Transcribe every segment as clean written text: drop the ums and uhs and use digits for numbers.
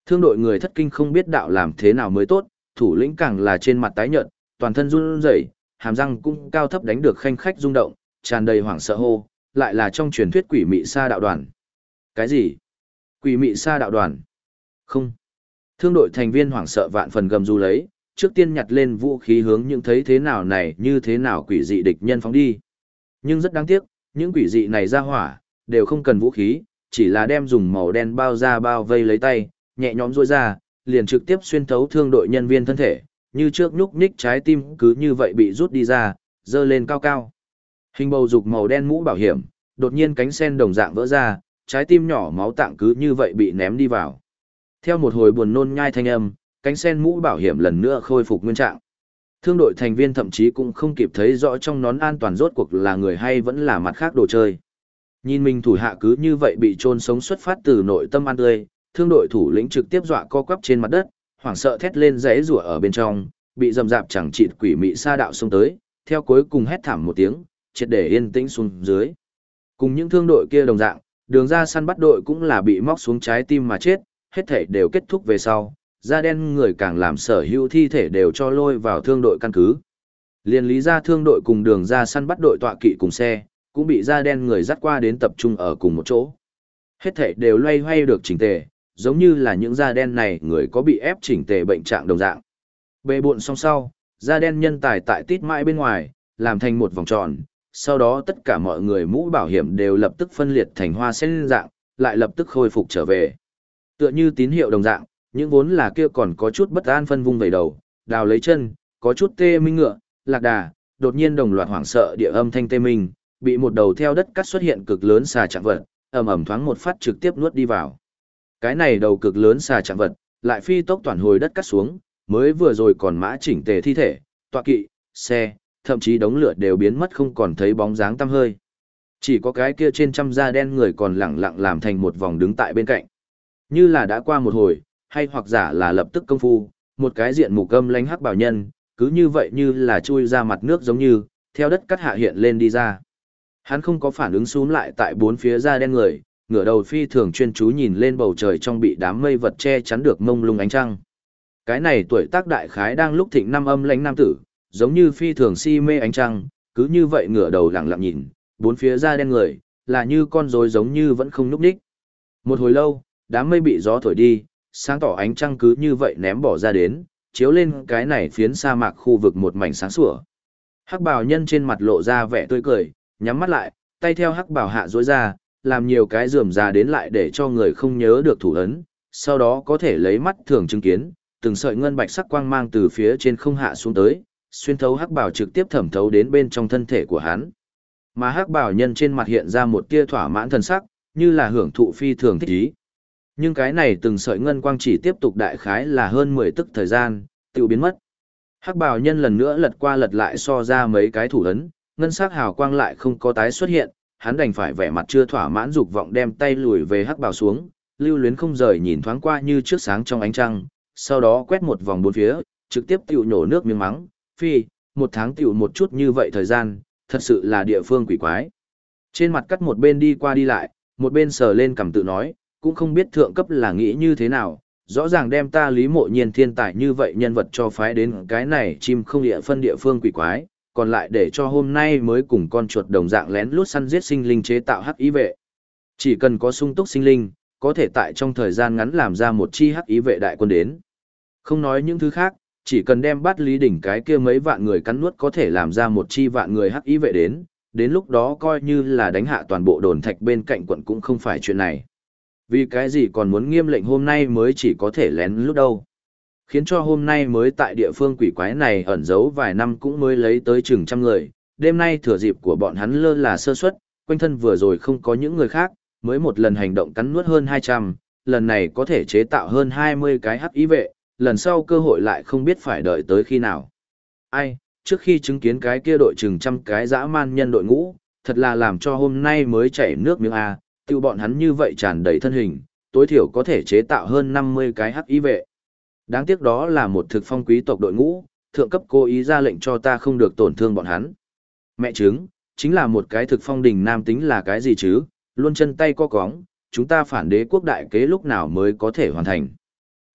Thương đội người thất kinh không biết đạo làm thế nào mới tốt, thủ lĩnh càng là trên mặt tái nhợt, toàn thân run rẩy, hàm răng cũng cao thấp đánh được khanh khách rung động, tràn đầy hoảng sợ hô, lại là trong truyền thuyết quỷ mị sa đạo đoàn. Cái gì? Quỷ mị sa đạo đoàn? Không. Thương đội thành viên hoảng sợ vạn phần gầm rú lấy, trước tiên nhặt lên vũ khí hướng những thấy thế nào này như thế nào quỷ dị địch nhân phóng đi. Nhưng rất đáng tiếc, những quỷ dị này ra hỏa, đều không cần vũ khí, chỉ là đem dùng màu đen bao da bao vây lấy tay, nhẹ nhõm duỗi ra, liền trực tiếp xuyên thấu thương đội nhân viên thân thể, như trước nhúc nhích trái tim cứ như vậy bị rút đi ra, dơ lên cao cao. Hình bầu dục màu đen mũ bảo hiểm, đột nhiên cánh sen đồng dạng vỡ ra, trái tim nhỏ máu tạng cứ như vậy bị ném đi vào. Theo một hồi buồn nôn nhai thanh âm, cánh sen mũ bảo hiểm lần nữa khôi phục nguyên trạng. Thương đội thành viên thậm chí cũng không kịp thấy rõ trong nón an toàn rốt cuộc là người hay vẫn là mặt khác đồ chơi. Nhìn mình thủ hạ cứ như vậy bị chôn sống xuất phát từ nội tâm ăn tươi, thương đội thủ lĩnh trực tiếp dọa co quắp trên mặt đất, hoảng sợ thét lên giãy giụa ở bên trong, bị rầm rạp chẳng chịt quỷ mị sa đạo xông tới, theo cuối cùng hét thảm một tiếng, triệt để yên tĩnh xuống dưới. Cùng những thương đội kia đồng dạng, đường ra săn bắt đội cũng là bị móc xuống trái tim mà chết, hết thể đều kết thúc về sau, da đen người càng làm sở hữu thi thể đều cho lôi vào thương đội căn cứ. Liên lý ra thương đội cùng đường ra săn bắt đội tọa kỵ cùng xe, cũng bị da đen người dắt qua đến tập trung ở cùng một chỗ. Hết thể đều loay hoay được chỉnh tề, giống như là những da đen này người có bị ép chỉnh tề bệnh trạng đồng dạng. Bề bộn song sau, da đen nhân tài tại tít mãi bên ngoài, làm thành một vòng tròn, sau đó tất cả mọi người mũ bảo hiểm đều lập tức phân liệt thành hoa sen dạng, lại lập tức khôi phục trở về. Tựa như tín hiệu đồng dạng, những vốn là kia còn có chút bất an phân vung vẩy đầu, đào lấy chân, có chút tê minh ngựa, lạc đà, đột nhiên đồng loạt hoảng sợ địa âm thanh tê minh, bị một đầu theo đất cắt xuất hiện cực lớn xà trạng vật, ầm ầm thoáng một phát trực tiếp nuốt đi vào. Cái này đầu cực lớn xà trạng vật, lại phi tốc toàn hồi đất cắt xuống, mới vừa rồi còn mã chỉnh tề thi thể, tọa kỵ, xe, thậm chí đống lửa đều biến mất không còn thấy bóng dáng tăm hơi. Chỉ có cái kia trên trăm da đen người còn lẳng lặng làm thành một vòng đứng tại bên cạnh. Như là đã qua một hồi, hay hoặc giả là lập tức công phu, một cái diện mục âm lánh hắc bảo nhân, cứ như vậy như là chui ra mặt nước giống như, theo đất cắt hạ hiện lên đi ra. Hắn không có phản ứng xuống lại tại bốn phía da đen người, ngửa đầu phi thường chuyên chú nhìn lên bầu trời trong bị đám mây vật che chắn được mông lung ánh trăng. Cái này tuổi tác đại khái đang lúc thịnh năm âm lãnh nam tử, giống như phi thường si mê ánh trăng, cứ như vậy ngửa đầu lặng lặng nhìn, bốn phía da đen người, là như con rối giống như vẫn không nhúc nhích. Một hồi lâu, đám mây bị gió thổi đi, sáng tỏ ánh trăng cứ như vậy ném bỏ ra đến, chiếu lên cái này phiến sa mạc khu vực một mảnh sáng sủa. Hắc bào nhân trên mặt lộ ra vẻ tươi cười, nhắm mắt lại, tay theo hắc bào hạ duỗi ra, làm nhiều cái rườm rà đến lại để cho người không nhớ được thủ ấn, sau đó có thể lấy mắt thường chứng kiến, từng sợi ngân bạch sắc quang mang từ phía trên không hạ xuống tới, xuyên thấu hắc bào trực tiếp thẩm thấu đến bên trong thân thể của hắn. Mà hắc bào nhân trên mặt hiện ra một tia thỏa mãn thần sắc, như là hưởng thụ phi thường thích ý. Nhưng cái này từng sợi ngân quang chỉ tiếp tục đại khái là hơn 10 tức thời gian, tự biến mất. Hắc bào nhân lần nữa lật qua lật lại so ra mấy cái thủ ấn, ngân sắc hào quang lại không có tái xuất hiện, hắn đành phải vẻ mặt chưa thỏa mãn dục vọng đem tay lùi về hắc bào xuống, lưu luyến không rời nhìn thoáng qua như trước sáng trong ánh trăng, sau đó quét một vòng bốn phía, trực tiếp tiểu nhổ nước miếng mắng, phi, một tháng tiểu một chút như vậy thời gian, thật sự là địa phương quỷ quái. Trên mặt cắt một bên đi qua đi lại, một bên sờ lên cằm tự nói, cũng không biết thượng cấp là nghĩ như thế nào, rõ ràng đem ta Lý Mộ Nhiên thiên tài như vậy nhân vật cho phái đến cái này chim không địa phân địa phương quỷ quái, còn lại để cho hôm nay mới cùng con chuột đồng dạng lén lút săn giết sinh linh chế tạo hắc ý vệ. Chỉ cần có sung túc sinh linh, có thể tại trong thời gian ngắn làm ra một chi hắc ý vệ đại quân đến. Không nói những thứ khác, chỉ cần đem bắt Lý Đỉnh cái kia mấy vạn người cắn nuốt có thể làm ra một chi vạn người hắc ý vệ đến lúc đó coi như là đánh hạ toàn bộ đồn thạch bên cạnh quận cũng không phải chuyện này. Vì cái gì còn muốn nghiêm lệnh hôm nay mới chỉ có thể lén lút đâu. Khiến cho hôm nay mới tại địa phương quỷ quái này ẩn giấu vài năm cũng mới lấy tới chừng trăm người, đêm nay thừa dịp của bọn hắn lơ là sơ suất, quanh thân vừa rồi không có những người khác, mới một lần hành động cắn nuốt hơn 200, lần này có thể chế tạo hơn 20 cái hắc ý vệ, lần sau cơ hội lại không biết phải đợi tới khi nào. Ai, trước khi chứng kiến cái kia đội chừng trăm cái dã man nhân đội ngũ, thật là làm cho hôm nay mới chảy nước miếng A, tiêu bọn hắn như vậy tràn đầy thân hình, tối thiểu có thể chế tạo hơn 50 cái hắc ý vệ. Đáng tiếc đó là một thực phong quý tộc đội ngũ, thượng cấp cố ý ra lệnh cho ta không được tổn thương bọn hắn. Mẹ chứng, chính là một cái thực phong đình nam tính là cái gì chứ, luôn chân tay co cóng, chúng ta phản đế quốc đại kế lúc nào mới có thể hoàn thành.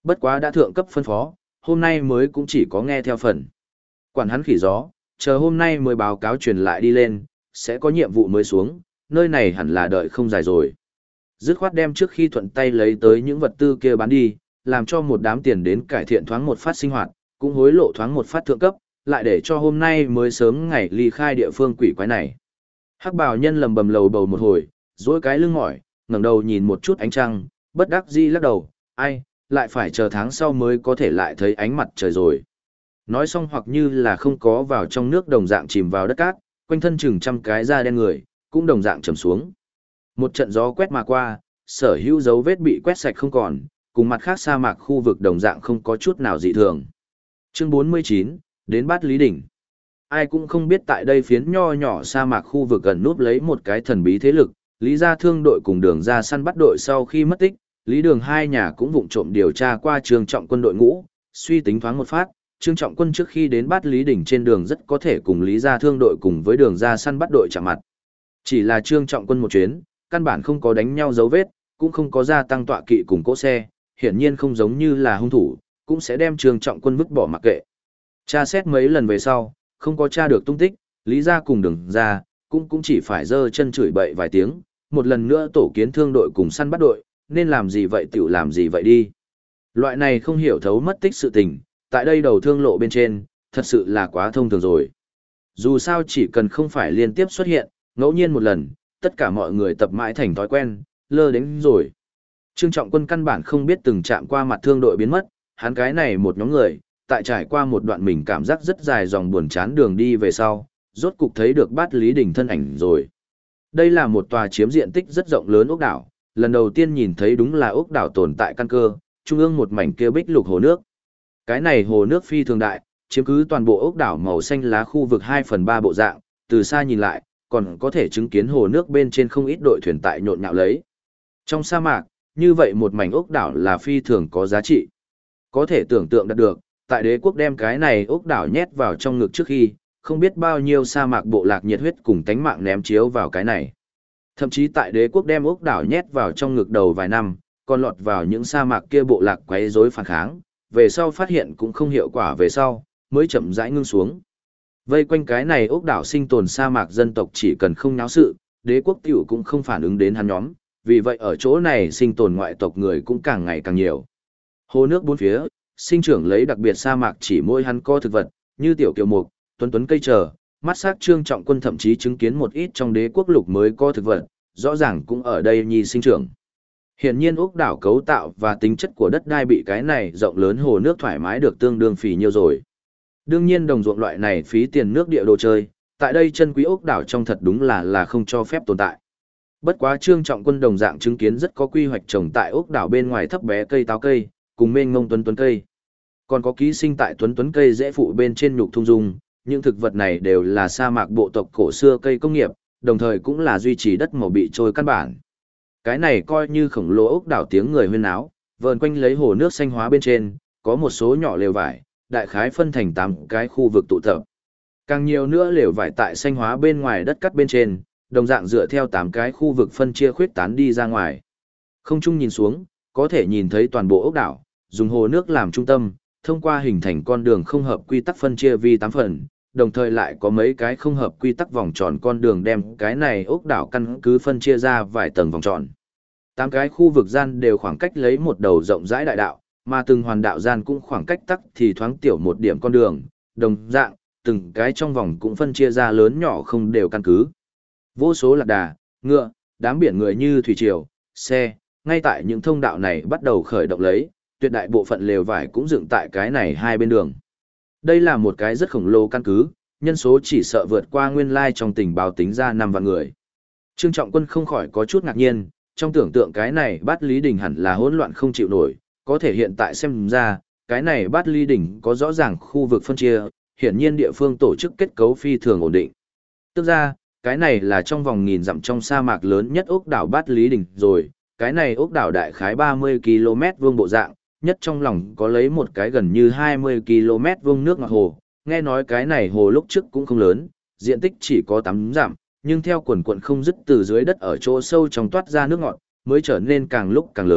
Bất quá đã thượng cấp phân phó, hôm nay mới cũng chỉ có nghe theo phần. Quản hắn khỉ gió, chờ hôm nay mới báo cáo truyền lại đi lên, sẽ có nhiệm vụ mới xuống, nơi này hẳn là đợi không dài rồi. Dứt khoát đem trước khi thuận tay lấy tới những vật tư kia bán đi, làm cho một đám tiền đến cải thiện thoáng một phát sinh hoạt, cũng hối lộ thoáng một phát thượng cấp, lại để cho hôm nay mới sớm ngày ly khai địa phương quỷ quái này. Hắc bào nhân lầm bầm lầu bầu một hồi, duỗi cái lưng mỏi, ngẩng đầu nhìn một chút ánh trăng, bất đắc dĩ lắc đầu, ai, lại phải chờ tháng sau mới có thể lại thấy ánh mặt trời rồi. Nói xong hoặc như là không có vào trong nước đồng dạng chìm vào đất cát, quanh thân chừng trăm cái da đen người, cũng đồng dạng trầm xuống. Một trận gió quét mà qua, sở hữu dấu vết bị quét sạch không còn, cùng mặt khác sa mạc khu vực đồng dạng không có chút nào dị thường. Chương 49, đến Bát Lý Đỉnh. Ai cũng không biết tại đây phiến nho nhỏ sa mạc khu vực gần núp lấy một cái thần bí thế lực, Lý Gia Thương đội cùng Đường Gia săn bắt đội sau khi mất tích, Lý Đường hai nhà cũng vụng trộm điều tra qua Trương Trọng Quân đội ngũ, suy tính thoáng một phát, Trương Trọng Quân trước khi đến Bát Lý Đỉnh trên đường rất có thể cùng Lý Gia Thương đội cùng với Đường Gia săn bắt đội chạm mặt. Chỉ là Trương Trọng Quân một chuyến, căn bản không có đánh nhau dấu vết, cũng không có gia tăng tọa kỵ cùng cỗ xe, hiển nhiên không giống như là hung thủ, cũng sẽ đem Trương Trọng Quân vứt bỏ mặc kệ. Tra xét mấy lần về sau, không có tra được tung tích, Lý Gia cùng Đường Gia cũng chỉ phải giơ chân chửi bậy vài tiếng, một lần nữa tổ kiến thương đội cùng săn bắt đội, nên làm gì vậy tiểu làm gì vậy đi. Loại này không hiểu thấu mất tích sự tình, tại đây đầu thương lộ bên trên, thật sự là quá thông thường rồi. Dù sao chỉ cần không phải liên tiếp xuất hiện, ngẫu nhiên một lần, tất cả mọi người tập mãi thành thói quen, lơ đến rồi. Trương Trọng Quân căn bản không biết từng chạm qua mặt thương đội biến mất, hắn cái này một nhóm người, tại trải qua một đoạn mình cảm giác rất dài dòng buồn chán đường đi về sau, rốt cục thấy được Bát Lý Đỉnh thân ảnh rồi. Đây là một tòa chiếm diện tích rất rộng lớn ốc đảo, lần đầu tiên nhìn thấy đúng là ốc đảo tồn tại căn cơ, trung ương một mảnh kia bích lục hồ nước. Cái này hồ nước phi thường đại, chiếm cứ toàn bộ ốc đảo màu xanh lá khu vực 2/3 bộ dạng, từ xa nhìn lại, còn có thể chứng kiến hồ nước bên trên không ít đội thuyền tại nhộn nhạo lấy. Trong sa mạc, như vậy một mảnh ốc đảo là phi thường có giá trị. Có thể tưởng tượng được, tại đế quốc đem cái này ốc đảo nhét vào trong ngực trước khi, không biết bao nhiêu sa mạc bộ lạc nhiệt huyết cùng tánh mạng ném chiếu vào cái này. Thậm chí tại đế quốc đem ốc đảo nhét vào trong ngực đầu vài năm, còn lọt vào những sa mạc kia bộ lạc quấy rối phản kháng, về sau phát hiện cũng không hiệu quả về sau, mới chậm rãi ngưng xuống. Vây quanh cái này ốc đảo sinh tồn sa mạc dân tộc chỉ cần không náo sự, đế quốc tiểu cũng không phản ứng đến hắn nhóm, vì vậy ở chỗ này sinh tồn ngoại tộc người cũng càng ngày càng nhiều. Hồ nước bốn phía, sinh trưởng lấy đặc biệt sa mạc chỉ mỗi hắn có thực vật, như tiểu kiều mục, tuấn tuấn cây trở, mắt sắc Trương Trọng Quân thậm chí chứng kiến một ít trong đế quốc lục mới có thực vật, rõ ràng cũng ở đây nhi sinh trưởng. Hiển nhiên ốc đảo cấu tạo và tính chất của đất đai bị cái này rộng lớn hồ nước thoải mái được tương đương phì nhiêu rồi. Đương nhiên đồng ruộng loại này phí tiền nước địa đồ chơi, tại đây chân quý ốc đảo trong thật đúng là không cho phép tồn tại. Bất quá Trương Trọng Quân đồng dạng chứng kiến rất có quy hoạch trồng tại ốc đảo bên ngoài thấp bé cây táo cây, cùng mênh ngông tuấn tuấn cây. Còn có ký sinh tại tuấn tuấn cây dễ phụ bên trên nhục thung dung, những thực vật này đều là sa mạc bộ tộc cổ xưa cây công nghiệp, đồng thời cũng là duy trì đất màu bị trôi căn bản. Cái này coi như khổng lồ ốc đảo tiếng người huyên náo, vờn quanh lấy hồ nước xanh hóa bên trên, có một số nhỏ lều vải, đại khái phân thành 8 cái khu vực tụ tập. Càng nhiều nữa lều vải tại xanh hóa bên ngoài đất cắt bên trên, đồng dạng dựa theo 8 cái khu vực phân chia khuyết tán đi ra ngoài. Không trung nhìn xuống, có thể nhìn thấy toàn bộ ốc đảo, dùng hồ nước làm trung tâm, thông qua hình thành con đường không hợp quy tắc phân chia vi 8 phần, đồng thời lại có mấy cái không hợp quy tắc vòng tròn con đường đem cái này ốc đảo căn cứ phân chia ra vài tầng vòng tròn. 8 cái khu vực gian đều khoảng cách lấy một đầu rộng rãi đại đạo, mà từng hoàn đạo gian cũng khoảng cách tắc thì thoáng tiểu một điểm con đường, đồng dạng, từng cái trong vòng cũng phân chia ra lớn nhỏ không đều căn cứ. Vô số lạc đà, ngựa, đám biển người như thủy triều, xe, ngay tại những thông đạo này bắt đầu khởi động lấy, tuyệt đại bộ phận lều vải cũng dựng tại cái này hai bên đường. Đây là một cái rất khổng lồ căn cứ, nhân số chỉ sợ vượt qua nguyên lai trong tình báo tính ra 5 vạn người. Trương Trọng Quân không khỏi có chút ngạc nhiên, trong tưởng tượng cái này Bát Lý Đỉnh hẳn là hỗn loạn không chịu nổi, có thể hiện tại xem ra, cái này Bát Lý Đỉnh có rõ ràng khu vực phân chia, hiển nhiên địa phương tổ chức kết cấu phi thường ổn định. Tức ra, cái này là trong vòng nghìn dặm trong sa mạc lớn nhất ốc đảo Bát Lý Đỉnh rồi, cái này ốc đảo đại khái 30 km vuông bộ dạng, nhất trong lòng có lấy một cái gần như 20 km vuông nước ngọt hồ, nghe nói cái này hồ lúc trước cũng không lớn, diện tích chỉ có 8 dặm, nhưng theo quần quận không dứt từ dưới đất ở chỗ sâu trong toát ra nước ngọt, mới trở nên càng lúc càng lớn,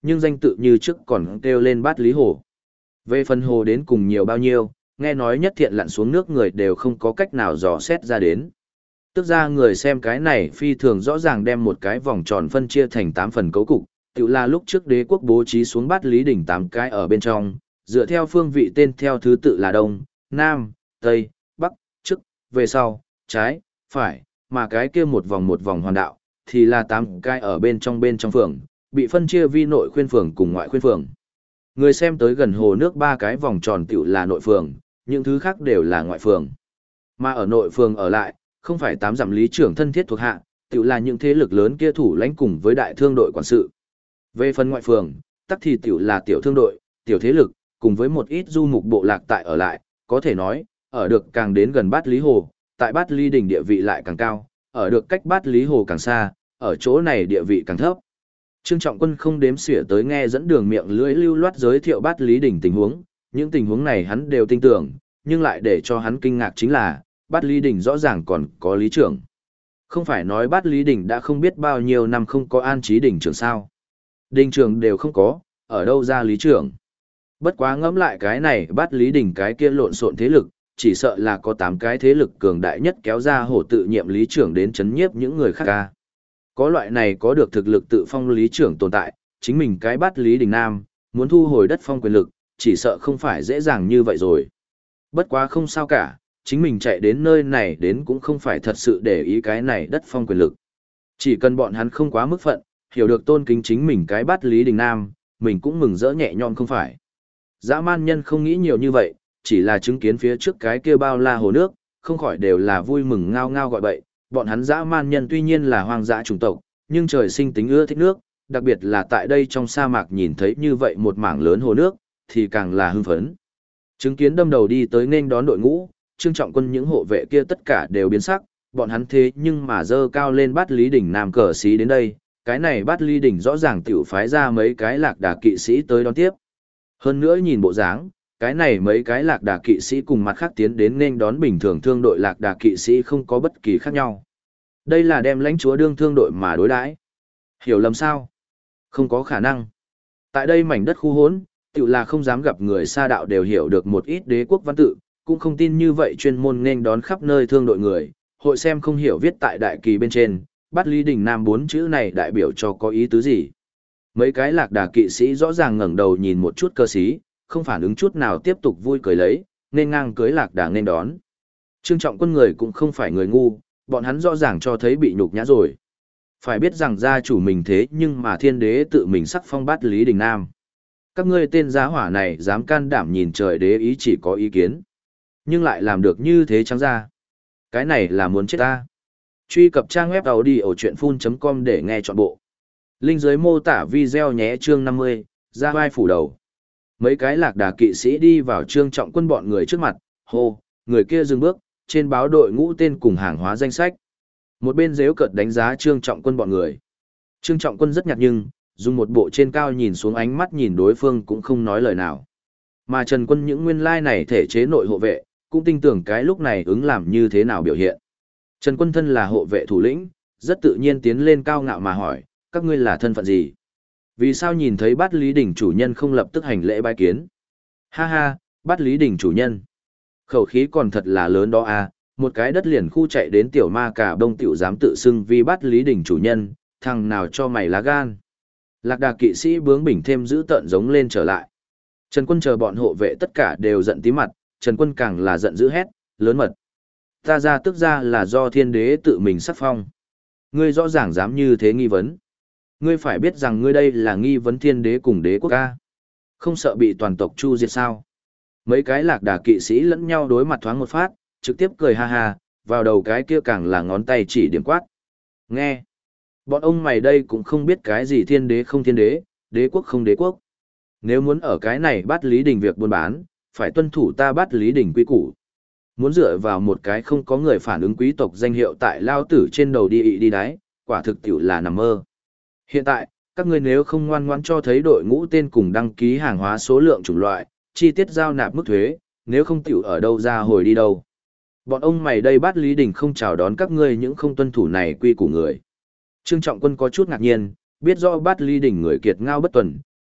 nhưng danh tự như trước còn kêu lên Bát Lý Hồ. Về phần hồ đến cùng nhiều bao nhiêu, nghe nói Nhất Thiện lặn xuống nước người đều không có cách nào dò xét ra đến. Tức ra người xem cái này phi thường rõ ràng đem một cái vòng tròn phân chia thành 8 phần cấu cục, tự là lúc trước đế quốc bố trí xuống Bát Lý đỉnh 8 cái ở bên trong, dựa theo phương vị tên theo thứ tự là Đông, Nam, Tây, Bắc, trước, về sau, trái, phải, mà cái kia một vòng hoàn đạo, thì là 8 cái ở bên trong phường, bị phân chia vi nội khuyên phường cùng ngoại khuyên phường. Người xem tới gần hồ nước 3 cái vòng tròn tiểu là nội phường, những thứ khác đều là ngoại phường. Mà ở nội phường ở lại, không phải 8 dặm lý trưởng thân thiết thuộc hạ, tiểu là những thế lực lớn kia thủ lãnh cùng với đại thương đội quản sự. Về phần ngoại phường, tắc thì tiểu là tiểu thương đội, tiểu thế lực, cùng với một ít du mục bộ lạc tại ở lại, có thể nói, ở được càng đến gần Bát Lý Hồ, tại Bát Lý đỉnh địa vị lại càng cao, ở được cách Bát Lý Hồ càng xa, ở chỗ này địa vị càng thấp. Trương Trọng Quân không đếm xỉa tới nghe dẫn đường miệng lưỡi lưu loát giới thiệu Bát Lý đỉnh tình huống, những tình huống này hắn đều tin tưởng, nhưng lại để cho hắn kinh ngạc chính là, Bát Lý đỉnh rõ ràng còn có lý trưởng. Không phải nói Bát Lý đỉnh đã không biết bao nhiêu năm không có an trí đỉnh trưởng sao. Đỉnh trưởng đều không có, ở đâu ra lý trưởng. Bất quá ngẫm lại cái này Bát Lý đỉnh cái kia lộn xộn thế lực, chỉ sợ là có 8 cái thế lực cường đại nhất kéo ra hổ tự nhiệm lý trưởng đến chấn nhiếp những người khác ca. Có loại này có được thực lực tự phong lý trưởng tồn tại, chính mình cái Bát Lý đỉnh Nam, muốn thu hồi đất phong quyền lực, chỉ sợ không phải dễ dàng như vậy rồi. Bất quá không sao cả, chính mình chạy đến nơi này đến cũng không phải thật sự để ý cái này đất phong quyền lực. Chỉ cần bọn hắn không quá mức phận, hiểu được tôn kính chính mình cái Bát Lý đỉnh Nam, mình cũng mừng rỡ nhẹ nhõm không phải. Dã man nhân không nghĩ nhiều như vậy, chỉ là chứng kiến phía trước cái kia bao la hồ nước, không khỏi đều là vui mừng ngao ngao gọi bậy. Bọn hắn dã man nhân tuy nhiên là hoang dã chủng tộc, nhưng trời sinh tính ưa thích nước, đặc biệt là tại đây trong sa mạc nhìn thấy như vậy một mảng lớn hồ nước, thì càng là hưng phấn. Chứng kiến đâm đầu đi tới nên đón đội ngũ, Trương Trọng Quân những hộ vệ kia tất cả đều biến sắc, bọn hắn thế nhưng mà dơ cao lên Bát Lý đỉnh Nam cờ xí đến đây, cái này Bát Lý đỉnh rõ ràng tiểu phái ra mấy cái lạc đà kỵ sĩ tới đón tiếp. Hơn nữa nhìn bộ dáng, cái này mấy cái lạc đà kỵ sĩ cùng mặt khác tiến đến nên đón bình thường thương đội lạc đà kỵ sĩ không có bất kỳ khác nhau. Đây là đem lãnh chúa đương thương đội mà đối đãi. Hiểu lầm sao? Không có khả năng. Tại đây mảnh đất khu hỗn, tự là không dám gặp người xa đạo đều hiểu được một ít đế quốc văn tự, cũng không tin như vậy chuyên môn nên đón khắp nơi thương đội người, hội xem không hiểu viết tại đại kỳ bên trên, Bát Lý đỉnh Nam 4 chữ này đại biểu cho có ý tứ gì. Mấy cái lạc đà kỵ sĩ rõ ràng ngẩng đầu nhìn một chút cơ sĩ, không phản ứng chút nào tiếp tục vui cười lấy, nên ngang cưới lạc đà nên đón. Trương Trọng Quân người cũng không phải người ngu, bọn hắn rõ ràng cho thấy bị nhục nhã rồi. Phải biết rằng gia chủ mình thế nhưng mà thiên đế tự mình sắc phong Bát Lý đỉnh Nam. Các ngươi tên giá hỏa này dám can đảm nhìn trời đế ý chỉ có ý kiến. Nhưng lại làm được như thế trắng ra. Cái này là muốn chết ta. Truy cập trang web audiochuyenphun.com để nghe trọn bộ. Link dưới mô tả video nhé chương 50, ra vai phủ đầu. Mấy cái lạc đà kỵ sĩ đi vào Trương Trọng Quân bọn người trước mặt, hô, người kia dừng bước, trên báo đội ngũ tên cùng hàng hóa danh sách. Một bên dếu cợt đánh giá Trương Trọng Quân bọn người. Trương Trọng Quân rất nhạt nhưng, dùng một bộ trên cao nhìn xuống ánh mắt nhìn đối phương cũng không nói lời nào. Mà Trần Quân những nguyên lai này thể chế nội hộ vệ, cũng tin tưởng cái lúc này ứng làm như thế nào biểu hiện. Trần Quân thân là hộ vệ thủ lĩnh, rất tự nhiên tiến lên cao ngạo mà hỏi, các ngươi là thân phận gì? Vì sao nhìn thấy Bát Lý đỉnh chủ nhân không lập tức hành lễ bái kiến? Ha ha, Bát Lý đỉnh chủ nhân. Khẩu khí còn thật là lớn đó à, một cái đất liền khu chạy đến tiểu ma cả đông tiểu dám tự xưng vì Bát Lý đỉnh chủ nhân, thằng nào cho mày lá gan. Lạc đà kỵ sĩ bướng bỉnh thêm giữ tợn giống lên trở lại. Trần Quân chờ bọn hộ vệ tất cả đều giận tí mặt, Trần Quân càng là giận dữ hét, lớn mật. Ta ra tức ra là do thiên đế tự mình sắc phong. Ngươi rõ ràng dám như thế nghi vấn. Ngươi phải biết rằng ngươi đây là nghi vấn thiên đế cùng đế quốc ca. Không sợ bị toàn tộc chu diệt sao. Mấy cái lạc đà kỵ sĩ lẫn nhau đối mặt thoáng một phát, trực tiếp cười ha ha, vào đầu cái kia càng là ngón tay chỉ điểm quát. Nghe. Bọn ông mày đây cũng không biết cái gì thiên đế không thiên đế, đế quốc không đế quốc. Nếu muốn ở cái này Bát Lý đỉnh việc buôn bán, phải tuân thủ ta Bát Lý đỉnh quy củ. Muốn dựa vào một cái không có người phản ứng quý tộc danh hiệu tại lao tử trên đầu đi ị đi đáy, quả thực tiểu là nằm mơ. Hiện tại, các ngươi nếu không ngoan ngoãn cho thấy đội ngũ tên cùng đăng ký hàng hóa số lượng chủng loại, chi tiết giao nạp mức thuế, nếu không tiểu ở đâu ra hồi đi đâu. Bọn ông mày đây Bát Lý đỉnh không chào đón các ngươi những không tuân thủ này quy củ người. Trương Trọng Quân có chút ngạc nhiên, biết rõ Bát Lý đỉnh người kiệt ngao bất tuần,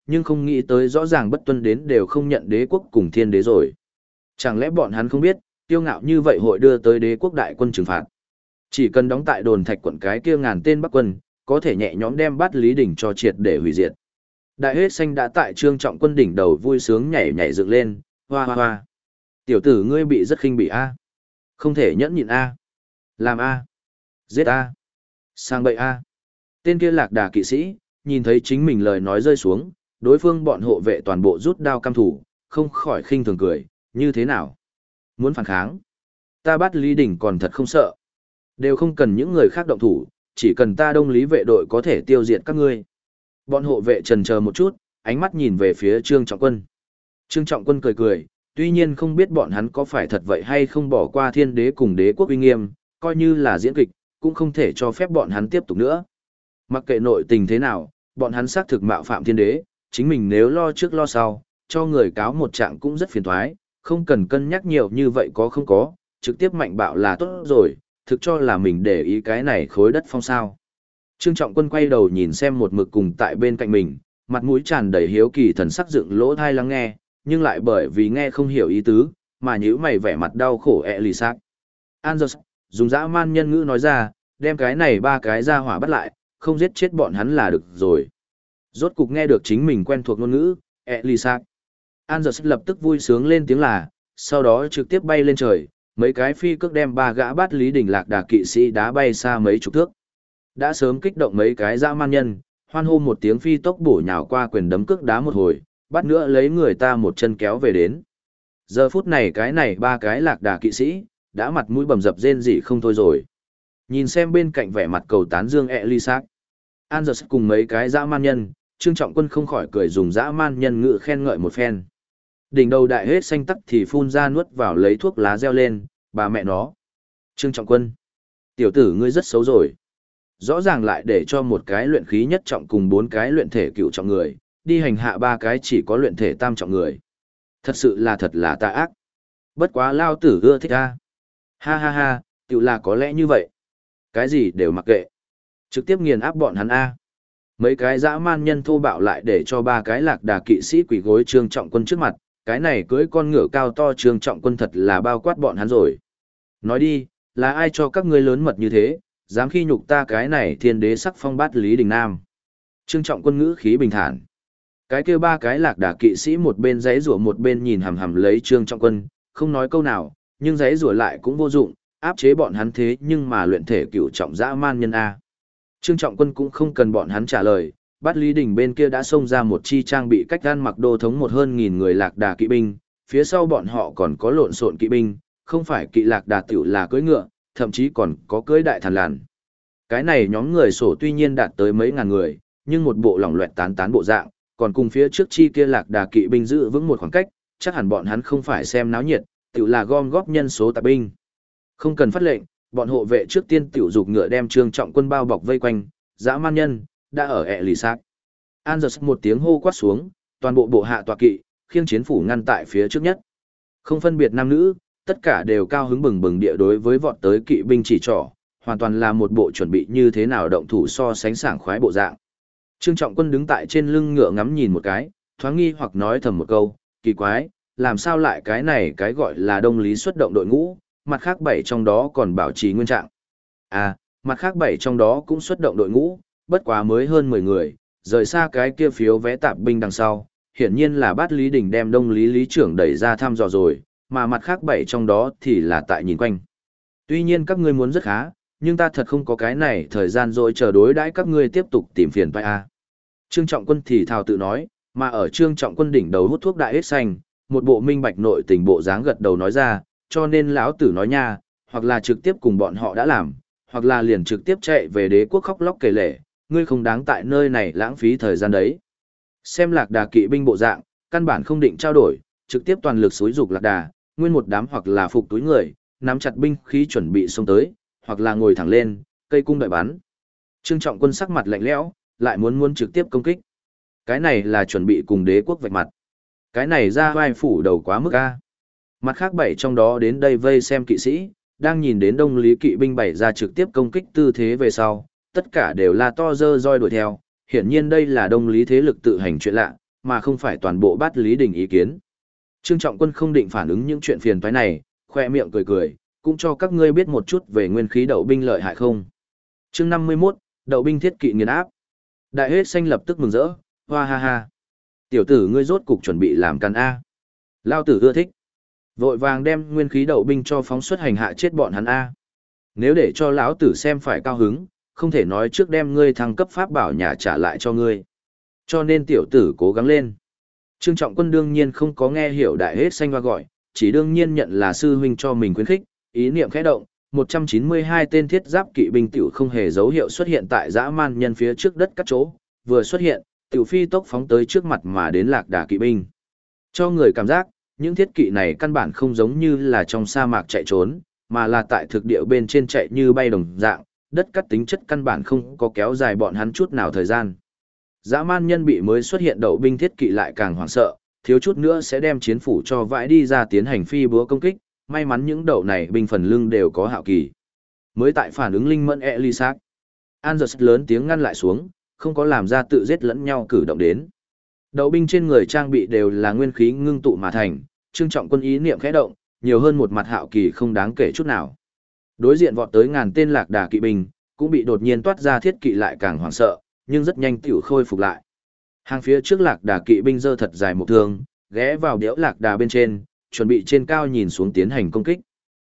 nhưng không nghĩ tới rõ ràng bất tuân đến đều không nhận đế quốc cùng thiên đế rồi. Chẳng lẽ bọn hắn không biết, kiêu ngạo như vậy hội đưa tới đế quốc đại quân trừng phạt. Chỉ cần đóng tại đồn thạch quận cái kia ngàn tên Bắc quân, có thể nhẹ nhõm đem bắt Lý Đỉnh cho triệt để hủy diệt. Đại hết xanh đã tại Trương Trọng Quân đỉnh đầu vui sướng nhảy nhảy dựng lên, hoa hoa hoa. Tiểu tử ngươi bị rất khinh bị a. Không thể nhẫn nhịn a. Làm a. Giết a. Sang bậy a. Tên kia lạc đà kỵ sĩ, nhìn thấy chính mình lời nói rơi xuống, đối phương bọn hộ vệ toàn bộ rút đao cam thủ, không khỏi khinh thường cười, như thế nào? Muốn phản kháng? Ta bắt Lý Đỉnh còn thật không sợ. Đều không cần những người khác động thủ, chỉ cần ta Đông Lý vệ đội có thể tiêu diệt các ngươi. Bọn hộ vệ chần chờ một chút, ánh mắt nhìn về phía Trương Trọng Quân. Trương Trọng Quân cười cười, tuy nhiên không biết bọn hắn có phải thật vậy hay không bỏ qua thiên đế cùng đế quốc uy nghiêm, coi như là diễn kịch, cũng không thể cho phép bọn hắn tiếp tục nữa. Mặc kệ nội tình thế nào, bọn hắn xác thực mạo phạm thiên đế, chính mình nếu lo trước lo sau, cho người cáo một trạng cũng rất phiền toái, không cần cân nhắc nhiều như vậy có không có, trực tiếp mạnh bạo là tốt rồi, thực cho là mình để ý cái này khối đất phong sao. Trương Trọng Quân quay đầu nhìn xem một mực cùng tại bên cạnh mình, mặt mũi tràn đầy hiếu kỳ thần sắc dựng lỗ thai lắng nghe, nhưng lại bởi vì nghe không hiểu ý tứ, mà nhíu mày vẻ mặt đau khổ lì xác. Anders, dùng dã man nhân ngữ nói ra, đem cái này ba cái ra hỏa bắt lại, không giết chết bọn hắn là được rồi. Rốt cục nghe được chính mình quen thuộc ngôn ngữ, lì xác. Anders lập tức vui sướng lên tiếng là, sau đó trực tiếp bay lên trời, mấy cái phi cước đem ba gã bắt Lý Đỉnh lạc đà kỵ sĩ đá bay xa mấy chục thước. Đã sớm kích động mấy cái dã man nhân, hoan hô một tiếng phi tốc bổ nhào qua quyền đấm cước đá một hồi, bắt nữa lấy người ta một chân kéo về đến. Giờ phút này cái này ba cái lạc đà kỵ sĩ, đã mặt mũi bầm dập rên rỉ không thôi rồi. Nhìn xem bên cạnh vẻ mặt cầu tán dương Elisac, Anders cùng mấy cái dã man nhân, Trương Trọng Quân không khỏi cười dùng dã man nhân ngữ khen ngợi một phen. Đỉnh đầu đại hết xanh tắc thì phun ra nuốt vào lấy thuốc lá reo lên, bà mẹ nó. Trương Trọng Quân, tiểu tử ngươi rất xấu rồi. Rõ ràng lại để cho một cái luyện khí nhất trọng cùng bốn cái luyện thể cựu trọng người, đi hành hạ ba cái chỉ có luyện thể tam trọng người. Thật sự là thật là tà ác. Bất quá lao tử ưa thích a. Ha ha ha, tiểu là có lẽ như vậy. Cái gì đều mặc kệ. Trực tiếp nghiền áp bọn hắn a. Mấy cái dã man nhân thô bạo lại để cho ba cái lạc đà kỵ sĩ quỳ gối Trương Trọng Quân trước mặt, cái này cưỡi con ngựa cao to Trương Trọng Quân thật là bao quát bọn hắn rồi. Nói đi, là ai cho các ngươi lớn mật như thế, dám khi nhục ta cái này thiên đế sắc phong bát Lý Đình Nam. Trương Trọng Quân ngữ khí bình thản. Cái kia ba cái lạc đà kỵ sĩ một bên giãy giụa một bên nhìn hằm hằm lấy Trương Trọng Quân, không nói câu nào, nhưng giãy giụa lại cũng vô dụng, áp chế bọn hắn thế nhưng mà luyện thể cửu trọng dã man nhân a. Trương Trọng Quân cũng không cần bọn hắn trả lời, bát Lý Đình bên kia đã xông ra một chi trang bị cách gan mặc đô thống một hơn nghìn người lạc đà kỵ binh, phía sau bọn họ còn có lộn xộn kỵ binh, không phải kỵ lạc đà tiểu là cưỡi ngựa, thậm chí còn có cưỡi đại thần làn. Cái này nhóm người sổ tuy nhiên đạt tới mấy ngàn người, nhưng một bộ lỏng loẹt tán tán bộ dạng, còn cùng phía trước chi kia lạc đà kỵ binh giữ vững một khoảng cách, chắc hẳn bọn hắn không phải xem náo nhiệt, tiểu là gom góp nhân số tạp binh. Không cần phát lệnh, bọn hộ vệ trước tiên tiểu dục ngựa đem Trương Trọng Quân bao bọc vây quanh, dã man nhân đã ở ẹ lì sát. Anders một tiếng hô quát xuống, toàn bộ bộ hạ tọa kỵ, khiêng chiến phủ ngăn tại phía trước nhất. Không phân biệt nam nữ, tất cả đều cao hứng bừng bừng địa đối với vọt tới kỵ binh chỉ trỏ, hoàn toàn là một bộ chuẩn bị như thế nào động thủ so sánh sảng khoái bộ dạng. Trương Trọng Quân đứng tại trên lưng ngựa ngắm nhìn một cái, thoáng nghi hoặc nói thầm một câu, kỳ quái, làm sao lại cái này cái gọi là Đông Lý xuất động đội ngũ, mặt khác 7 trong đó còn bảo trì nguyên trạng. À, mặt khác 7 trong đó cũng xuất động đội ngũ, bất quá mới hơn 10 người, rời xa cái kia phiếu vé tạp binh đằng sau, hiển nhiên là Bát Lý Đình đem Đông Lý lý trưởng đẩy ra thăm dò rồi, mà mặt khác 7 trong đó thì là tại nhìn quanh. Tuy nhiên các ngươi muốn rất khá, nhưng ta thật không có cái này thời gian rồi chờ đối đãi các ngươi tiếp tục tìm phiền phải a. Trương Trọng Quân thì thào tự nói, mà ở Trương Trọng Quân đỉnh đầu hút thuốc đại hết xanh, một bộ minh bạch nội tình bộ dáng gật đầu nói ra, cho nên lão tử nói nha, hoặc là trực tiếp cùng bọn họ đã làm, hoặc là liền trực tiếp chạy về đế quốc khóc lóc kể lể, ngươi không đáng tại nơi này lãng phí thời gian đấy. Xem lạc đà kỵ binh bộ dạng, căn bản không định trao đổi, trực tiếp toàn lực xúi dục lạc đà, nguyên một đám hoặc là phục túi người, nắm chặt binh khí chuẩn bị xông tới, hoặc là ngồi thẳng lên, cây cung đợi bắn. Trương Trọng Quân sắc mặt lạnh lẽo, lại muốn trực tiếp công kích. Cái này là chuẩn bị cùng đế quốc vạch mặt. Cái này ra vai phủ đầu quá mức a. Mặt khác 7 trong đó đến đây vây xem kỵ sĩ, đang nhìn đến Đông Lý kỵ binh bày ra trực tiếp công kích tư thế về sau, tất cả đều là to dơ roi đuổi theo, hiển nhiên đây là Đông Lý thế lực tự hành chuyện lạ, mà không phải toàn bộ Bát Lý Đình ý kiến. Trương Trọng Quân không định phản ứng những chuyện phiền toái này, khoe miệng cười cười, cũng cho các ngươi biết một chút về nguyên khí đậu binh lợi hại không. Chương 51, đậu binh thiết kỵ nghiền áp. Đại Hết Xanh lập tức mừng rỡ, hoa ha ha. Tiểu tử ngươi rốt cục chuẩn bị làm căn A. Lao tử ưa thích. Vội vàng đem nguyên khí đậu binh cho phóng xuất hành hạ chết bọn hắn A. Nếu để cho lão tử xem phải cao hứng, không thể nói trước đem ngươi thăng cấp pháp bảo nhà trả lại cho ngươi. Cho nên tiểu tử cố gắng lên. Trương Trọng Quân đương nhiên không có nghe hiểu Đại Hết Xanh hoa gọi, chỉ đương nhiên nhận là sư huynh cho mình khuyến khích, ý niệm khẽ động, 192 tên thiết giáp kỵ binh tiểu không hề dấu hiệu xuất hiện tại dã man nhân phía trước đất các chỗ, vừa xuất hiện, tiểu phi tốc phóng tới trước mặt mà đến Lạc Đà kỵ binh. Cho người cảm giác, những thiết kỵ này căn bản không giống như là trong sa mạc chạy trốn, mà là tại thực địa bên trên chạy như bay đồng dạng, đất cắt tính chất căn bản không có kéo dài bọn hắn chút nào thời gian. Dã man nhân bị mới xuất hiện đậu binh thiết kỵ lại càng hoảng sợ, thiếu chút nữa sẽ đem chiến phủ cho vãi đi ra tiến hành phi búa công kích, may mắn những đậu này binh phần lưng đều có hạo kỳ. Mới tại phản ứng linh mẫn Elisac, Anders lớn tiếng ngăn lại xuống, không có làm ra tự giết lẫn nhau cử động đến. Đậu binh trên người trang bị đều là nguyên khí ngưng tụ mà thành, Trương Trọng Quân ý niệm khẽ động, nhiều hơn một mặt hạo kỳ không đáng kể chút nào. Đối diện vọt tới ngàn tên Lạc Đà kỵ binh, cũng bị đột nhiên toát ra thiết kỵ lại càng hoảng sợ, nhưng rất nhanh tiểu khôi phục lại. Hàng phía trước Lạc Đà kỵ binh giơ thật dài một thương, ghé vào đẽo Lạc Đà bên trên, chuẩn bị trên cao nhìn xuống tiến hành công kích.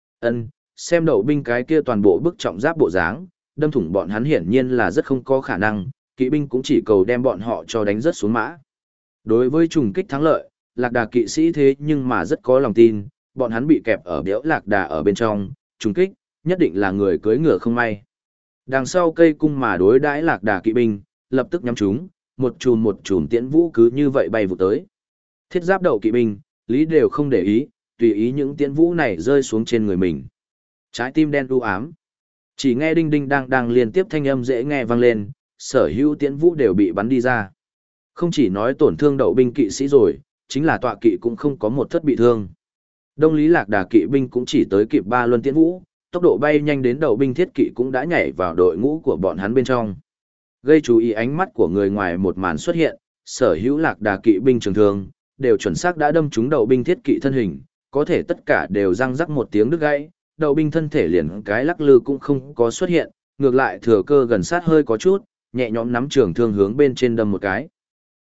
Xem đậu binh cái kia toàn bộ bức trọng giáp bộ dáng, đâm thủng bọn hắn hiển nhiên là rất không có khả năng, kỵ binh cũng chỉ cầu đem bọn họ cho đánh rớt xuống mã. Đối với trùng kích thắng lợi, Lạc Đà kỵ sĩ thế nhưng mà rất có lòng tin, bọn hắn bị kẹp ở đẽo Lạc Đà ở bên trong, trùng kích, nhất định là người cưỡi ngựa không may. Đằng sau cây cung mà đối đãi Lạc Đà kỵ binh, lập tức nhắm chúng, một chùm tiễn vũ cứ như vậy bay vụt tới. Thiết giáp đậu kỵ binh, lý đều không để ý, tùy ý những tiễn vũ này rơi xuống trên người mình. Trái tim đen u ám. Chỉ nghe đinh đinh đang đang liên tiếp thanh âm dễ nghe vang lên, sở hữu tiễn vũ đều bị bắn đi ra. Không chỉ nói tổn thương đậu binh kỵ sĩ rồi, chính là tọa kỵ cũng không có một thất bị thương. Đông Lý Lạc Đà kỵ binh cũng chỉ tới kịp 3 luân tiễn vũ, tốc độ bay nhanh đến đậu binh thiết kỵ cũng đã nhảy vào đội ngũ của bọn hắn bên trong. Gây chú ý ánh mắt của người ngoài một màn xuất hiện, sở hữu Lạc Đà kỵ binh trường thương, đều chuẩn xác đã đâm trúng đậu binh thiết kỵ thân hình, có thể tất cả đều răng rắc một tiếng đứt gãy, đậu binh thân thể liền cái lắc lư cũng không có xuất hiện, ngược lại thừa cơ gần sát hơi có chút, nhẹ nhõm nắm trường thương hướng bên trên đâm một cái.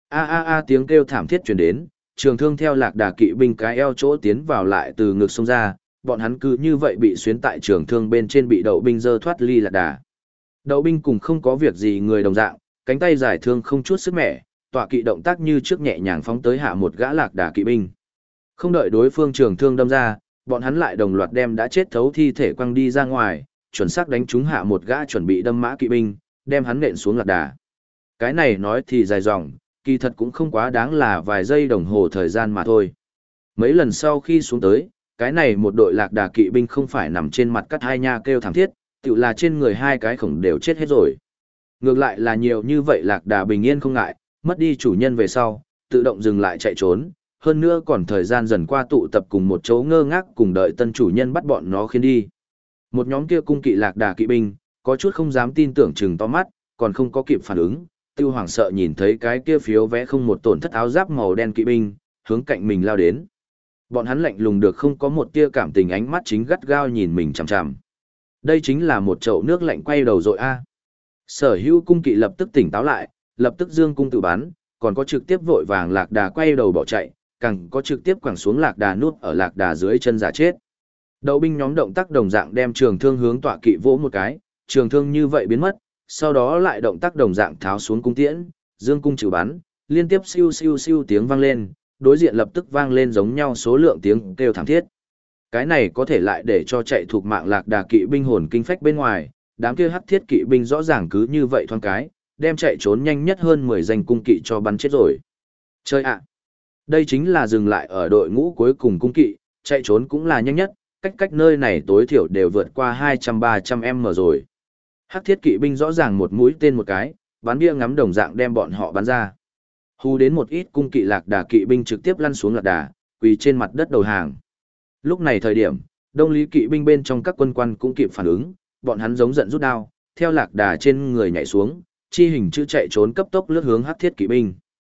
Tiếng kêu thảm thiết truyền đến, trường thương theo Lạc Đà kỵ binh cái eo chỗ tiến vào lại từ ngực xông ra, bọn hắn cứ như vậy bị xuyến tại trường thương bên trên bị đậu binh giơ thoát ly Lạc Đà. Đậu binh cùng không có việc gì người đồng dạng, cánh tay giải thương không chút sức mẻ, tọa kỵ động tác như trước nhẹ nhàng phóng tới hạ một gã Lạc Đà kỵ binh. Không đợi đối phương trường thương đâm ra, bọn hắn lại đồng loạt đem đã chết thấu thi thể quăng đi ra ngoài, chuẩn xác đánh trúng hạ một gã chuẩn bị đâm mã kỵ binh, đem hắn nện xuống Lạc Đà. Cái này nói thì dài dòng, kỳ thật cũng không quá đáng là vài giây đồng hồ thời gian mà thôi. Mấy lần sau khi xuống tới, cái này một đội Lạc Đà kỵ binh không phải nằm trên mặt cắt hai nha kêu thảm thiết, tự là trên người hai cái khổng đều chết hết rồi. Ngược lại là nhiều như vậy Lạc Đà bình yên không ngại, mất đi chủ nhân về sau, tự động dừng lại chạy trốn, hơn nữa còn thời gian dần qua tụ tập cùng một chỗ ngơ ngác cùng đợi tân chủ nhân bắt bọn nó khiến đi. Một nhóm kia cung kỵ Lạc Đà kỵ binh, có chút không dám tin tưởng chừng to mắt, còn không có kịp phản ứng, tiêu hoảng sợ nhìn thấy cái kia phiếu vẽ không một tổn thất áo giáp màu đen kỵ binh, hướng cạnh mình lao đến. Bọn hắn lạnh lùng được không có một tia cảm tình ánh mắt chính gắt gao nhìn mình chằm chằm. Đây chính là một chậu nước lạnh quay đầu rồi a. Sở hữu cung kỵ lập tức tỉnh táo lại, lập tức dương cung tự bắn, còn có trực tiếp vội vàng Lạc Đà quay đầu bỏ chạy, càng có trực tiếp quẳng xuống Lạc Đà nuốt ở Lạc Đà dưới chân giả chết. Đậu binh nhóm động tác đồng dạng đem trường thương hướng tọa kỵ vỗ một cái, trường thương như vậy biến mất, sau đó lại động tác đồng dạng tháo xuống cung tiễn, dương cung trừ bắn, liên tiếp siêu siêu siêu tiếng vang lên, đối diện lập tức vang lên giống nhau số lượng tiếng kêu thảm thiết. Cái này có thể lại để cho chạy thuộc mạng Lạc Đà kỵ binh hồn kinh phách bên ngoài, đám kia hắc thiết kỵ binh rõ ràng cứ như vậy thoáng cái, đem chạy trốn nhanh nhất hơn 10 danh cung kỵ cho bắn chết rồi. Chơi ạ! Đây chính là dừng lại ở đội ngũ cuối cùng cung kỵ, chạy trốn cũng là nhanh nhất, cách nơi này tối thiểu đều vượt qua 200-300m rồi. Hắc thiết kỵ binh rõ ràng một mũi tên một cái, bắn bia ngắm đồng dạng đem bọn họ bắn ra. Hù đến một ít cung kỵ Lạc Đà kỵ binh trực tiếp lăn xuống Lạc Đà, quỳ trên mặt đất đầu hàng. Lúc này thời điểm, Đông Lý kỵ binh bên trong các quân quan cũng kịp phản ứng, bọn hắn giống giận rút đao, theo Lạc Đà trên người nhảy xuống, chi hình chữ chạy trốn cấp tốc lướt hướng hắc thiết kỵ binh.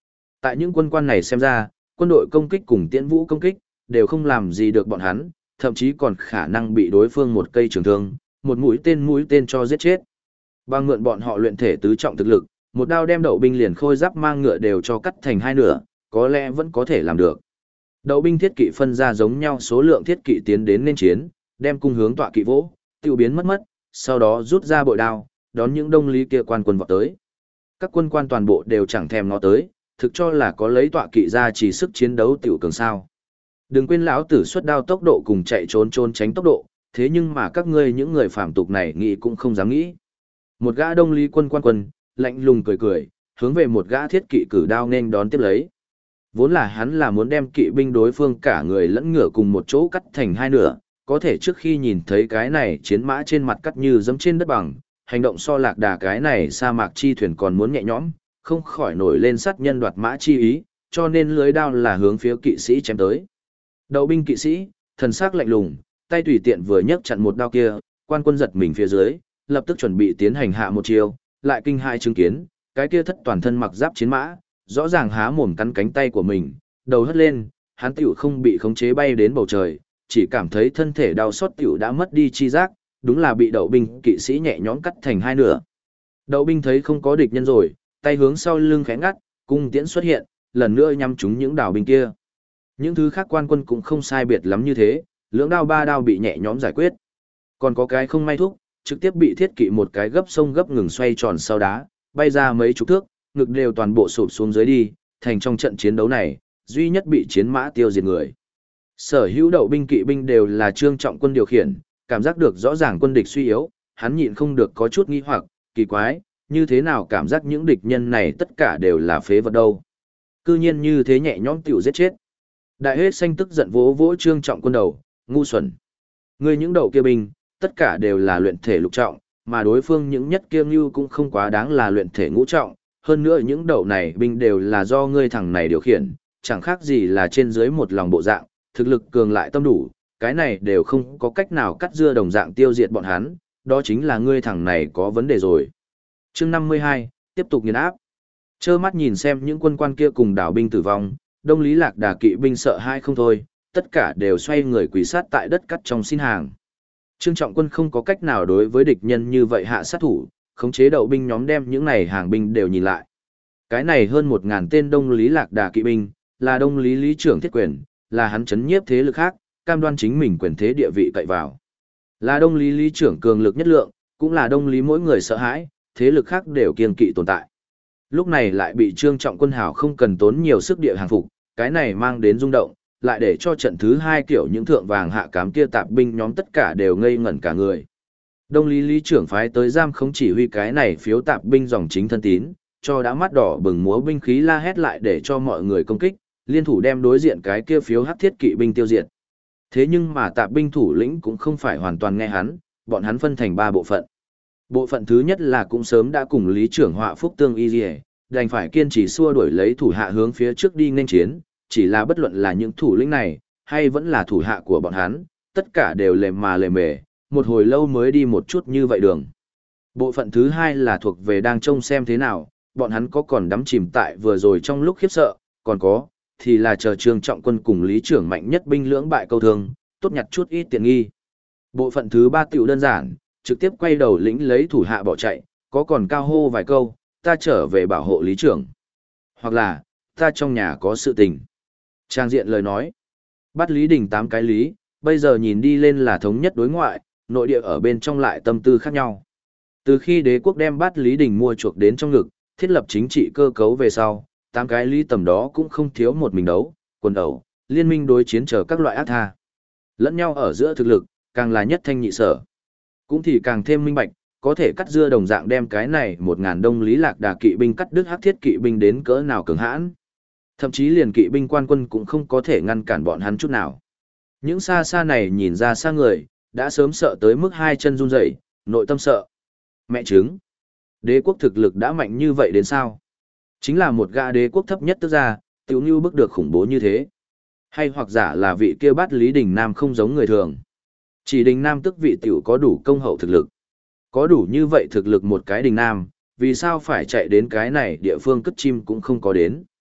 Tại những quân quan này xem ra, quân đội công kích cùng tiễn vũ công kích, đều không làm gì được bọn hắn, thậm chí còn khả năng bị đối phương một cây trường thương, một mũi tên cho giết chết. Bằng mượn bọn họ luyện thể tứ trọng thực lực, một đao đem đậu binh liền khôi giáp mang ngựa đều cho cắt thành hai nửa, có lẽ vẫn có thể làm được. Đậu binh thiết kỵ phân ra giống nhau số lượng thiết kỵ tiến đến nên chiến, đem cung hướng tọa kỵ vỗ, tiêu biến mất, sau đó rút ra bội đao, đón những đông lý kia quan quân vọt tới. Các quân quan toàn bộ đều chẳng thèm ngó tới, thực cho là có lấy tọa kỵ ra chỉ sức chiến đấu tiểu cường sao. Đừng quên lão tử xuất đao tốc độ cùng chạy trốn tránh tốc độ, thế nhưng mà các ngươi những người phàm tục này nghĩ cũng không dám nghĩ. Một gã đông lý quân, lạnh lùng cười, hướng về một gã thiết kỵ cử đao nên đón tiếp lấy. Vốn là hắn là muốn đem kỵ binh đối phương cả người lẫn ngựa cùng một chỗ cắt thành hai nửa, có thể trước khi nhìn thấy cái này chiến mã trên mặt cắt như giẫm trên đất bằng, hành động so lạc đà cái này sa mạc chi thuyền còn muốn nhẹ nhõm, không khỏi nổi lên sát nhân đoạt mã chi ý, cho nên lưới đao là hướng phía kỵ sĩ chém tới. Đậu binh kỵ sĩ, thần sắc lạnh lùng, tay tùy tiện vừa nhấc chặn một đao kia, quan quân giật mình phía dưới, lập tức chuẩn bị tiến hành hạ một chiêu, lại kinh hãi chứng kiến, cái kia thất toàn thân mặc giáp chiến mã, rõ ràng há mồm cắn cánh tay của mình, đầu hất lên, hắn tiểu không bị khống chế bay đến bầu trời, chỉ cảm thấy thân thể đau xót tiểu đã mất đi chi giác, đúng là bị đậu binh kỵ sĩ nhẹ nhõm cắt thành hai nửa. Đậu binh thấy không có địch nhân rồi, tay hướng sau lưng khẽ ngắt, cung tiễn xuất hiện, lần nữa nhắm trúng những đảo binh kia. Những thứ khác quan quân cũng không sai biệt lắm như thế, lưỡng đao ba đao bị nhẹ nhõm giải quyết. Còn có cái không may thúc, trực tiếp bị thiết kỵ một cái gấp sông gấp ngừng xoay tròn sau đá, bay ra mấy chục thước, ngực đều toàn bộ sụp xuống dưới đi, thành trong trận chiến đấu này, duy nhất bị chiến mã tiêu diệt người. Sở hữu đậu binh kỵ binh đều là Trương Trọng Quân điều khiển, cảm giác được rõ ràng quân địch suy yếu, hắn nhịn không được có chút nghi hoặc, kỳ quái, như thế nào cảm giác những địch nhân này tất cả đều là phế vật đâu. Cư nhiên như thế nhẹ nhõm tiểu giết chết. Đại hết xanh tức giận vỗ vỗ Trương Trọng Quân đầu, ngu xuẩn. Ngươi những đậu kia binh, tất cả đều là luyện thể lục trọng, mà đối phương những nhất kia như cũng không quá đáng là luyện thể ngũ trọng, hơn nữa những đậu này binh đều là do ngươi thằng này điều khiển, chẳng khác gì là trên dưới một lòng bộ dạng, thực lực cường lại tâm đủ, cái này đều không có cách nào cắt dưa đồng dạng tiêu diệt bọn hắn, đó chính là ngươi thằng này có vấn đề rồi. Chương 52, tiếp tục nghiền áp. Trơ mắt nhìn xem những quân quan kia cùng đảo binh tử vong, Đông Lý Lạc Đà kỵ binh sợ hai không thôi, tất cả đều xoay người quỳ sát tại đất cắt trong xin hàng. Trương Trọng Quân không có cách nào đối với địch nhân như vậy hạ sát thủ, khống chế đậu binh nhóm đem những này hàng binh đều nhìn lại. Cái này hơn 1000 tên Đông Lý Lạc Đà kỵ binh, là Đông Lý Lý trưởng thiết quyền, là hắn chấn nhiếp thế lực khác, cam đoan chính mình quyền thế địa vị cậy vào. Là Đông Lý Lý trưởng cường lực nhất lượng, cũng là Đông Lý mỗi người sợ hãi, thế lực khác đều kiêng kỵ tồn tại. Lúc này lại bị Trương Trọng Quân hảo không cần tốn nhiều sức địa hàng phục, cái này mang đến rung động, lại để cho trận thứ 2 kiểu những thượng vàng hạ cám kia tạp binh nhóm tất cả đều ngây ngẩn cả người. Đông Lý Lý trưởng phái tới giam không chỉ huy cái này phiếu tạp binh dòng chính thân tín, cho đã mắt đỏ bừng múa binh khí la hét lại để cho mọi người công kích, liên thủ đem đối diện cái kia phiếu hắc thiết kỵ binh tiêu diệt. Thế nhưng mà tạp binh thủ lĩnh cũng không phải hoàn toàn nghe hắn, bọn hắn phân thành 3 bộ phận. Bộ phận thứ nhất là cũng sớm đã cùng Lý trưởng họa phúc tương y dì, đành phải kiên trì xua đuổi lấy thủ hạ hướng phía trước đi nên chiến, chỉ là bất luận là những thủ lĩnh này, hay vẫn là thủ hạ của bọn hắn, tất cả đều lề mề, một hồi lâu mới đi một chút như vậy đường. Bộ phận thứ hai là thuộc về đang trông xem thế nào, bọn hắn có còn đắm chìm tại vừa rồi trong lúc khiếp sợ, còn có, thì là chờ Trương Trọng Quân cùng Lý trưởng mạnh nhất binh lưỡng bại câu thương, tốt nhặt chút ít tiện nghi. Bộ phận thứ 3 tiểu đơn giản, trực tiếp quay đầu lĩnh lấy thủ hạ bỏ chạy, có còn cao hô vài câu, ta trở về bảo hộ Lý trưởng. Hoặc là, ta trong nhà có sự tình. Trang diện lời nói, bắt Lý Đình 8 cái lý, bây giờ nhìn đi lên là thống nhất đối ngoại, nội địa ở bên trong lại tâm tư khác nhau. Từ khi đế quốc đem bắt Lý Đình mua chuộc đến trong ngực, thiết lập chính trị cơ cấu về sau, 8 cái lý tầm đó cũng không thiếu một mình đấu, quần ẩu, liên minh đối chiến chờ các loại ác tha. Lẫn nhau ở giữa thực lực, càng là nhất thanh nhị sở. Cũng thì càng thêm minh bạch, có thể cắt dưa đồng dạng đem cái này 1000 Đông Lý Lạc Đà kỵ binh cắt đứt hắc thiết kỵ binh đến cỡ nào cường hãn. Thậm chí liền kỵ binh quan quân cũng không có thể ngăn cản bọn hắn chút nào. Những xa xa này nhìn ra xa người, đã sớm sợ tới mức hai chân run rẩy, nội tâm sợ. Mẹ chứng, đế quốc thực lực đã mạnh như vậy đến sao? Chính là một gã đế quốc thấp nhất tức ra, tiểu như bức được khủng bố như thế. Hay hoặc giả là vị kia bắt Lý Đình Nam không giống người thường. Chỉ Đình Nam tức vị tiểu có đủ công hậu thực lực. Có đủ như vậy thực lực một cái Đình Nam, vì sao phải chạy đến cái này địa phương cất chim cũng không có đến.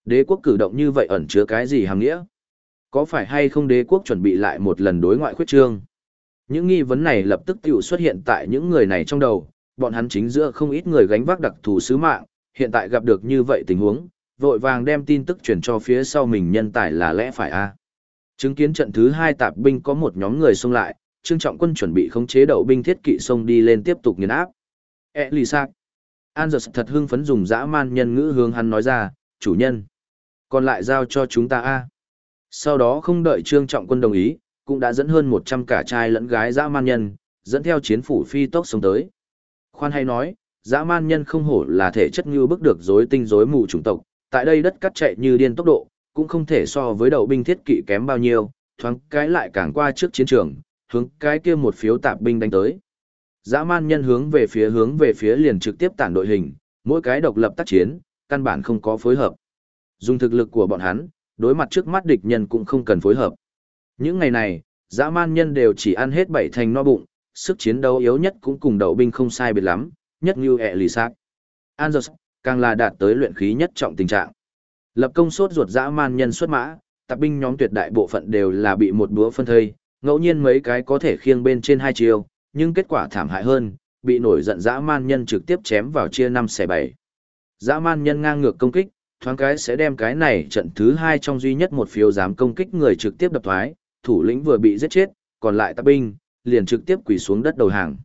Đế quốc cử động như vậy ẩn chứa cái gì hàm nghĩa? Có phải hay không đế quốc chuẩn bị lại một lần đối ngoại khuyết trương? Những nghi vấn này lập tức tự xuất hiện tại những người này trong đầu, bọn hắn chính giữa không ít người gánh vác đặc thù sứ mạng, hiện tại gặp được như vậy tình huống, vội vàng đem tin tức truyền cho phía sau mình nhân tài là lẽ phải a. Chứng kiến trận thứ 2 tạp binh có một nhóm người xông lại, Trương Trọng Quân chuẩn bị khống chế đậu binh thiết kỵ xông đi lên tiếp tục nghiền áp. Elisa. Anders thật hưng phấn dùng dã man nhân ngữ hướng hắn nói ra, chủ nhân. Còn lại giao cho chúng ta a. Sau đó không đợi Trương Trọng Quân đồng ý, cũng đã dẫn hơn 100 cả trai lẫn gái dã man nhân, dẫn theo chiến phủ phi tốc sống tới. Khoan hay nói, dã man nhân không hổ là thể chất như bức được rối tinh rối mù chủng tộc, tại đây đất cắt chạy như điên tốc độ, cũng không thể so với đậu binh thiết kỵ kém bao nhiêu, thoáng cái lại càng qua trước chiến trường, hướng cái kia một phiếu tạp binh đánh tới. Dã man nhân hướng về phía liền trực tiếp tản đội hình, mỗi cái độc lập tác chiến, căn bản không có phối hợp. Dùng thực lực của bọn hắn, đối mặt trước mắt địch nhân cũng không cần phối hợp. Những ngày này, dã man nhân đều chỉ ăn hết 7 thành no bụng, sức chiến đấu yếu nhất cũng cùng đậu binh không sai biệt lắm, nhất như Elisa. Anders, càng là đạt tới luyện khí nhất trọng tình trạng. Lập công sốt ruột dã man nhân xuất mã, tạp binh nhóm tuyệt đại bộ phận đều là bị một búa phân thây, ngẫu nhiên mấy cái có thể khiêng bên trên 2 chiều, nhưng kết quả thảm hại hơn, bị nổi giận dã man nhân trực tiếp chém vào chia 5 xẻ 7. Dã man nhân ngang ngược công kích, thoáng cái sẽ đem cái này trận thứ 2 trong duy nhất một phiếu dám công kích người trực tiếp đập thoái, thủ lĩnh vừa bị giết chết, còn lại tạp binh liền trực tiếp quỳ xuống đất đầu hàng.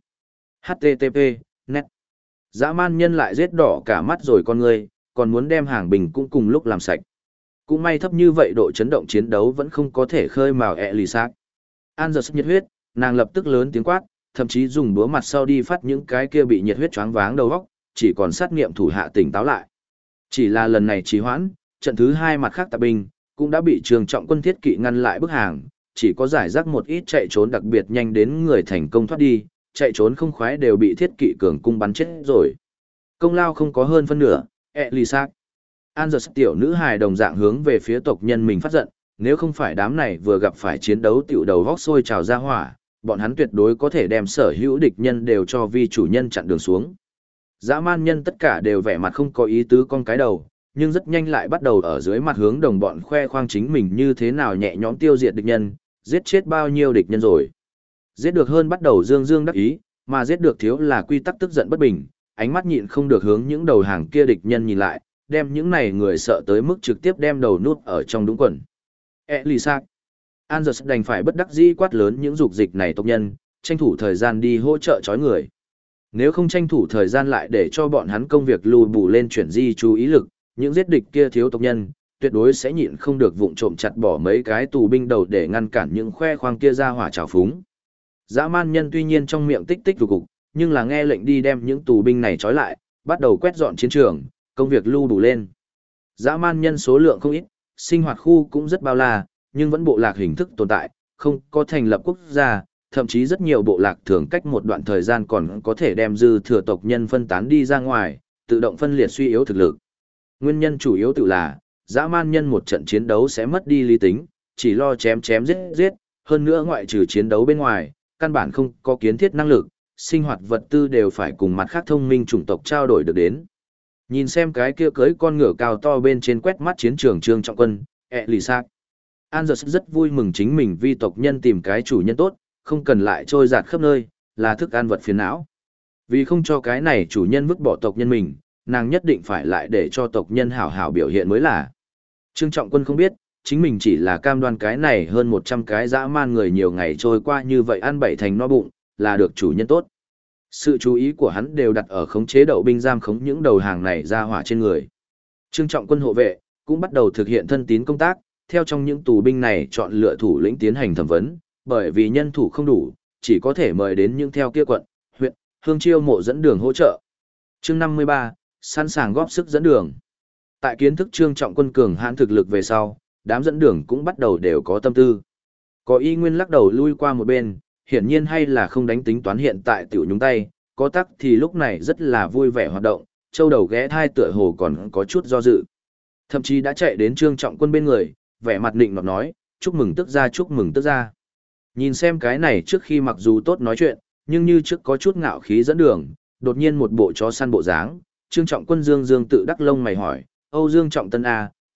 http net. Dã man nhân lại giết đỏ cả mắt rồi con người, còn muốn đem hàng bình cũng cùng lúc làm sạch. Cũng may thấp như vậy độ chấn động chiến đấu vẫn không có thể khơi mào Elisa. Anders nhiệt huyết, nàng lập tức lớn tiếng quát, thậm chí dùng búa mặt sau đi phát những cái kia bị nhiệt huyết choáng váng đầu óc, chỉ còn sát nghiệm thủ hạ tỉnh táo lại. Chỉ là lần này trì hoãn, trận thứ 2 mặt khác tạp binh cũng đã bị Trương Trọng Quân thiết kỵ ngăn lại bức hàng, chỉ có giải rác một ít chạy trốn đặc biệt nhanh đến người thành công thoát đi, chạy trốn không khoái đều bị thiết kỵ cường cung bắn chết rồi. Công lao không có hơn phân nửa, Elisa. Anders tiểu nữ hài đồng dạng hướng về phía tộc nhân mình phát giận, nếu không phải đám này vừa gặp phải chiến đấu tiểu đầu vóc sôi trào ra hỏa, bọn hắn tuyệt đối có thể đem sở hữu địch nhân đều cho vi chủ nhân chặn đường xuống. Dã man nhân tất cả đều vẻ mặt không có ý tứ con cái đầu, nhưng rất nhanh lại bắt đầu ở dưới mặt hướng đồng bọn khoe khoang chính mình như thế nào nhẹ nhõm tiêu diệt địch nhân, giết chết bao nhiêu địch nhân rồi. Giết được hơn bắt đầu dương dương đắc ý, mà giết được thiếu là quy tắc tức giận bất bình, ánh mắt nhịn không được hướng những đầu hàng kia địch nhân nhìn lại, đem những này người sợ tới mức trực tiếp đem đầu nút ở trong đúng quần. Elisa. Anders đành phải bất đắc dĩ quát lớn những dục dịch này tộc nhân, tranh thủ thời gian đi hỗ trợ chói người. Nếu không tranh thủ thời gian lại để cho bọn hắn công việc lùi bù lên chuyển di chú ý lực, những giết địch kia thiếu tộc nhân, tuyệt đối sẽ nhịn không được vụng trộm chặt bỏ mấy cái tù binh đầu để ngăn cản những khoe khoang kia ra hỏa trào phúng. Dã man nhân tuy nhiên trong miệng tích tích rục cục, nhưng là nghe lệnh đi đem những tù binh này trói lại, bắt đầu quét dọn chiến trường, công việc lưu đủ lên. Dã man nhân số lượng không ít, sinh hoạt khu cũng rất bao la, nhưng vẫn bộ lạc hình thức tồn tại, không có thành lập quốc gia, thậm chí rất nhiều bộ lạc thường cách một đoạn thời gian còn có thể đem dư thừa tộc nhân phân tán đi ra ngoài, tự động phân liệt suy yếu thực lực. Nguyên nhân chủ yếu tự là, dã man nhân một trận chiến đấu sẽ mất đi lý tính, chỉ lo chém chém giết giết, hơn nữa ngoại trừ chiến đấu bên ngoài, căn bản không có kiến thiết năng lực, sinh hoạt vật tư đều phải cùng mặt khác thông minh chủng tộc trao đổi được đến. Nhìn xem cái kia cưới con ngựa cao to bên trên quét mắt chiến trường Trương Trọng Quân, Elisa. Anders rất vui mừng chính mình vi tộc nhân tìm cái chủ nhân tốt, không cần lại trôi giạt khắp nơi, là thức ăn vật phiền não. Vì không cho cái này chủ nhân vứt bỏ tộc nhân mình, nàng nhất định phải lại để cho tộc nhân hảo hảo biểu hiện mới là. Trương Trọng Quân không biết, chính mình chỉ là cam đoan cái này hơn 100 cái dã man người nhiều ngày trôi qua như vậy ăn bảy thành no bụng, là được chủ nhân tốt. Sự chú ý của hắn đều đặt ở khống chế đậu binh giam khống những đầu hàng này ra hỏa trên người. Trương Trọng Quân hộ vệ cũng bắt đầu thực hiện thân tín công tác, theo trong những tù binh này chọn lựa thủ lĩnh tiến hành thẩm vấn, bởi vì nhân thủ không đủ, chỉ có thể mời đến những theo kia quận, huyện, hương chiêu mộ dẫn đường hỗ trợ. Chương 53, sẵn sàng góp sức dẫn đường. Tại kiến thức Trương Trọng Quân cường hãn thực lực về sau, đám dẫn đường cũng bắt đầu đều có tâm tư. Có y nguyên lắc đầu lui qua một bên, hiển nhiên hay là không đánh tính toán hiện tại tiểu nhúng tay, có tắc thì lúc này rất là vui vẻ hoạt động, châu đầu ghé thai tựa hồ còn có chút do dự. Thậm chí đã chạy đến Trương Trọng Quân bên người, vẻ mặt nịnh nọt nói, chúc mừng tức ra chúc mừng tức ra. Nhìn xem cái này trước khi mặc dù tốt nói chuyện, nhưng như trước có chút ngạo khí dẫn đường, đột nhiên một bộ chó săn bộ dáng, Trương Trọng Quân dương dương tự đắc lông mày hỏi, Âu Dương Trọng Tân à,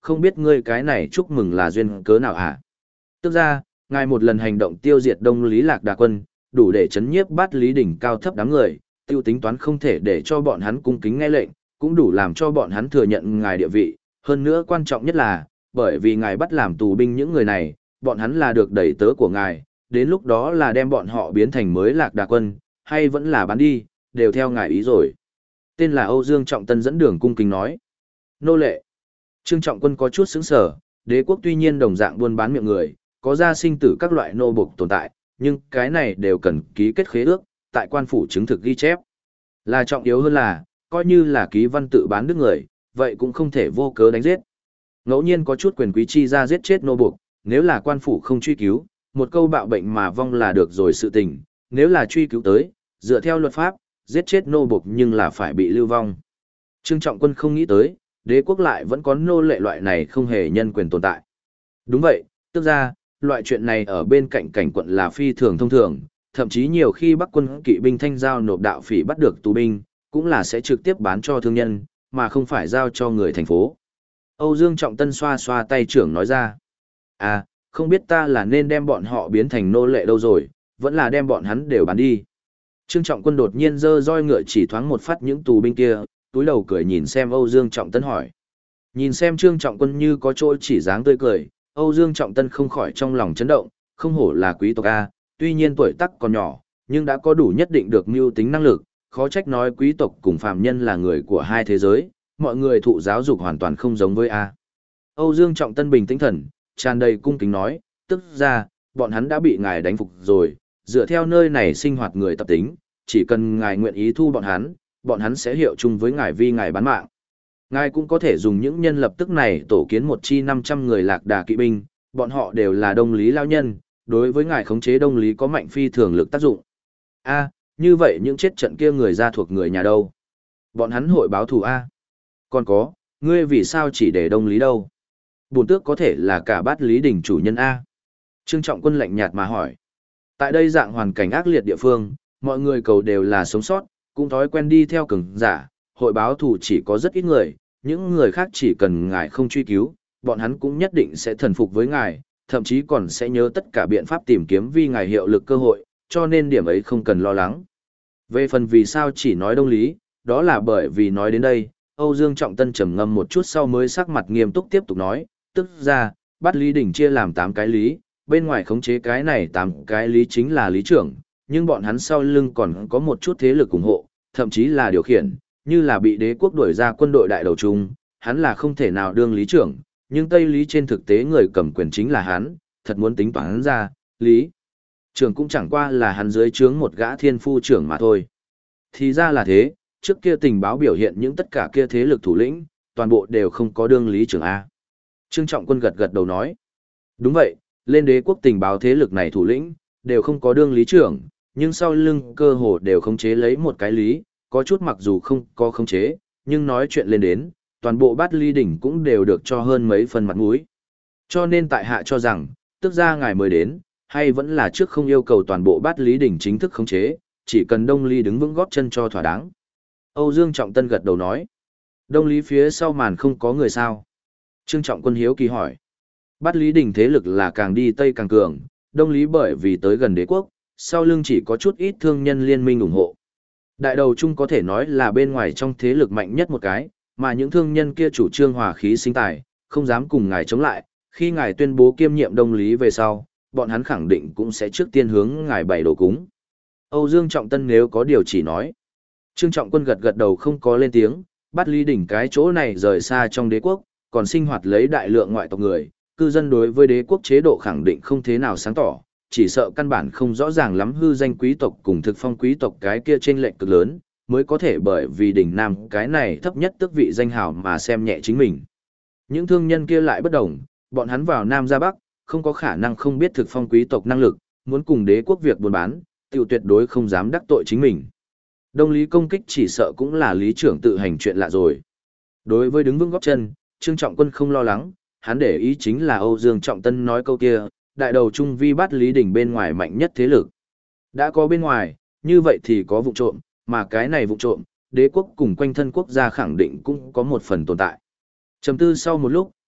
không biết ngươi cái này chúc mừng là duyên cớ nào hả? Tức ra, ngài một lần hành động tiêu diệt Đông Lý Lạc Đà quân, đủ để chấn nhiếp Bát Lý đỉnh cao thấp đám người, tiêu tính toán không thể để cho bọn hắn cung kính nghe lệnh, cũng đủ làm cho bọn hắn thừa nhận ngài địa vị, hơn nữa quan trọng nhất là, bởi vì ngài bắt làm tù binh những người này, bọn hắn là được đẩy tớ của ngài, đến lúc đó là đem bọn họ biến thành mới Lạc Đà quân, hay vẫn là bán đi, đều theo ngài ý rồi. Tên là Âu Dương Trọng Tân dẫn đường cung kính nói. Nô lệ. Trương Trọng Quân có chút sững sờ, đế quốc tuy nhiên đồng dạng buôn bán miệng người, có gia sinh tử các loại nô buộc tồn tại, nhưng cái này đều cần ký kết khế ước, tại quan phủ chứng thực ghi chép. Là trọng yếu hơn là, coi như là ký văn tự bán đứt người, vậy cũng không thể vô cớ đánh giết. Ngẫu nhiên có chút quyền quý chi ra giết chết nô buộc, nếu là quan phủ không truy cứu, một câu bạo bệnh mà vong là được rồi sự tình, nếu là truy cứu tới, dựa theo luật pháp, giết chết nô buộc nhưng là phải bị lưu vong. Trương Trọng Quân không nghĩ tới, đế quốc lại vẫn có nô lệ loại này không hề nhân quyền tồn tại. Đúng vậy, tức ra, loại chuyện này ở bên cạnh cảnh quận là phi thường thông thường, thậm chí nhiều khi Bắc quân kỵ binh thanh giao nộp đạo phỉ bắt được tù binh, cũng là sẽ trực tiếp bán cho thương nhân, mà không phải giao cho người thành phố. Âu Dương Trọng Tân xoa xoa tay trưởng nói ra. À, không biết ta là nên đem bọn họ biến thành nô lệ đâu rồi, vẫn là đem bọn hắn đều bán đi. Trương Trọng Quân đột nhiên giơ roi ngựa chỉ thoáng một phát những tù binh kia, túi đầu cười nhìn xem Âu Dương Trọng Tân hỏi. Nhìn xem Trương Trọng Quân như có chỗ chỉ dáng tươi cười, Âu Dương Trọng Tân không khỏi trong lòng chấn động, không hổ là quý tộc A, tuy nhiên tuổi tác còn nhỏ, nhưng đã có đủ nhất định được mưu tính năng lực, khó trách nói quý tộc cùng phàm nhân là người của hai thế giới, mọi người thụ giáo dục hoàn toàn không giống với A. Âu Dương Trọng Tân bình tĩnh thần, tràn đầy cung kính nói, tức ra, bọn hắn đã bị ngài đánh phục rồi, dựa theo nơi này sinh hoạt người tập tính, chỉ cần ngài nguyện ý thu bọn hắn sẽ hiệu chung với ngài vì ngài bán mạng. Ngài cũng có thể dùng những nhân lập tức này tổ kiến một chi 500 người Lạc Đà kỵ binh, bọn họ đều là Đông Lý lao nhân, đối với ngài khống chế Đông Lý có mạnh phi thường lực tác dụng. A, như vậy những chết trận kia người ra thuộc người nhà đâu? Bọn hắn hội báo thù A. Còn có, ngươi vì sao chỉ để Đông Lý đâu? Bổn tước có thể là cả Bát Lý đỉnh chủ nhân A. Trương Trọng Quân lạnh nhạt mà hỏi. Tại đây dạng hoàn cảnh ác liệt địa phương, mọi người cầu đều là sống sót, cũng thói quen đi theo cường giả, hội báo thù chỉ có rất ít người, những người khác chỉ cần ngài không truy cứu, bọn hắn cũng nhất định sẽ thần phục với ngài, thậm chí còn sẽ nhớ tất cả biện pháp tìm kiếm vì ngài hiệu lực cơ hội, cho nên điểm ấy không cần lo lắng. Về phần vì sao chỉ nói Đông Lý, đó là bởi vì nói đến đây, Âu Dương Trọng Tân trầm ngâm một chút sau mới sắc mặt nghiêm túc tiếp tục nói, tức ra, Bát Lý đỉnh chia làm 8 cái lý, bên ngoài khống chế cái này 8 cái lý chính là lý trưởng, nhưng bọn hắn sau lưng còn có một chút thế lực ủng hộ, thậm chí là điều khiển, như là bị đế quốc đuổi ra quân đội đại đầu trung, hắn là không thể nào đương lý trưởng, nhưng Tây Lý trên thực tế người cầm quyền chính là hắn, thật muốn tính toán ra, lý trưởng cũng chẳng qua là hắn dưới trướng một gã thiên phu trưởng mà thôi. Thì ra là thế, trước kia tình báo biểu hiện những tất cả kia thế lực thủ lĩnh, toàn bộ đều không có đương lý trưởng A. Trương Trọng Quân gật gật đầu nói, đúng vậy, lên đế quốc tình báo thế lực này thủ lĩnh, đều không có đương lý trưởng, nhưng sau lưng cơ hồ đều khống chế lấy một cái lý, có chút mặc dù không có khống chế, nhưng nói chuyện lên đến, toàn bộ Bát Lý đỉnh cũng đều được cho hơn mấy phần mặt mũi. Cho nên tại hạ cho rằng, tức ra ngài mới đến, hay vẫn là trước không yêu cầu toàn bộ Bát Lý đỉnh chính thức khống chế, chỉ cần Đông Lý đứng vững góp chân cho thỏa đáng. Âu Dương Trọng Tân gật đầu nói, Đông Lý phía sau màn không có người sao? Trương Trọng Quân hiếu kỳ hỏi, Bát Lý đỉnh thế lực là càng đi Tây càng cường, Đông Lý bởi vì tới gần đế quốc, sau lưng chỉ có chút ít thương nhân liên minh ủng hộ. Đại đầu chung có thể nói là bên ngoài trong thế lực mạnh nhất một cái, mà những thương nhân kia chủ trương hòa khí sinh tài, không dám cùng ngài chống lại, khi ngài tuyên bố kiêm nhiệm Đông Lý về sau, bọn hắn khẳng định cũng sẽ trước tiên hướng ngài bày đồ cúng. Âu Dương Trọng Tân nếu có điều chỉ nói. Trương Trọng Quân gật gật đầu không có lên tiếng, Bát Lý đỉnh cái chỗ này rời xa trong đế quốc, còn sinh hoạt lấy đại lượng ngoại tộc người, cư dân đối với đế quốc chế độ khẳng định không thế nào sáng tỏ, chỉ sợ căn bản không rõ ràng lắm hư danh quý tộc cùng thực phong quý tộc cái kia chênh lệch cực lớn, mới có thể bởi vì đỉnh nam cái này thấp nhất tước vị danh hào mà xem nhẹ chính mình. Những thương nhân kia lại bất đồng, bọn hắn vào Nam ra Bắc, không có khả năng không biết thực phong quý tộc năng lực, muốn cùng đế quốc việc buôn bán, tiểu tuyệt đối không dám đắc tội chính mình. Đông Lý công kích chỉ sợ cũng là lý trưởng tự hành chuyện lạ rồi. Đối với đứng vững góp chân, Trương Trọng Quân không lo lắng, hắn để ý chính là Âu Dương Trọng Tân nói câu kia, đại đầu trung vi Bát Lý đỉnh bên ngoài mạnh nhất thế lực. Đã có bên ngoài, như vậy thì có vụ trộm, mà cái này vụ trộm, đế quốc cùng quanh thân quốc gia khẳng định cũng có một phần tồn tại. Trầm tư sau một lúc,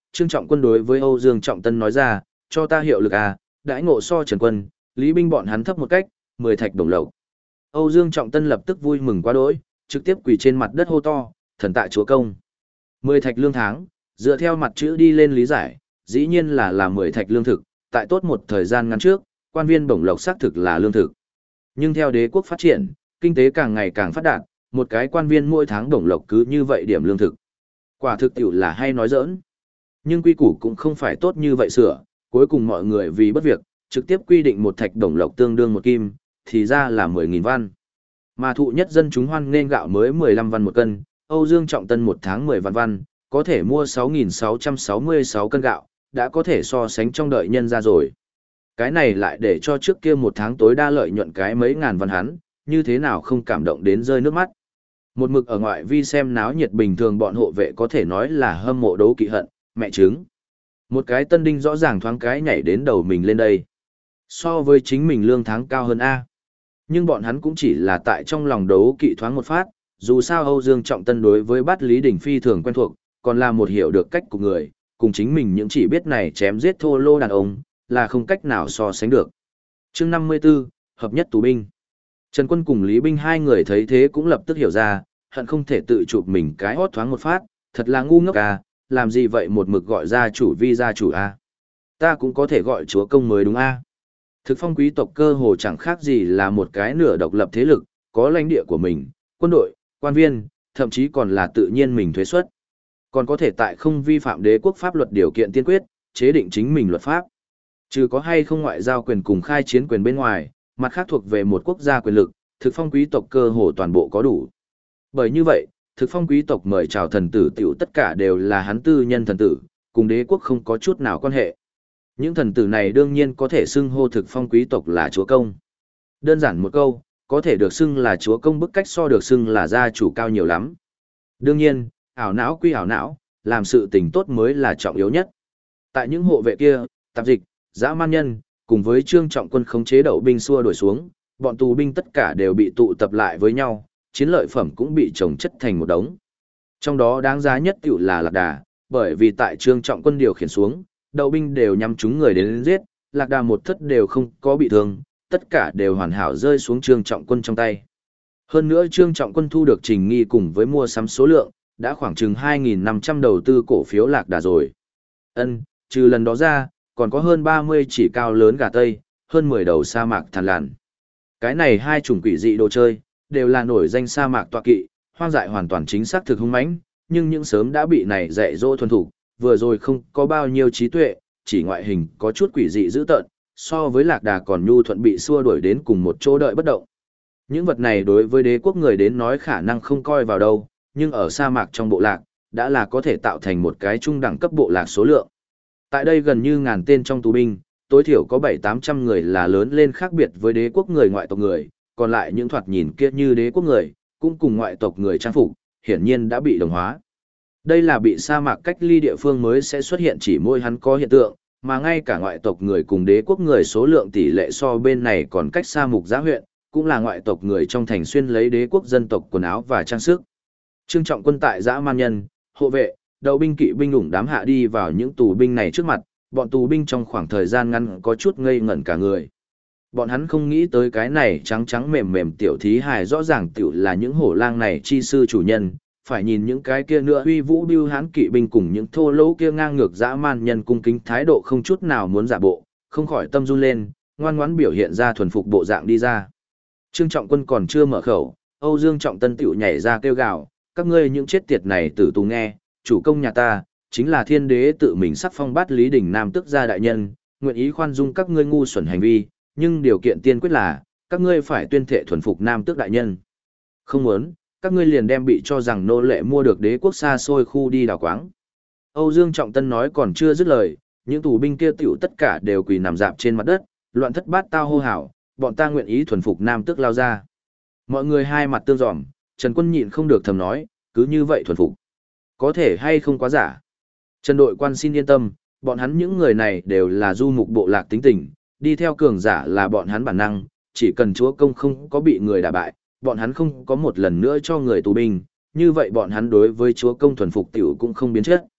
Trương Trọng Quân đối với Âu Dương Trọng Tân nói ra, cho ta hiệu lực à, đãi ngộ so Trần Quân, Lý Binh bọn hắn thấp một cách, 10 thạch đồng lộc. Âu Dương Trọng Tân lập tức vui mừng quá đỗi, trực tiếp quỳ trên mặt đất hô to, thần tạ chúa công. 10 thạch lương tháng, dựa theo mặt chữ đi lên lý giải, dĩ nhiên là 10 thạch lương thực, tại tốt một thời gian ngắn trước, quan viên bổng lộc xác thực là lương thực. Nhưng theo đế quốc phát triển, kinh tế càng ngày càng phát đạt, một cái quan viên mỗi tháng bổng lộc cứ như vậy điểm lương thực. Quả thực tiểu là hay nói giỡn. Nhưng quy củ cũng không phải tốt như vậy sửa, cuối cùng mọi người vì bất việc, trực tiếp quy định một thạch đồng lộc tương đương một kim, thì ra là 10.000 văn. Mà thụ nhất dân chúng hoan nên gạo mới 15 văn một cân, Âu Dương Trọng Tân một tháng 10 văn, có thể mua 6.666 cân gạo, đã có thể so sánh trong đợi nhân ra rồi. Cái này lại để cho trước kia một tháng tối đa lợi nhuận cái mấy ngàn văn hắn, như thế nào không cảm động đến rơi nước mắt. Một mực ở ngoại vi xem náo nhiệt bình thường bọn hộ vệ có thể nói là hâm mộ đấu kỵ hận, mẹ trứng. Một cái tân đinh rõ ràng thoáng cái nhảy đến đầu mình lên đây. So với chính mình lương tháng cao hơn A. Nhưng bọn hắn cũng chỉ là tại trong lòng đấu kỵ thoáng một phát, dù sao Âu Dương Trọng Tân đối với Bát Lý Đình phi thường quen thuộc, còn là một hiểu được cách của người, cùng chính mình những chỉ biết này chém giết thô lô đàn ông, là không cách nào so sánh được. Chương 54, hợp nhất tù binh. Trần Quân cùng Lý Binh hai người thấy thế cũng lập tức hiểu ra, hận không thể tự chụp mình cái hót thoáng một phát, thật là ngu ngốc à, làm gì vậy một mực gọi gia chủ vi gia chủ a. Ta cũng có thể gọi chúa công mới đúng a. Thực phong quý tộc cơ hồ chẳng khác gì là một cái nửa độc lập thế lực, có lãnh địa của mình, quân đội, quan viên, thậm chí còn là tự nhiên mình thuế suất. Còn có thể tại không vi phạm đế quốc pháp luật điều kiện tiên quyết, chế định chính mình luật pháp. Trừ có hay không ngoại giao quyền cùng khai chiến quyền bên ngoài, mặt khác thuộc về một quốc gia quyền lực, thực phong quý tộc cơ hồ toàn bộ có đủ. Bởi như vậy, thực phong quý tộc mời chào thần tử tiểu tất cả đều là hắn tư nhân thần tử, cùng đế quốc không có chút nào quan hệ. Những thần tử này đương nhiên có thể xưng hô thực phong quý tộc là chúa công. Đơn giản một câu, có thể được xưng là chúa công bức cách so được xưng là gia chủ cao nhiều lắm. Đương nhiên, ảo não quy ảo não, làm sự tình tốt mới là trọng yếu nhất. Tại những hộ vệ kia, tạp dịch, dã man nhân, cùng với Trương Trọng Quân khống chế đậu binh xua đuổi xuống, bọn tù binh tất cả đều bị tụ tập lại với nhau, chiến lợi phẩm cũng bị chồng chất thành một đống. Trong đó đáng giá nhất tiểu là Lạc Đà, bởi vì tại Trương Trọng Quân điều khiển xuống, đậu binh đều nhắm chúng người đến giết, Lạc Đà một thất đều không có bị thương, tất cả đều hoàn hảo rơi xuống Trương Trọng Quân trong tay. Hơn nữa Trương Trọng Quân thu được trình nghi cùng với mua sắm số lượng, đã khoảng chừng 2.500 đầu tư cổ phiếu Lạc Đà rồi. Trừ lần đó ra, còn có hơn 30 chỉ cao lớn gà Tây, hơn 10 đầu sa mạc thằn lằn. Cái này hai chủng quỷ dị đồ chơi, đều là nổi danh sa mạc tọa kỵ, hoang dại hoàn toàn chính xác thực hung mãnh, nhưng những sớm đã bị này dạy dỗ thuần thủ, vừa rồi không có bao nhiêu trí tuệ, chỉ ngoại hình có chút quỷ dị dữ tợn, so với Lạc Đà còn nhu thuận bị xua đuổi đến cùng một chỗ đợi bất động. Những vật này đối với đế quốc người đến nói khả năng không coi vào đâu, nhưng ở sa mạc trong bộ lạc, đã là có thể tạo thành một cái trung đẳng cấp bộ lạc số lượng. Tại đây gần như ngàn tên trong tù binh, tối thiểu có 700-800 người là lớn lên khác biệt với đế quốc người ngoại tộc người, còn lại những thoạt nhìn kia như đế quốc người, cũng cùng ngoại tộc người trang phục, hiển nhiên đã bị đồng hóa. Đây là bị sa mạc cách ly địa phương mới sẽ xuất hiện chỉ mỗi hắn có hiện tượng, mà ngay cả ngoại tộc người cùng đế quốc người số lượng tỷ lệ so bên này còn cách xa mục giá huyện, cũng là ngoại tộc người trong thành xuyên lấy đế quốc dân tộc quần áo và trang sức. Trương Trọng Quân tại dã man nhân, hộ vệ, đậu binh kỵ binh ủng đám hạ đi vào những tù binh này trước mặt, bọn tù binh trong khoảng thời gian ngắn có chút ngây ngẩn cả người. Bọn hắn không nghĩ tới cái này trắng trắng mềm mềm tiểu thí hài rõ ràng tiểu là những hổ lang này chi sư chủ nhân, phải nhìn những cái kia nữa uy vũ bưu hán kỵ binh cùng những thô lỗ kia ngang ngược dã man nhân cung kính thái độ không chút nào muốn giả bộ, không khỏi tâm run lên, ngoan ngoãn biểu hiện ra thuần phục bộ dạng đi ra. Trương Trọng Quân còn chưa mở khẩu, Âu Dương Trọng Tân tiểu nhảy ra kêu gào, các ngươi những chết tiệt này tử tù nghe, chủ công nhà ta, chính là thiên đế tự mình sắc phong Bát Lý Đình Nam tức gia đại nhân, nguyện ý khoan dung các ngươi ngu xuẩn hành vi, nhưng điều kiện tiên quyết là, các ngươi phải tuyên thệ thuần phục Nam tước đại nhân. Không muốn, các ngươi liền đem bị cho rằng nô lệ mua được đế quốc xa xôi khu đi đào quáng. Âu Dương Trọng Tân nói còn chưa dứt lời, những tù binh kia tiểu tất cả đều quỳ nằm dạp trên mặt đất, loạn thất bát tao hô hào, bọn ta nguyện ý thuần phục Nam tước lao ra. Mọi người hai mặt tương dòm, Trần Quân nhịn không được thầm nói, cứ như vậy thuần phục. Có thể hay không quá giả. Trần đội quan xin yên tâm, bọn hắn những người này đều là du mục bộ lạc tính tình, đi theo cường giả là bọn hắn bản năng, chỉ cần chúa công không có bị người đả bại, bọn hắn không có một lần nữa cho người tù binh, như vậy bọn hắn đối với chúa công thuần phục tiểu cũng không biến chất.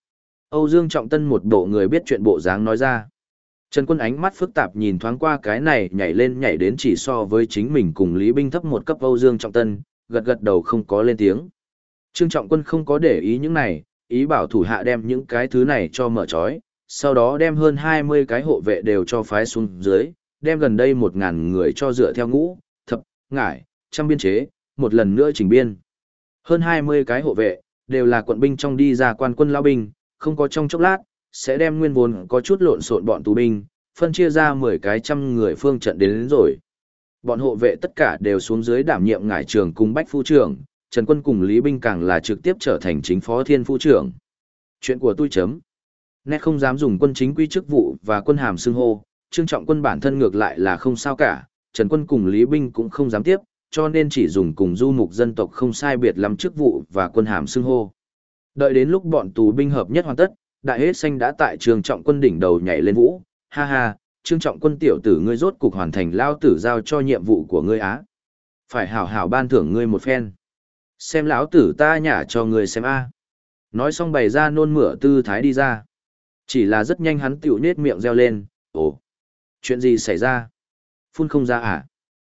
Âu Dương Trọng Tân một bộ người biết chuyện bộ dáng nói ra. Trần Quân ánh mắt phức tạp nhìn thoáng qua cái này nhảy lên nhảy đến chỉ so với chính mình cùng Lý Binh thấp một cấp Âu Dương Trọng Tân, gật gật đầu không có lên tiếng. Trương Trọng Quân không có để ý những này, ý bảo thủ hạ đem những cái thứ này cho mở trói, sau đó đem hơn 20 cái hộ vệ đều cho phái xuống dưới, đem gần đây 1.000 người cho dựa theo ngũ, thập, ngải, trăm biên chế, một lần nữa chỉnh biên. Hơn 20 cái hộ vệ, đều là quận binh trong đi ra quan quân lao binh, không có trong chốc lát, sẽ đem nguyên vốn có chút lộn xộn bọn tù binh, phân chia ra 10 cái trăm người phương trận đến rồi. Bọn hộ vệ tất cả đều xuống dưới đảm nhiệm ngải trường cùng bách phu trưởng, Trần Quân cùng Lý Binh càng là trực tiếp trở thành chính phó thiên phu trưởng. Chuyện của tôi chấm. Nét không dám dùng quân chính quy chức vụ và quân hàm xưng hô, Trương Trọng Quân bản thân ngược lại là không sao cả, Trần Quân cùng Lý Binh cũng không dám tiếp, cho nên chỉ dùng cùng du mục dân tộc không sai biệt lắm chức vụ và quân hàm xưng hô. Đợi đến lúc bọn tù binh hợp nhất hoàn tất, Đại Hết Xanh đã tại Trương Trọng Quân đỉnh đầu nhảy lên vũ, ha ha, Trương Trọng Quân tiểu tử ngươi rốt cục hoàn thành lao tử giao cho nhiệm vụ của ngươi á. Phải hảo hảo ban thưởng ngươi một phen. Xem lão tử ta nhả cho ngươi xem a. Nói xong bày ra nôn mửa tư thái đi ra. Chỉ là rất nhanh hắn tiểu nết miệng reo lên, ồ, chuyện gì xảy ra? Phun không ra à?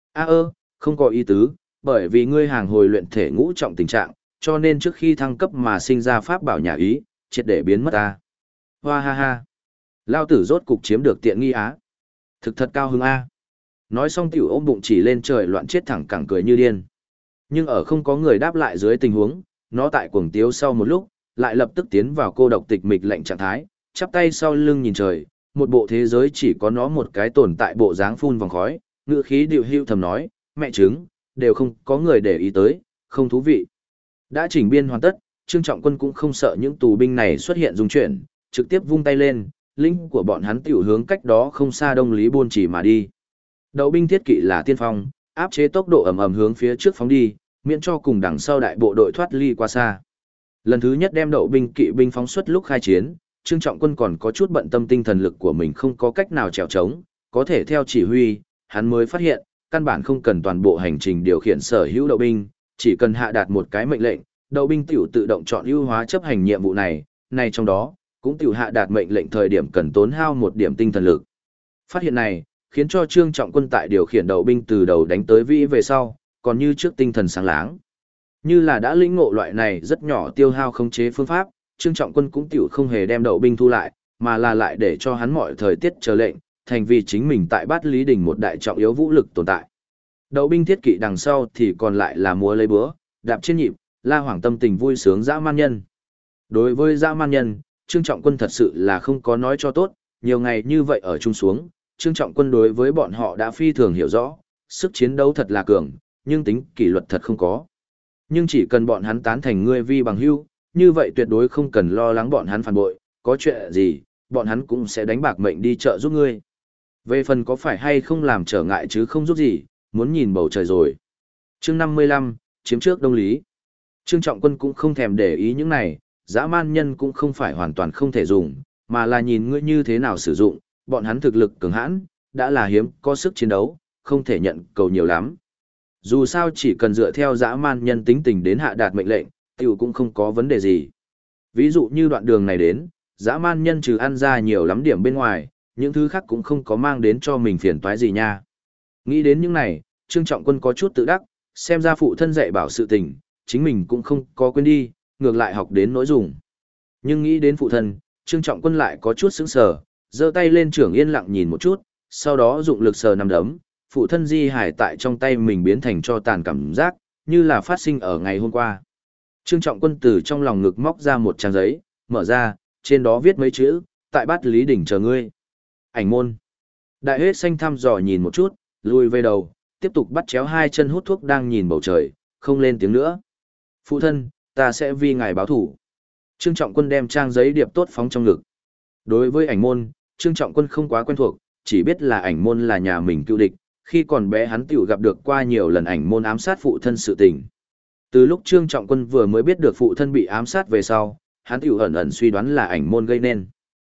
Không có ý tứ, bởi vì ngươi hàng hồi luyện thể ngũ trọng tình trạng, cho nên trước khi thăng cấp mà sinh ra pháp bảo nhà ý, triệt để biến mất ta. Hoa ha ha. Lao tử rốt cục chiếm được tiện nghi á. Thực thật cao hứng a. Nói xong tiểu ôm bụng chỉ lên trời loạn chết thẳng cẳng cười như điên. Nhưng ở không có người đáp lại dưới tình huống, nó tại cuồng tiếu sau một lúc, lại lập tức tiến vào cô độc tịch mịch lệnh trạng thái, chắp tay sau lưng nhìn trời, một bộ thế giới chỉ có nó một cái tồn tại bộ dáng phun vòng khói, ngữ khí điệu hưu thầm nói, mẹ trứng, đều không có người để ý tới, không thú vị. Đã chỉnh biên hoàn tất, Trương Trọng Quân cũng không sợ những tù binh này xuất hiện dung chuyển, trực tiếp vung tay lên, linh của bọn hắn tiểu hướng cách đó không xa Đông Lý Buôn Chỉ mà đi. Đậu binh thiết kỵ là tiên phong, áp chế tốc độ ầm ầm hướng phía trước phóng đi, miễn cho cùng đằng sau đại bộ đội thoát ly qua xa. Lần thứ nhất đem đậu binh kỵ binh phóng xuất lúc khai chiến, Trương Trọng Quân còn có chút bận tâm tinh thần lực của mình không có cách nào trèo trống, có thể theo chỉ huy, hắn mới phát hiện, căn bản không cần toàn bộ hành trình điều khiển sở hữu đậu binh, chỉ cần hạ đạt một cái mệnh lệnh, đậu binh tiểu tự động chọn ưu hóa chấp hành nhiệm vụ này, trong đó, cũng tiểu hạ đạt mệnh lệnh thời điểm cần tốn hao một điểm tinh thần lực. Phát hiện này, khiến cho Trương Trọng Quân tại điều khiển đậu binh từ đầu đánh tới vĩ về sau, còn như trước tinh thần sáng láng. Như là đã lĩnh ngộ loại này rất nhỏ tiêu hao khống chế phương pháp, Trương Trọng Quân cũng tiểu không hề đem đậu binh thu lại, mà là lại để cho hắn mọi thời tiết chờ lệnh, thành vì chính mình tại Bát Lý Đình một đại trọng yếu vũ lực tồn tại. Đậu binh thiết kỵ đằng sau thì còn lại là múa lấy búa, đạp trên nhịp, la hoảng tâm tình vui sướng dã man nhân. Đối với dã man nhân, Trương Trọng Quân thật sự là không có nói cho tốt, nhiều ngày như vậy ở chung xuống, Trương Trọng Quân đối với bọn họ đã phi thường hiểu rõ, sức chiến đấu thật là cường, nhưng tính kỷ luật thật không có. Nhưng chỉ cần bọn hắn tán thành ngươi vi bằng hữu, như vậy tuyệt đối không cần lo lắng bọn hắn phản bội, có chuyện gì, bọn hắn cũng sẽ đánh bạc mệnh đi trợ giúp ngươi. Về phần có phải hay không làm trở ngại chứ không giúp gì, muốn nhìn bầu trời rồi. Chương 55, chiếm trước Đông Lý. Trương Trọng Quân cũng không thèm để ý những này, dã man nhân cũng không phải hoàn toàn không thể dùng, mà là nhìn ngươi như thế nào sử dụng, bọn hắn thực lực cường hãn, đã là hiếm có sức chiến đấu, không thể nhận cầu nhiều lắm. Dù sao chỉ cần dựa theo dã man nhân tính tình đến hạ đạt mệnh lệnh, tiểu cũng không có vấn đề gì. Ví dụ như đoạn đường này đến, dã man nhân trừ ăn ra nhiều lắm điểm bên ngoài, những thứ khác cũng không có mang đến cho mình phiền toái gì nha. Nghĩ đến những này, Trương Trọng Quân có chút tự đắc, xem ra phụ thân dạy bảo sự tình, chính mình cũng không có quên đi, ngược lại học đến nỗi dùng. Nhưng nghĩ đến phụ thân, Trương Trọng Quân lại có chút sững sờ, giơ tay lên trưởng yên lặng nhìn một chút, sau đó dụng lực sờ nắm đấm, phụ thân di hải tại trong tay mình biến thành cho tàn cảm giác, như là phát sinh ở ngày hôm qua. Trương Trọng Quân từ trong lòng ngực móc ra một trang giấy, mở ra, trên đó viết mấy chữ, tại Bát Lý Đỉnh chờ ngươi. Ảnh môn. Đại Hết Xanh thăm dò nhìn một chút, lùi về đầu, tiếp tục bắt chéo hai chân hút thuốc đang nhìn bầu trời, không lên tiếng nữa. Phụ thân, ta sẽ vì ngài báo thủ. Trương Trọng Quân đem trang giấy điệp tốt phóng trong ngực. Đối với ảnh môn, Trương Trọng Quân không quá quen thuộc, chỉ biết là ảnh môn là nhà mình cựu địch, khi còn bé hắn tiểu gặp được qua nhiều lần ảnh môn ám sát phụ thân sự tình. Từ lúc Trương Trọng Quân vừa mới biết được phụ thân bị ám sát về sau, hắn tiểu ẩn ẩn suy đoán là ảnh môn gây nên.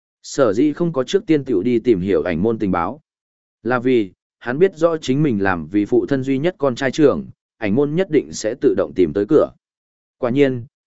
Sở dĩ không có trước tiên tiểu đi tìm hiểu ảnh môn tình báo. Là vì, hắn biết rõ chính mình làm vì phụ thân duy nhất con trai trưởng, ảnh môn nhất định sẽ tự động tìm tới cửa. Quả nhiên,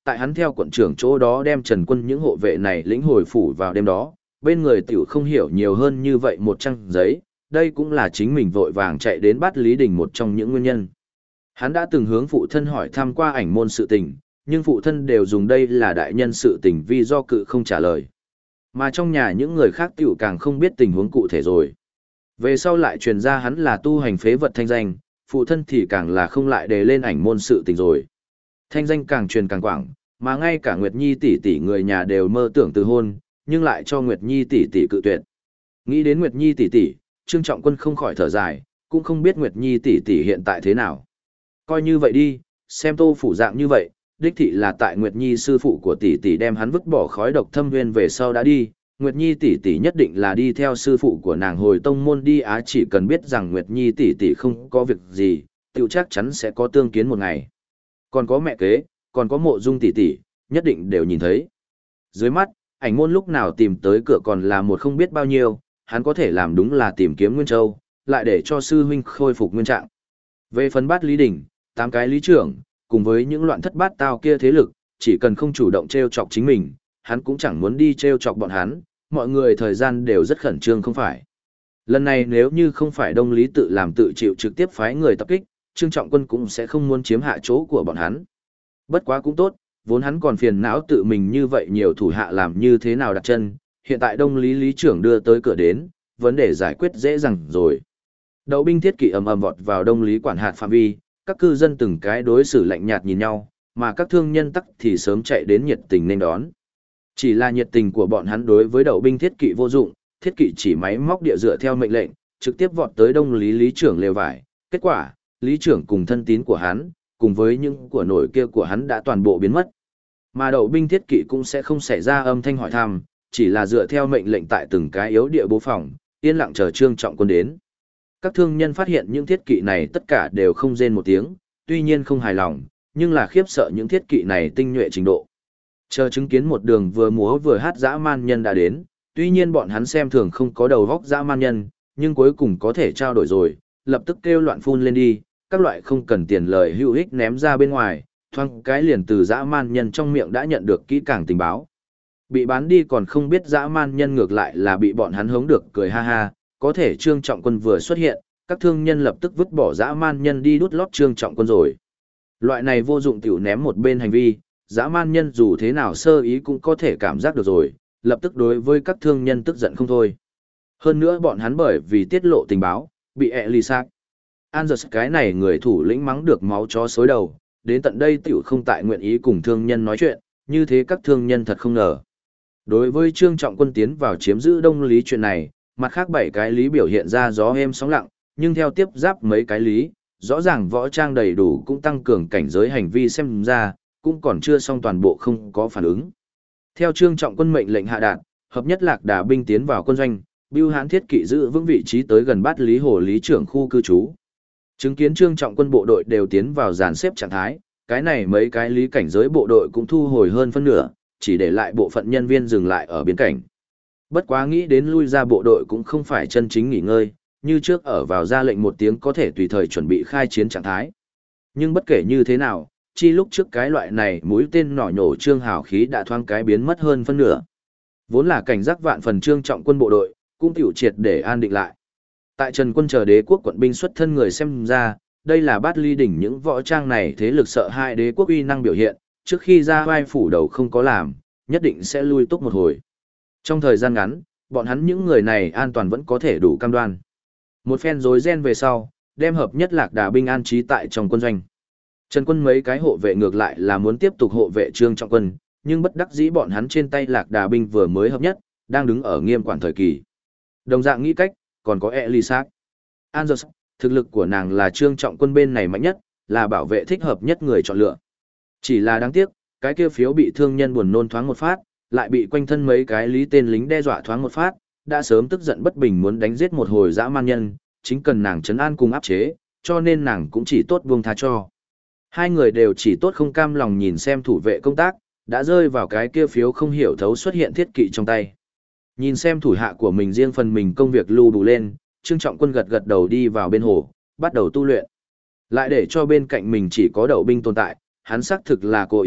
tại hắn theo quận trưởng chỗ đó đem Trần Quân những hộ vệ này lĩnh hồi phủ vào đêm đó, bên người tiểu không hiểu nhiều hơn như vậy một trang giấy, đây cũng là chính mình vội vàng chạy đến bắt Lý Đình một trong những nguyên nhân. Hắn đã từng hướng phụ thân hỏi thăm qua ảnh môn sự tình, nhưng phụ thân đều dùng đây là đại nhân sự tình vì do cự không trả lời. Mà trong nhà những người khác tiểu càng không biết tình huống cụ thể rồi. Về sau lại truyền ra hắn là tu hành phế vật thanh danh, phụ thân thì càng là không lại đề lên ảnh môn sự tình rồi. Thanh danh càng truyền càng quảng, mà ngay cả Nguyệt Nhi tỷ tỷ người nhà đều mơ tưởng từ hôn, nhưng lại cho Nguyệt Nhi tỷ tỷ cự tuyệt. Nghĩ đến Nguyệt Nhi tỷ tỷ, Trương Trọng Quân không khỏi thở dài, cũng không biết Nguyệt Nhi tỷ tỷ hiện tại thế nào. Coi như vậy đi, xem Tô phủ dạng như vậy, đích thị là tại Nguyệt Nhi sư phụ của tỷ tỷ đem hắn vứt bỏ khói độc thâm nguyên về sau đã đi, Nguyệt Nhi tỷ tỷ nhất định là đi theo sư phụ của nàng hồi tông môn đi á, chỉ cần biết rằng Nguyệt Nhi tỷ tỷ không có việc gì, tiểu chắc chắn sẽ có tương kiến một ngày. Còn có mẹ kế, còn có Mộ Dung tỷ tỷ, nhất định đều nhìn thấy. Dưới mắt, ảnh môn lúc nào tìm tới cửa còn là một không biết bao nhiêu, hắn có thể làm đúng là tìm kiếm Nguyên Châu, lại để cho sư huynh khôi phục nguyên trạng. Về phần Bát Lý Đình, 8 cái lý trưởng, cùng với những loạn thất bát tao kia thế lực, chỉ cần không chủ động trêu chọc chính mình, hắn cũng chẳng muốn đi trêu chọc bọn hắn, mọi người thời gian đều rất khẩn trương không phải. Lần này nếu như không phải Đông Lý tự làm tự chịu trực tiếp phái người tập kích, Trương Trọng Quân cũng sẽ không muốn chiếm hạ chỗ của bọn hắn. Bất quá cũng tốt, vốn hắn còn phiền não tự mình như vậy nhiều thủ hạ làm như thế nào đặt chân, hiện tại Đông Lý lý trưởng đưa tới cửa đến, vấn đề giải quyết dễ dàng rồi. Đậu binh thiết kỵ ầm ầm vọt vào Đông Lý quản hạt phạm vi, các cư dân từng cái đối xử lạnh nhạt nhìn nhau, mà các thương nhân tắc thì sớm chạy đến nhiệt tình nên đón. Chỉ là nhiệt tình của bọn hắn đối với đậu binh thiết kỵ vô dụng, thiết kỵ chỉ máy móc địa dựa theo mệnh lệnh, trực tiếp vọt tới Đông Lý lý trưởng lều vải. Kết quả, lý trưởng cùng thân tín của hắn, cùng với những của nổi kia của hắn đã toàn bộ biến mất. Mà đậu binh thiết kỵ cũng sẽ không xảy ra âm thanh hỏi thăm, chỉ là dựa theo mệnh lệnh tại từng cái yếu địa bố phòng, yên lặng chờ Trương Trọng Quân đến. Các thương nhân phát hiện những thiết kỵ này tất cả đều không rên một tiếng, tuy nhiên không hài lòng, nhưng là khiếp sợ những thiết kỵ này tinh nhuệ trình độ. Chờ chứng kiến một đường vừa múa vừa hát dã man nhân đã đến, tuy nhiên bọn hắn xem thường không có đầu vóc dã man nhân, nhưng cuối cùng có thể trao đổi rồi, lập tức kêu loạn phun lên đi, các loại không cần tiền lời hữu ích ném ra bên ngoài, thoang cái liền từ dã man nhân trong miệng đã nhận được kỹ càng tình báo. Bị bán đi còn không biết dã man nhân ngược lại là bị bọn hắn hống được cười ha ha, có thể Trương Trọng Quân vừa xuất hiện, các thương nhân lập tức vứt bỏ dã man nhân đi đút lót Trương Trọng Quân rồi. Loại này vô dụng tiểu ném một bên hành vi, dã man nhân dù thế nào sơ ý cũng có thể cảm giác được rồi, lập tức đối với các thương nhân tức giận không thôi. Hơn nữa bọn hắn bởi vì tiết lộ tình báo, bị Elisac Anders cái này người thủ lĩnh mắng được máu chó xối đầu, đến tận đây tiểu không tại nguyện ý cùng thương nhân nói chuyện, như thế các thương nhân thật không ngờ. Đối với Trương Trọng Quân tiến vào chiếm giữ Đông Lý chuyện này, mặt khác 7 cái lý biểu hiện ra gió êm sóng lặng, nhưng theo tiếp giáp mấy cái lý, rõ ràng võ trang đầy đủ cũng tăng cường cảnh giới hành vi xem ra, cũng còn chưa xong toàn bộ không có phản ứng. Theo Trương Trọng Quân mệnh lệnh hạ đạt, hợp nhất Lạc Đà binh tiến vào quân doanh, Bưu Hán thiết kỵ giữ vững vị trí tới gần Bát Lý Hồ lý trưởng khu cư trú. Chứng kiến Trương Trọng Quân bộ đội đều tiến vào dàn xếp trạng thái, cái này mấy cái lý cảnh giới bộ đội cũng thu hồi hơn phân nửa, chỉ để lại bộ phận nhân viên dừng lại ở biên cảnh. Bất quá nghĩ đến lui ra bộ đội cũng không phải chân chính nghỉ ngơi, như trước ở vào ra lệnh một tiếng có thể tùy thời chuẩn bị khai chiến trạng thái. Nhưng bất kể như thế nào, chi lúc trước cái loại này mũi tên nỏ nhổ Trương hào khí đã thoáng cái biến mất hơn phân nửa. Vốn là cảnh giác vạn phần Trương Trọng Quân bộ đội, cũng tiểu triệt để an định lại. Tại Trần Quân chờ đế quốc quận binh xuất thân người xem ra, đây là Bát Ly đỉnh những võ trang này thế lực sợ hai đế quốc uy năng biểu hiện, trước khi ra vai phủ đầu không có làm, nhất định sẽ lui túc một hồi. Trong thời gian ngắn, bọn hắn những người này an toàn vẫn có thể đủ cam đoan. Một phen rối ren về sau, đem hợp nhất Lạc Đà binh an trí tại trong quân doanh. Trần Quân mấy cái hộ vệ ngược lại là muốn tiếp tục hộ vệ Trương Trọng Quân, nhưng bất đắc dĩ bọn hắn trên tay Lạc Đà binh vừa mới hợp nhất, đang đứng ở nghiêm quản thời kỳ. Đồng dạng nghĩ cách, còn có Elisac Anders, thực lực của nàng là Trương Trọng Quân bên này mạnh nhất, là bảo vệ thích hợp nhất người chọn lựa. Chỉ là đáng tiếc, cái kia phiếu bị thương nhân buồn nôn thoáng một phát, lại bị quanh thân mấy cái lý tên lính đe dọa thoáng một phát, đã sớm tức giận bất bình muốn đánh giết một hồi dã man nhân, chính cần nàng trấn an cùng áp chế, cho nên nàng cũng chỉ tốt buông tha cho. Hai người đều chỉ tốt không cam lòng nhìn xem thủ vệ công tác, đã rơi vào cái kia phiếu không hiểu thấu xuất hiện thiết kỵ trong tay. Nhìn xem thủ hạ của mình riêng phần mình công việc lưu đủ lên, Trương Trọng Quân gật gật đầu đi vào bên hồ, bắt đầu tu luyện. Lại để cho bên cạnh mình chỉ có đậu binh tồn tại, hắn xác thực là cố ý,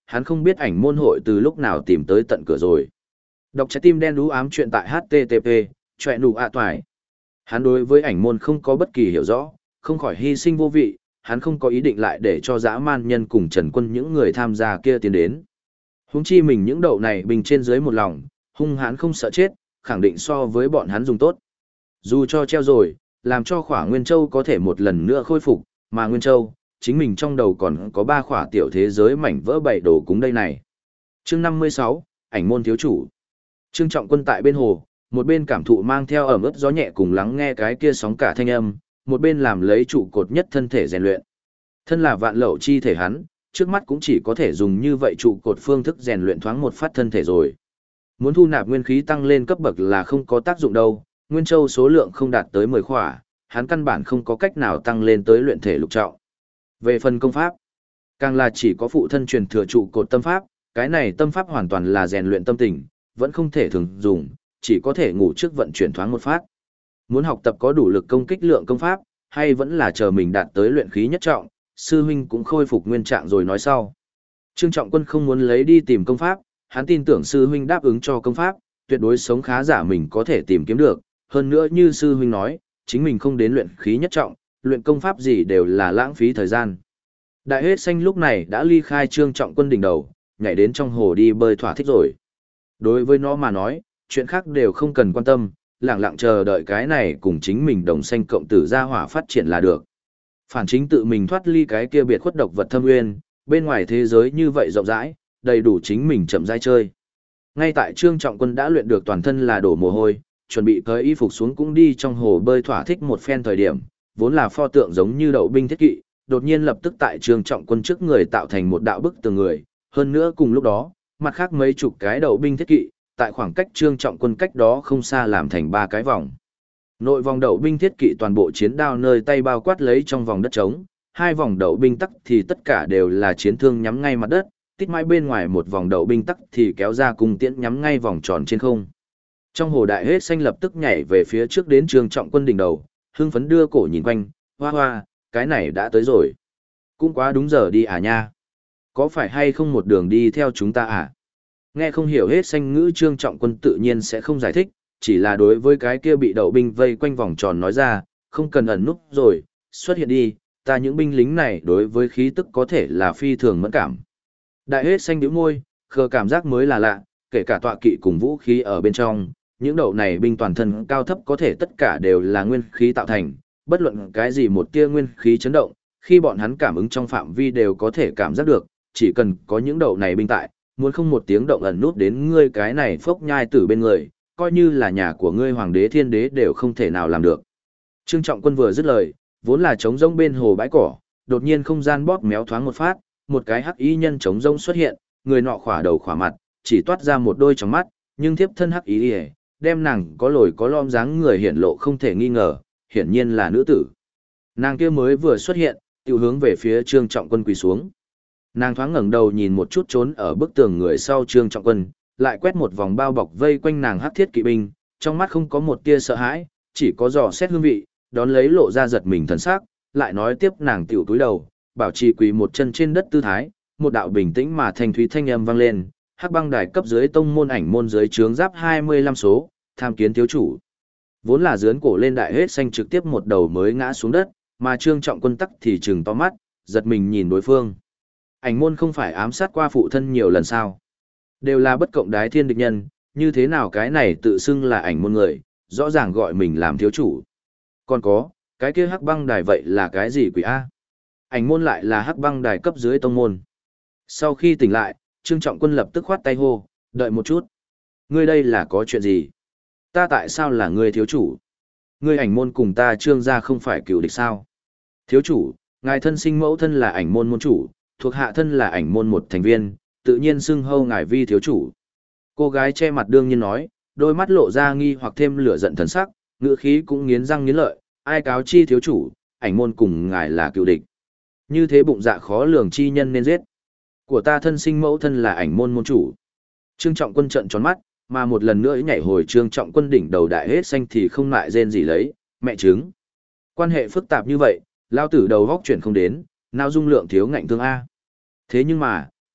hắn không biết ảnh môn hội từ lúc nào tìm tới tận cửa rồi. Đọc trái tim đen đú ám chuyện tại http choẹ nụ ạ toài. Hắn đối với ảnh môn không có bất kỳ hiểu rõ, không khỏi hy sinh vô vị, hắn không có ý định lại để cho dã man nhân cùng Trần Quân những người tham gia kia tiến đến. Huống chi mình những đậu này bình trên dưới một lòng, hung hãn không sợ chết, khẳng định so với bọn hắn dùng tốt. Dù cho treo rồi, làm cho khỏa Nguyên Châu có thể một lần nữa khôi phục, mà Nguyên Châu, chính mình trong đầu còn có 3 khỏa tiểu thế giới mảnh vỡ bảy đồ cúng đây này. Chương 56, ảnh môn thiếu chủ. Trương Trọng Quân tại bên hồ, một bên cảm thụ mang theo ẩm ướt gió nhẹ cùng lắng nghe cái kia sóng cả thanh âm, một bên làm lấy trụ cột nhất thân thể rèn luyện. Thân là vạn lậu chi thể hắn, trước mắt cũng chỉ có thể dùng như vậy trụ cột phương thức rèn luyện thoáng một phát thân thể rồi. Muốn thu nạp nguyên khí tăng lên cấp bậc là không có tác dụng đâu, Nguyên Châu số lượng không đạt tới 10 khỏa, hắn căn bản không có cách nào tăng lên tới luyện thể lục trọng. Về phần công pháp, càng là chỉ có phụ thân truyền thừa trụ cột tâm pháp, cái này tâm pháp hoàn toàn là rèn luyện tâm tình, vẫn không thể thường dùng, chỉ có thể ngủ trước vận chuyển thoáng một phát. Muốn học tập có đủ lực công kích lượng công pháp, hay vẫn là chờ mình đạt tới luyện khí nhất trọng, sư huynh cũng khôi phục nguyên trạng rồi nói sau. Trương Trọng Quân không muốn lấy đi tìm công pháp, hắn tin tưởng sư huynh đáp ứng cho công pháp, tuyệt đối sống khá giả mình có thể tìm kiếm được, hơn nữa như sư huynh nói, chính mình không đến luyện khí nhất trọng, luyện công pháp gì đều là lãng phí thời gian. Đại hết xanh lúc này đã ly khai Trương Trọng Quân đỉnh đầu, nhảy đến trong hồ đi bơi thỏa thích rồi. Đối với nó mà nói, chuyện khác đều không cần quan tâm, lặng lặng chờ đợi cái này cùng chính mình đồng xanh cộng tử ra hỏa phát triển là được. Phản chính tự mình thoát ly cái kia biệt khuất độc vật thâm nguyên, bên ngoài thế giới như vậy rộng rãi, đầy đủ chính mình chậm rãi chơi. Ngay tại Trương Trọng Quân đã luyện được toàn thân là đổ mồ hôi, chuẩn bị cởi y phục xuống cũng đi trong hồ bơi thỏa thích một phen thời điểm, vốn là pho tượng giống như đậu binh thiết kỵ, đột nhiên lập tức tại Trương Trọng Quân trước người tạo thành một đạo bức tường người, hơn nữa cùng lúc đó, mặt khác mấy chục cái đậu binh thiết kỵ, tại khoảng cách Trương Trọng Quân cách đó không xa làm thành 3 cái vòng. Nội vòng đậu binh thiết kỵ toàn bộ chiến đao nơi tay bao quát lấy trong vòng đất trống, 2 vòng đậu binh tắc thì tất cả đều là chiến thương nhắm ngay mặt đất, tít mãi bên ngoài một vòng đậu binh tắc thì kéo ra cung tiễn nhắm ngay vòng tròn trên không. Trong hồ đại hết xanh lập tức nhảy về phía trước đến Trương Trọng Quân đỉnh đầu, hưng phấn đưa cổ nhìn quanh, hoa hoa, cái này đã tới rồi. Cũng quá đúng giờ đi à nha. Có phải hay không một đường đi theo chúng ta à? Nghe không hiểu hết xanh ngữ Trương Trọng Quân tự nhiên sẽ không giải thích, chỉ là đối với cái kia bị đậu binh vây quanh vòng tròn nói ra, không cần ẩn núp rồi, xuất hiện đi, ta những binh lính này đối với khí tức có thể là phi thường mẫn cảm. Đại hết xanh nhíu môi, khờ cảm giác mới là lạ, kể cả tọa kỵ cùng vũ khí ở bên trong, những đậu này binh toàn thân cao thấp có thể tất cả đều là nguyên khí tạo thành, bất luận cái gì một tia nguyên khí chấn động, khi bọn hắn cảm ứng trong phạm vi đều có thể cảm giác được, chỉ cần có những đậu này binh tại, muốn không một tiếng động ẩn nút đến ngươi cái này phốc nhai tử bên người, coi như là nhà của ngươi hoàng đế thiên đế đều không thể nào làm được. Trương Trọng Quân vừa dứt lời, vốn là trống rông bên hồ bãi cỏ, đột nhiên không gian bóp méo thoáng một phát, một cái hắc y nhân trống rông xuất hiện, người nọ khỏa đầu khỏa mặt, chỉ toát ra một đôi tròng mắt, nhưng thiếp thân hắc y, đem nàng có lồi có lõm dáng người hiển lộ không thể nghi ngờ, hiển nhiên là nữ tử. Nàng kia mới vừa xuất hiện, tiêu hướng về phía Trương Trọng Quân quỳ xuống. Nàng thoáng ngẩng đầu nhìn một chút trốn ở bức tường người sau Trương Trọng Quân, lại quét một vòng bao bọc vây quanh nàng hắc thiết kỵ binh, trong mắt không có một tia sợ hãi, chỉ có dò xét hương vị, đón lấy lộ ra giật mình thần sắc, lại nói tiếp nàng tiểu túi đầu, bảo trì quỳ một chân trên đất tư thái, một đạo bình tĩnh mà thanh thúy thanh âm vang lên, Hắc Băng Đài cấp dưới tông môn ảnh môn dưới trướng giáp 25 số, tham kiến thiếu chủ. Vốn là dướn cổ lên đại hết xanh trực tiếp một đầu mới ngã xuống đất, mà Trương Trọng Quân tắc thì trừng to mắt, giật mình nhìn đối phương. Ảnh môn không phải ám sát qua phụ thân nhiều lần sao? Đều là bất cộng đái thiên địch nhân, như thế nào cái này tự xưng là ảnh môn người, rõ ràng gọi mình làm thiếu chủ. Còn có, cái kia Hắc Băng Đài vậy là cái gì quỷ A? Ảnh môn lại là Hắc Băng Đài cấp dưới tông môn. Sau khi tỉnh lại, Trương Trọng Quân lập tức khoát tay hô, đợi một chút. Ngươi đây là có chuyện gì? Ta tại sao là ngươi thiếu chủ? Ngươi ảnh môn cùng ta Trương gia không phải cựu địch sao? Thiếu chủ, ngài thân sinh mẫu thân là ảnh môn môn chủ, thuộc hạ thân là ảnh môn một thành viên, tự nhiên xưng hâu ngài vi thiếu chủ. Cô gái che mặt đương nhiên nói, đôi mắt lộ ra nghi hoặc thêm lửa giận thần sắc, ngữ khí cũng nghiến răng nghiến lợi, ai cáo chi thiếu chủ, ảnh môn cùng ngài là cựu địch. Như thế bụng dạ khó lường chi nhân nên giết. Của ta thân sinh mẫu thân là ảnh môn môn chủ. Trương Trọng Quân trợn tròn mắt, mà một lần nữa nhảy hồi Trương Trọng Quân đỉnh đầu đại hết xanh thì không lại rên gì lấy, mẹ chứng. Quan hệ phức tạp như vậy, lao tử đầu góc chuyển không đến, nào dung lượng thiếu ngạnh thương A. Thế nhưng mà,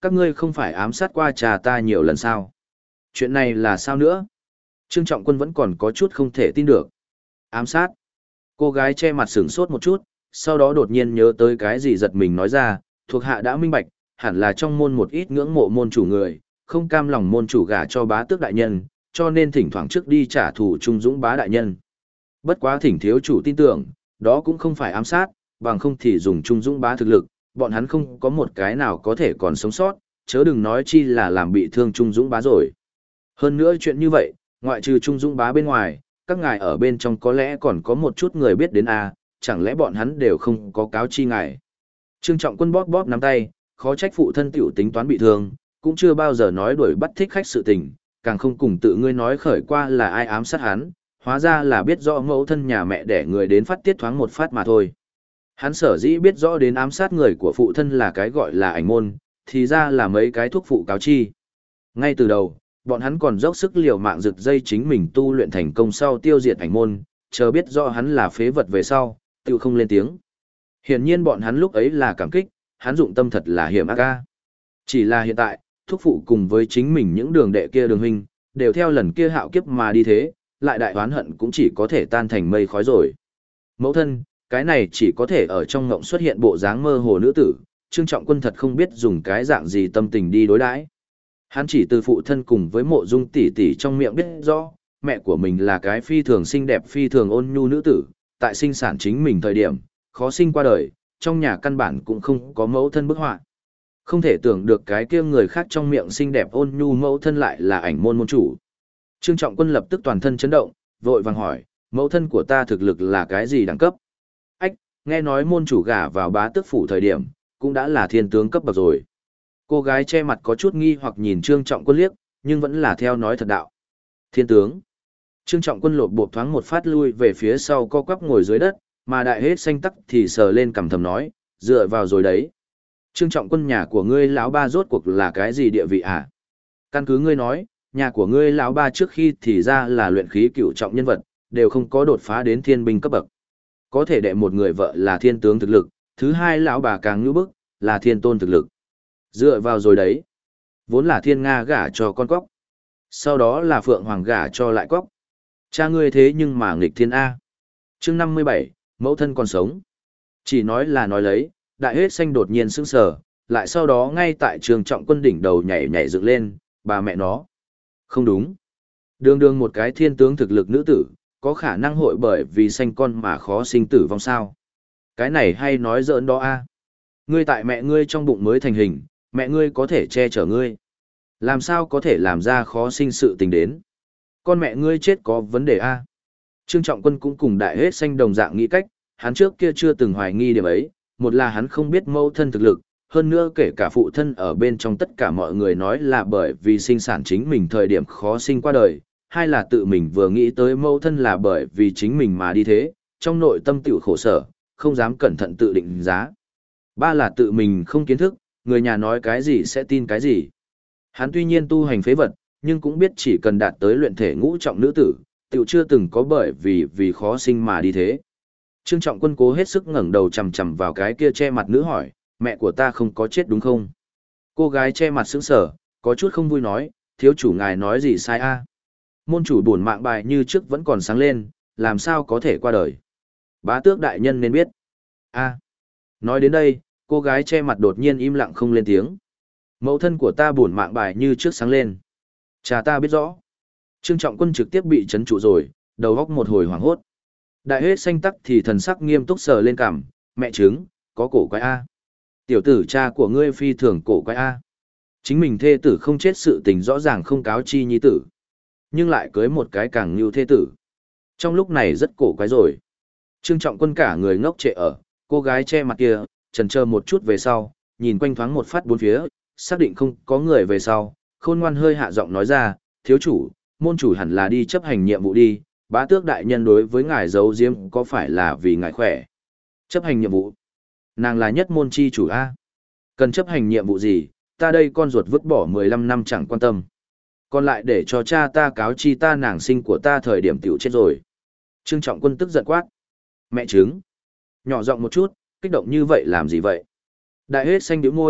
các ngươi không phải ám sát qua cha ta nhiều lần sao? Chuyện này là sao nữa? Trương Trọng Quân vẫn còn có chút không thể tin được. Ám sát? Cô gái che mặt sửng sốt một chút, sau đó đột nhiên nhớ tới cái gì giật mình nói ra, thuộc hạ đã minh bạch, hẳn là trong môn một ít ngưỡng mộ môn chủ người, không cam lòng môn chủ gả cho bá tước đại nhân, cho nên thỉnh thoảng trước đi trả thù Trung Dũng bá đại nhân. Bất quá thỉnh thiếu chủ tin tưởng, đó cũng không phải ám sát, bằng không thì dùng Trung Dũng bá thực lực, bọn hắn không có một cái nào có thể còn sống sót, chớ đừng nói chi là làm bị thương Trung Dũng bá rồi. Hơn nữa chuyện như vậy, ngoại trừ Trung Dũng bá bên ngoài, các ngài ở bên trong có lẽ còn có một chút người biết đến chẳng lẽ bọn hắn đều không có cáo chi ngài. Trương Trọng Quân bóp bóp nắm tay, khó trách phụ thân tiểu tính toán bị thương, cũng chưa bao giờ nói đuổi bắt thích khách sự tình, càng không cùng tự ngươi nói khởi qua là ai ám sát hắn, hóa ra là biết rõ mẫu thân nhà mẹ để người đến phát tiết thoáng một phát mà thôi. Hắn sở dĩ biết rõ đến ám sát người của phụ thân là cái gọi là ảnh môn, thì ra là mấy cái thuốc phụ cáo chi. Ngay từ đầu, bọn hắn còn dốc sức liều mạng rực dây chính mình tu luyện thành công sau tiêu diệt ảnh môn, chờ biết rõ hắn là phế vật về sau, tự không lên tiếng. Hiển nhiên bọn hắn lúc ấy là cảm kích, hắn dụng tâm thật là hiểm ác ca. Chỉ là hiện tại, thuốc phụ cùng với chính mình những đường đệ kia đường huynh, đều theo lần kia hạo kiếp mà đi thế, lại đại oán hận cũng chỉ có thể tan thành mây khói rồi. Mẫu thân, cái này chỉ có thể ở trong ngộng xuất hiện bộ dáng mơ hồ nữ tử, Trương Trọng Quân thật không biết dùng cái dạng gì tâm tình đi đối đãi. Hắn chỉ từ phụ thân cùng với Mộ Dung tỷ tỷ trong miệng biết rõ, mẹ của mình là cái phi thường xinh đẹp phi thường ôn nhu nữ tử, tại sinh sản chính mình thời điểm, khó sinh qua đời, trong nhà căn bản cũng không có mẫu thân bức họa. Không thể tưởng được cái kia người khác trong miệng xinh đẹp ôn nhu mẫu thân lại là ảnh môn môn chủ. Trương Trọng Quân lập tức toàn thân chấn động, vội vàng hỏi, mẫu thân của ta thực lực là cái gì đẳng cấp? Ách, nghe nói môn chủ gả vào bá tước phủ thời điểm, cũng đã là thiên tướng cấp bậc rồi. Cô gái che mặt có chút nghi hoặc nhìn Trương Trọng Quân liếc, nhưng vẫn là theo nói thật đạo. Thiên tướng. Trương Trọng Quân lột bột thoáng một phát lui về phía sau co quắp ngồi dưới đất, mà đại hết xanh tắc thì sờ lên cằm thầm nói, dựa vào rồi đấy. Trương Trọng Quân, nhà của ngươi lão ba rốt cuộc là cái gì địa vị à? Căn cứ ngươi nói, nhà của ngươi lão ba trước khi thì ra là luyện khí cửu trọng nhân vật, đều không có đột phá đến thiên binh cấp bậc. Có thể đệ một người vợ là thiên tướng thực lực, thứ hai lão bà càng như bức, là thiên tôn thực lực. Dựa vào rồi đấy. Vốn là thiên nga gả cho con cóc. Sau đó là phượng hoàng gả cho lại cóc. Cha ngươi thế nhưng mà nghịch thiên A. Chương 57, mẫu thân còn sống. Chỉ nói là nói lấy, đại hết xanh đột nhiên sững sờ, lại sau đó ngay tại Trương Trọng Quân đỉnh đầu nhảy nhảy dựng lên, bà mẹ nó. Không đúng. Đường đường một cái thiên tướng thực lực nữ tử, có khả năng hội bởi vì sanh con mà khó sinh tử vong sao. Cái này hay nói giỡn đó a. Ngươi tại mẹ ngươi trong bụng mới thành hình, mẹ ngươi có thể che chở ngươi. Làm sao có thể làm ra khó sinh sự tình đến. Con mẹ ngươi chết có vấn đề a. Trương Trọng Quân cũng cùng đại hết xanh đồng dạng nghĩ cách, hắn trước kia chưa từng hoài nghi điểm ấy, một là hắn không biết mẫu thân thực lực, hơn nữa kể cả phụ thân ở bên trong tất cả mọi người nói là bởi vì sinh sản chính mình thời điểm khó sinh qua đời, hai là tự mình vừa nghĩ tới mẫu thân là bởi vì chính mình mà đi thế, trong nội tâm tiểu khổ sở, không dám cẩn thận tự định giá. Ba là tự mình không kiến thức, người nhà nói cái gì sẽ tin cái gì. Hắn tuy nhiên tu hành phế vật, nhưng cũng biết chỉ cần đạt tới luyện thể ngũ trọng nữ tử, tiểu chưa từng có bởi vì khó sinh mà đi thế. Trương Trọng Quân cố hết sức ngẩng đầu chằm chằm vào cái kia che mặt nữ hỏi, mẹ của ta không có chết đúng không? Cô gái che mặt sững sờ, có chút không vui nói, thiếu chủ ngài nói gì sai a? Môn chủ bổn mạng bài như trước vẫn còn sáng lên, làm sao có thể qua đời? Bá tước đại nhân nên biết. A. Nói đến đây, cô gái che mặt đột nhiên im lặng không lên tiếng. Mẫu thân của ta bổn mạng bài như trước sáng lên. Cha ta biết rõ. Trương Trọng Quân trực tiếp bị chấn trụ rồi, đầu óc một hồi hoảng hốt. Đại hết xanh tắc thì thần sắc nghiêm túc sờ lên cằm, mẹ chứng, có cổ quái A. Tiểu tử cha của ngươi phi thường cổ quái A. Chính mình thê tử không chết sự tình rõ ràng không cáo chi nhi tử. Nhưng lại cưới một cái càng như thê tử. Trong lúc này rất cổ quái rồi. Trương Trọng Quân cả người ngốc trệ ở, cô gái che mặt kia, chần chờ một chút về sau, nhìn quanh thoáng một phát bốn phía, xác định không có người về sau, khôn ngoan hơi hạ giọng nói ra, thiếu chủ, môn chủ hẳn là đi chấp hành nhiệm vụ đi, bá tước đại nhân đối với ngài giấu diếm có phải là vì ngài khỏe. Chấp hành nhiệm vụ. Nàng là nhất môn chi chủ A. Cần chấp hành nhiệm vụ gì, ta đây con ruột vứt bỏ 15 năm chẳng quan tâm. Còn lại để cho cha ta cáo chi ta nàng sinh của ta thời điểm tiểu chết rồi. Trương Trọng Quân tức giận quát. Mẹ chứng. Nhỏ giọng một chút, kích động như vậy làm gì vậy? Đại hết xanh điếu môi,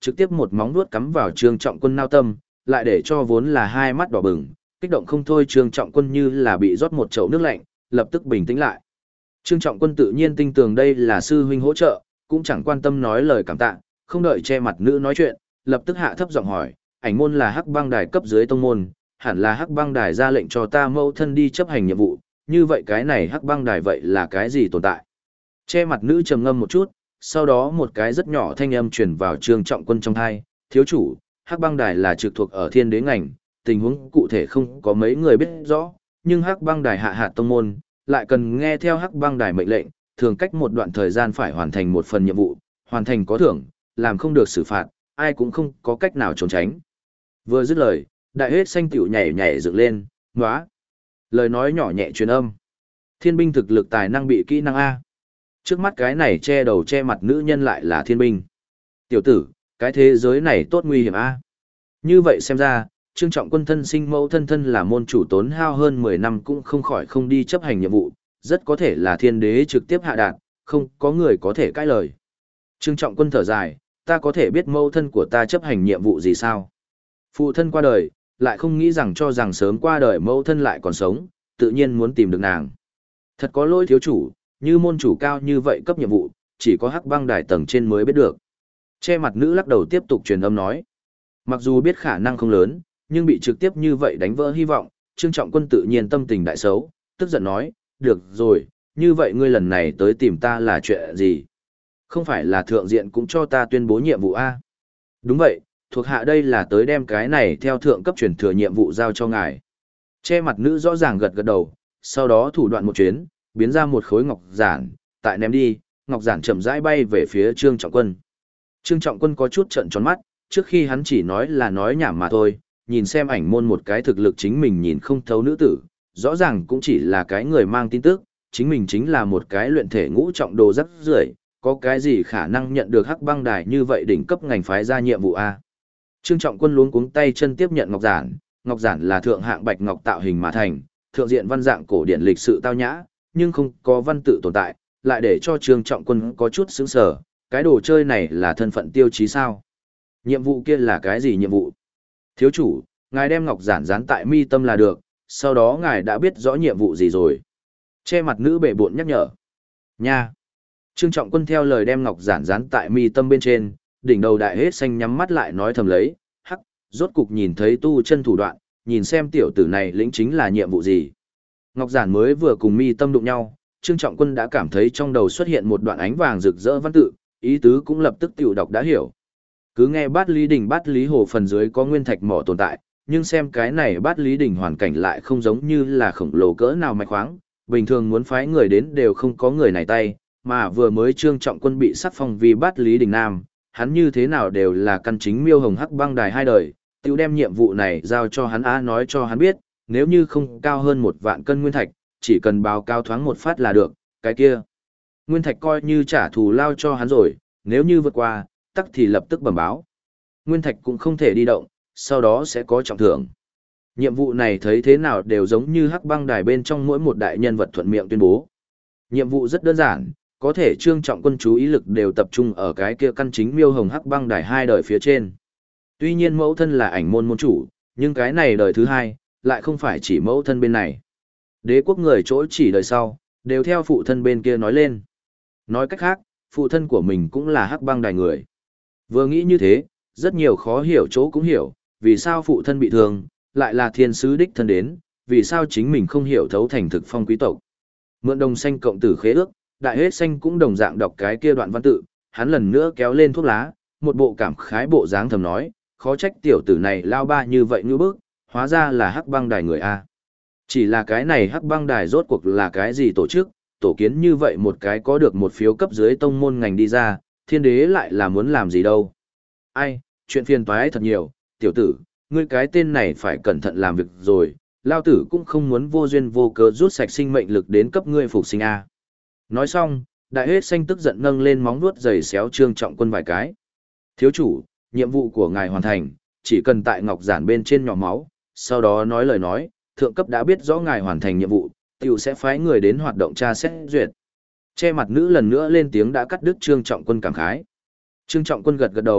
trực tiếp một móng vuốt cắm vào Trương Trọng Quân nao tâm, lại để cho vốn là hai mắt đỏ bừng, kích động không thôi Trương Trọng Quân như là bị rót một chậu nước lạnh, lập tức bình tĩnh lại. Trương Trọng Quân tự nhiên tin tưởng đây là sư huynh hỗ trợ, cũng chẳng quan tâm nói lời cảm tạ, không đợi che mặt nữ nói chuyện, lập tức hạ thấp giọng hỏi, ảnh môn là Hắc Băng Đài cấp dưới tông môn, hẳn là Hắc Băng Đài ra lệnh cho ta mẫu thân đi chấp hành nhiệm vụ, như vậy cái này Hắc Băng Đài vậy là cái gì tồn tại? Che mặt nữ trầm ngâm một chút, sau đó một cái rất nhỏ thanh âm truyền vào Trương Trọng Quân trong tai, thiếu chủ, Hắc Băng Đài là trực thuộc ở Thiên Đế ngành, tình huống cụ thể không có mấy người biết rõ, nhưng Hắc Băng Đài hạ hạt tông môn, lại cần nghe theo Hắc Băng Đài mệnh lệnh, thường cách một đoạn thời gian phải hoàn thành một phần nhiệm vụ, hoàn thành có thưởng, làm không được xử phạt, ai cũng không có cách nào trốn tránh. Vừa dứt lời, đại hết xanh tiểu nhảy nhảy dựng lên, ngóa. Lời nói nhỏ nhẹ truyền âm. Thiên binh thực lực tài năng bị kỹ năng A. Trước mắt cái này che đầu che mặt nữ nhân lại là thiên binh. Tiểu tử, cái thế giới này tốt nguy hiểm A. Như vậy xem ra, Trương Trọng Quân thân sinh mẫu thân thân là môn chủ tốn hao hơn 10 năm cũng không khỏi không đi chấp hành nhiệm vụ, rất có thể là thiên đế trực tiếp hạ đạt, không có người có thể cãi lời. Trương Trọng Quân thở dài, ta có thể biết mẫu thân của ta chấp hành nhiệm vụ gì sao? Phụ thân qua đời, lại không nghĩ rằng cho rằng sớm qua đời mẫu thân lại còn sống, tự nhiên muốn tìm được nàng. Thật có lỗi thiếu chủ, như môn chủ cao như vậy cấp nhiệm vụ, chỉ có Hắc Băng Đài tầng trên mới biết được. Che mặt nữ lắc đầu tiếp tục truyền âm nói. Mặc dù biết khả năng không lớn, nhưng bị trực tiếp như vậy đánh vỡ hy vọng, Trương Trọng Quân tự nhiên tâm tình đại xấu, tức giận nói, được rồi, như vậy ngươi lần này tới tìm ta là chuyện gì? Không phải là thượng diện cũng cho ta tuyên bố nhiệm vụ A. Đúng vậy, thuộc hạ đây là tới đem cái này theo thượng cấp truyền thừa nhiệm vụ giao cho ngài. Che mặt nữ rõ ràng gật gật đầu, sau đó thủ đoạn một chuyến, biến ra một khối ngọc giản, tại ném đi, ngọc giản chậm rãi bay về phía Trương Trọng Quân. Trương Trọng Quân có chút trợn tròn mắt, trước khi hắn chỉ nói là nói nhảm mà thôi, nhìn xem ảnh môn một cái thực lực chính mình nhìn không thấu nữ tử, rõ ràng cũng chỉ là cái người mang tin tức, chính mình chính là một cái luyện thể ngũ trọng đồ rắc rưởi, có cái gì khả năng nhận được Hắc Băng Đài như vậy đỉnh cấp ngành phái ra nhiệm vụ a? Trương Trọng Quân luống cuống tay chân tiếp nhận ngọc giản là thượng hạng bạch ngọc tạo hình mà thành, thượng diện văn dạng cổ điển lịch sự tao nhã, nhưng không có văn tự tồn tại, lại để cho Trương Trọng Quân có chút sững sờ, cái đồ chơi này là thân phận tiêu chí sao? Nhiệm vụ kia là cái gì nhiệm vụ? Thiếu chủ, ngài đem ngọc giản dán tại mi tâm là được, sau đó ngài đã biết rõ nhiệm vụ gì rồi. Che mặt nữ bệ bộn nhắc nhở. Nha! Trương Trọng Quân theo lời đem ngọc giản dán tại mi tâm bên trên, đỉnh đầu đại hết xanh nhắm mắt lại nói thầm lấy, hắc, rốt cục nhìn thấy tu chân thủ đoạn, nhìn xem tiểu tử này lĩnh chính là nhiệm vụ gì. Ngọc giản mới vừa cùng mi tâm đụng nhau, Trương Trọng Quân đã cảm thấy trong đầu xuất hiện một đoạn ánh vàng rực rỡ văn tự, ý tứ cũng lập tức tiểu đọc đã hiểu. Cứ nghe bát lý đỉnh bát lý hồ phần dưới có nguyên thạch mỏ tồn tại, nhưng xem cái này bát lý đỉnh hoàn cảnh lại không giống như là khổng lồ cỡ nào mạch khoáng, bình thường muốn phái người đến đều không có người này tay, mà vừa mới Trương Trọng Quân bị sắc phong vì bát lý đỉnh nam, hắn như thế nào đều là căn chính miêu hồng Hắc Băng Đài hai đời, tiêu đem nhiệm vụ này giao cho hắn nói cho hắn biết, nếu như không cao hơn 1.000 cân nguyên thạch, chỉ cần báo cáo thoáng một phát là được, cái kia. Nguyên thạch coi như trả thù lao cho hắn rồi, nếu như vượt qua, tắc thì lập tức bẩm báo. Nguyên thạch cũng không thể đi động, sau đó sẽ có trọng thưởng. Nhiệm vụ này thấy thế nào đều giống như Hắc Băng Đài bên trong mỗi một đại nhân vật thuận miệng tuyên bố. Nhiệm vụ rất đơn giản, có thể Trương Trọng Quân chú ý lực đều tập trung ở cái kia căn chính miêu hồng Hắc Băng Đài hai đời phía trên. Tuy nhiên mẫu thân là ảnh môn môn chủ, nhưng cái này đời thứ hai, lại không phải chỉ mẫu thân bên này. Đế quốc người chỗ chỉ đời sau, đều theo phụ thân bên kia nói lên. Nói cách khác, phụ thân của mình cũng là Hắc Băng Đài người. Vừa nghĩ như thế, rất nhiều khó hiểu chỗ cũng hiểu, vì sao phụ thân bị thương, lại là thiên sứ đích thân đến, vì sao chính mình không hiểu thấu thành thực phong quý tộc. Mượn đồng xanh cộng tử khế ước, đại hết xanh cũng đồng dạng đọc cái kia đoạn văn tự, hắn lần nữa kéo lên thuốc lá, một bộ cảm khái bộ dáng thầm nói, khó trách tiểu tử này lao ba như vậy như bức, hóa ra là Hắc Băng Đài người A. Chỉ là cái này Hắc Băng Đài rốt cuộc là cái gì tổ chức, tổ kiến như vậy một cái có được một phiếu cấp dưới tông môn ngành đi ra, thiên đế lại là muốn làm gì đâu. Ai, chuyện phiền toái thật nhiều, tiểu tử, ngươi cái tên này phải cẩn thận làm việc rồi, lao tử cũng không muốn vô duyên vô cớ rút sạch sinh mệnh lực đến cấp ngươi phục sinh A. Nói xong, đại hết xanh tức giận nâng lên móng vuốt giày xéo Trương Trọng Quân vài cái. Thiếu chủ, nhiệm vụ của ngài hoàn thành, chỉ cần tại ngọc giản bên trên nhỏ máu, sau đó nói lời nói, thượng cấp đã biết rõ ngài hoàn thành nhiệm vụ, tiểu sẽ phái người đến hoạt động tra xét duyệt. Che mặt nữ lần nữa lên tiếng đã cắt đứt Trương Trọng Quân cảm khái. Trương Trọng Quân gật gật đầu,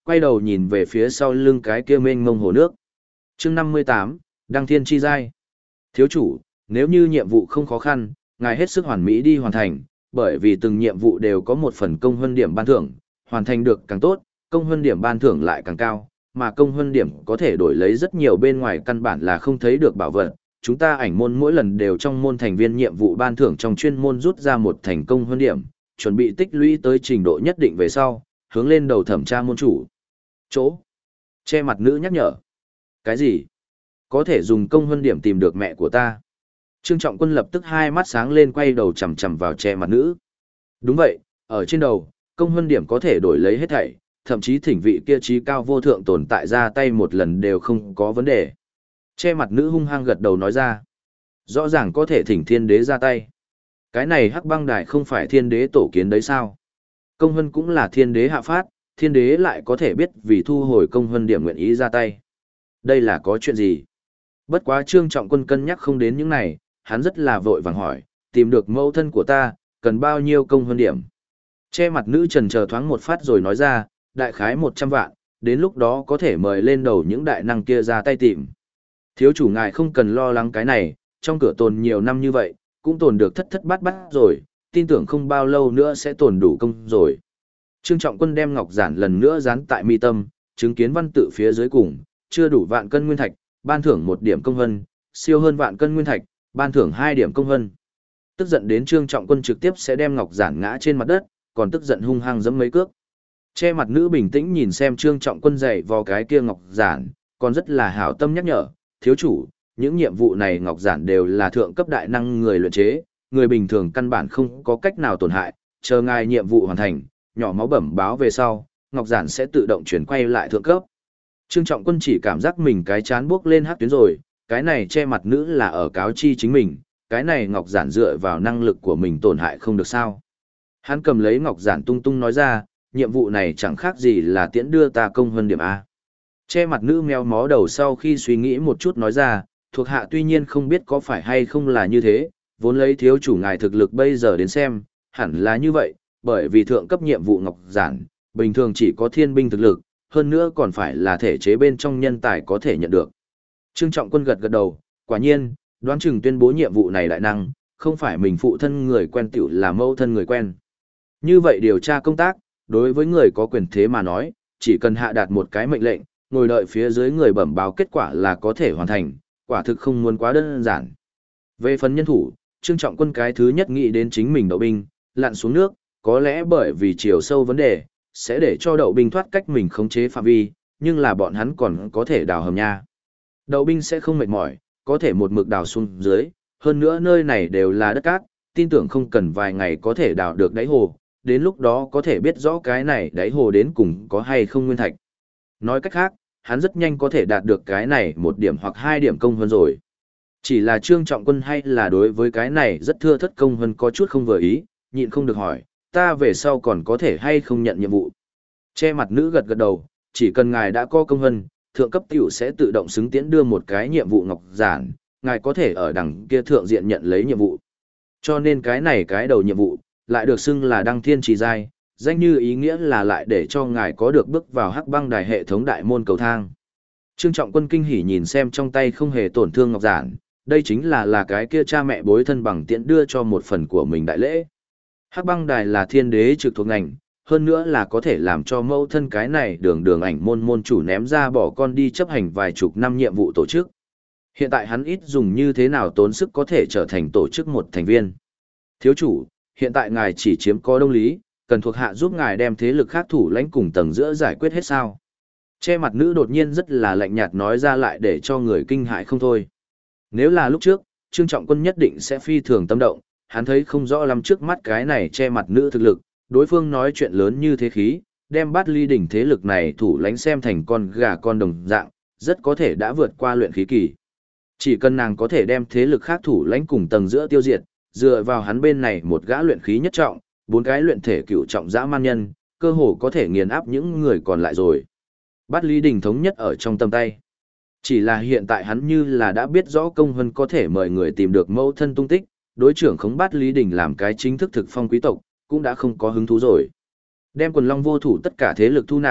quay đầu nhìn về phía sau lưng cái kia mênh mông hồ nước. Chương 58, Đăng Thiên Chi Giai. Thiếu chủ, nếu như nhiệm vụ không khó khăn, ngài hết sức hoàn mỹ đi hoàn thành, bởi vì từng nhiệm vụ đều có một phần công huân điểm ban thưởng, hoàn thành được càng tốt, công huân điểm ban thưởng lại càng cao, mà công huân điểm có thể đổi lấy rất nhiều bên ngoài căn bản là không thấy được bảo vật. Chúng ta ảnh môn mỗi lần đều trong môn thành viên nhiệm vụ ban thưởng trong chuyên môn rút ra một thành công huân điểm, chuẩn bị tích lũy tới trình độ nhất định về sau, hướng lên đầu thẩm tra môn chủ. Chỗ. Che mặt nữ nhắc nhở. Cái gì? Có thể dùng công huân điểm tìm được mẹ của ta. Trương Trọng Quân lập tức hai mắt sáng lên quay đầu chằm chằm vào che mặt nữ. Đúng vậy, ở trên đầu, công huân điểm có thể đổi lấy hết thảy, thậm chí thỉnh vị kia trí cao vô thượng tồn tại ra tay một lần đều không có vấn đề. Che mặt nữ hung hăng gật đầu nói ra. Rõ ràng có thể thỉnh thiên đế ra tay. Cái này Hắc Băng Đài không phải thiên đế tổ kiến đấy sao? Công huân cũng là thiên đế hạ phát, thiên đế lại có thể biết vì thu hồi công huân điểm nguyện ý ra tay. Đây là có chuyện gì? Bất quá Trương Trọng Quân cân nhắc không đến những này, hắn rất là vội vàng hỏi, tìm được mẫu thân của ta, cần bao nhiêu công huân điểm? Che mặt nữ trần chờ thoáng một phát rồi nói ra, đại khái 100 vạn, đến lúc đó có thể mời lên đầu những đại năng kia ra tay tìm. Thiếu chủ ngài không cần lo lắng cái này, trong cửa tồn nhiều năm như vậy, cũng tồn được thất thất bát bát rồi, tin tưởng không bao lâu nữa sẽ tồn đủ công rồi. Trương Trọng Quân đem ngọc giản lần nữa dán tại mi tâm, chứng kiến văn tự phía dưới cùng, chưa đủ vạn cân nguyên thạch, ban thưởng 1 điểm công vân, siêu hơn vạn cân nguyên thạch, ban thưởng 2 điểm công vân. Tức giận đến Trương Trọng Quân trực tiếp sẽ đem ngọc giản ngã trên mặt đất, còn tức giận hung hăng giẫm mấy cước. Che mặt nữ bình tĩnh nhìn xem Trương Trọng Quân dạy vào cái kia ngọc giản, còn rất là hảo tâm nhắc nhở, thiếu chủ, những nhiệm vụ này ngọc giản đều là thượng cấp đại năng người luyện chế, người bình thường căn bản không có cách nào tổn hại, chờ ngài nhiệm vụ hoàn thành, nhỏ máu bẩm báo về sau, ngọc giản sẽ tự động chuyển quay lại thượng cấp. Trương Trọng Quân chỉ cảm giác mình cái chán buốc lên hắc tuyến rồi, cái này che mặt nữ là ở cáo chi chính mình, cái này ngọc giản dựa vào năng lực của mình tổn hại không được sao. Hắn cầm lấy ngọc giản tung tung nói ra, nhiệm vụ này chẳng khác gì là tiễn đưa ta công hơn điểm A. Che mặt nữ meo mó đầu sau khi suy nghĩ một chút nói ra, thuộc hạ tuy nhiên không biết có phải hay không là như thế, vốn lấy thiếu chủ ngài thực lực bây giờ đến xem, hẳn là như vậy, bởi vì thượng cấp nhiệm vụ ngọc giản, bình thường chỉ có thiên binh thực lực, hơn nữa còn phải là thể chế bên trong nhân tài có thể nhận được. Trương Trọng Quân gật gật đầu, quả nhiên, đoán chừng tuyên bố nhiệm vụ này đại năng, không phải mình phụ thân người quen tiểu là mẫu thân người quen. Như vậy điều tra công tác, đối với người có quyền thế mà nói, chỉ cần hạ đạt một cái mệnh lệnh, ngồi đợi phía dưới người bẩm báo kết quả là có thể hoàn thành, quả thực không muốn quá đơn giản. Về phần nhân thủ, Trương Trọng Quân cái thứ nhất nghĩ đến chính mình đậu binh, lặn xuống nước, có lẽ bởi vì chiều sâu vấn đề, sẽ để cho đậu binh thoát cách mình khống chế phạm vi, nhưng là bọn hắn còn có thể đào hầm nha. Đậu binh sẽ không mệt mỏi, có thể một mực đào xuống dưới, hơn nữa nơi này đều là đất cát, tin tưởng không cần vài ngày có thể đào được đáy hồ, đến lúc đó có thể biết rõ cái này đáy hồ đến cùng có hay không nguyên thạch. Nói cách khác, hắn rất nhanh có thể đạt được cái này 1 điểm hoặc 2 điểm công hơn rồi. Chỉ là Trương Trọng Quân hay là đối với cái này rất thưa thất công hơn có chút không vừa ý, nhịn không được hỏi, ta về sau còn có thể hay không nhận nhiệm vụ. Che mặt nữ gật gật đầu, chỉ cần ngài đã có công hơn, thượng cấp tiểu sẽ tự động xứng tiễn đưa một cái nhiệm vụ ngọc giản, ngài có thể ở đằng kia thượng diện nhận lấy nhiệm vụ. Cho nên cái này cái đầu nhiệm vụ, lại được xưng là Đăng Thiên Trì Giai, danh như ý nghĩa là lại để cho ngài có được bước vào Hắc Băng Đài hệ thống đại môn cầu thang. Trương Trọng Quân kinh hỉ nhìn xem trong tay không hề tổn thương ngọc giản, đây chính là cái kia cha mẹ bối thân bằng tiễn đưa cho một phần của mình đại lễ. Hắc Băng Đài là thiên đế trực thuộc ngành, hơn nữa là có thể làm cho mẫu thân cái này đường ảnh môn môn chủ ném ra bỏ con đi chấp hành vài chục năm nhiệm vụ tổ chức. Hiện tại hắn ít dùng như thế nào tốn sức có thể trở thành tổ chức một thành viên. Thiếu chủ, hiện tại ngài chỉ chiếm có Đông Lý, cần thuộc hạ giúp ngài đem thế lực khác thủ lãnh cùng tầng giữa giải quyết hết sao. Che mặt nữ đột nhiên rất là lạnh nhạt nói ra lại để cho người kinh hãi không thôi. Nếu là lúc trước, Trương Trọng Quân nhất định sẽ phi thường tâm động, hắn thấy không rõ lắm trước mắt cái này che mặt nữ thực lực, đối phương nói chuyện lớn như thế khí, đem Bát Ly đỉnh thế lực này thủ lãnh xem thành con gà con đồng dạng, rất có thể đã vượt qua luyện khí kỳ. Chỉ cần nàng có thể đem thế lực khác thủ lãnh cùng tầng giữa tiêu diệt, dựa vào hắn bên này một gã luyện khí nhất trọng, 4 cái luyện thể cửu trọng dã man nhân, cơ hồ có thể nghiền áp những người còn lại rồi. Bát Ly đỉnh thống nhất ở trong tầm tay. Chỉ là hiện tại hắn như là đã biết rõ công vân có thể mời người tìm được mẫu thân tung tích, đối trưởng khống Bát Ly đỉnh làm cái chính thức thực phong quý tộc, cũng đã không có hứng thú rồi. Đem quần long vô thủ tất cả thế lực thu nạp,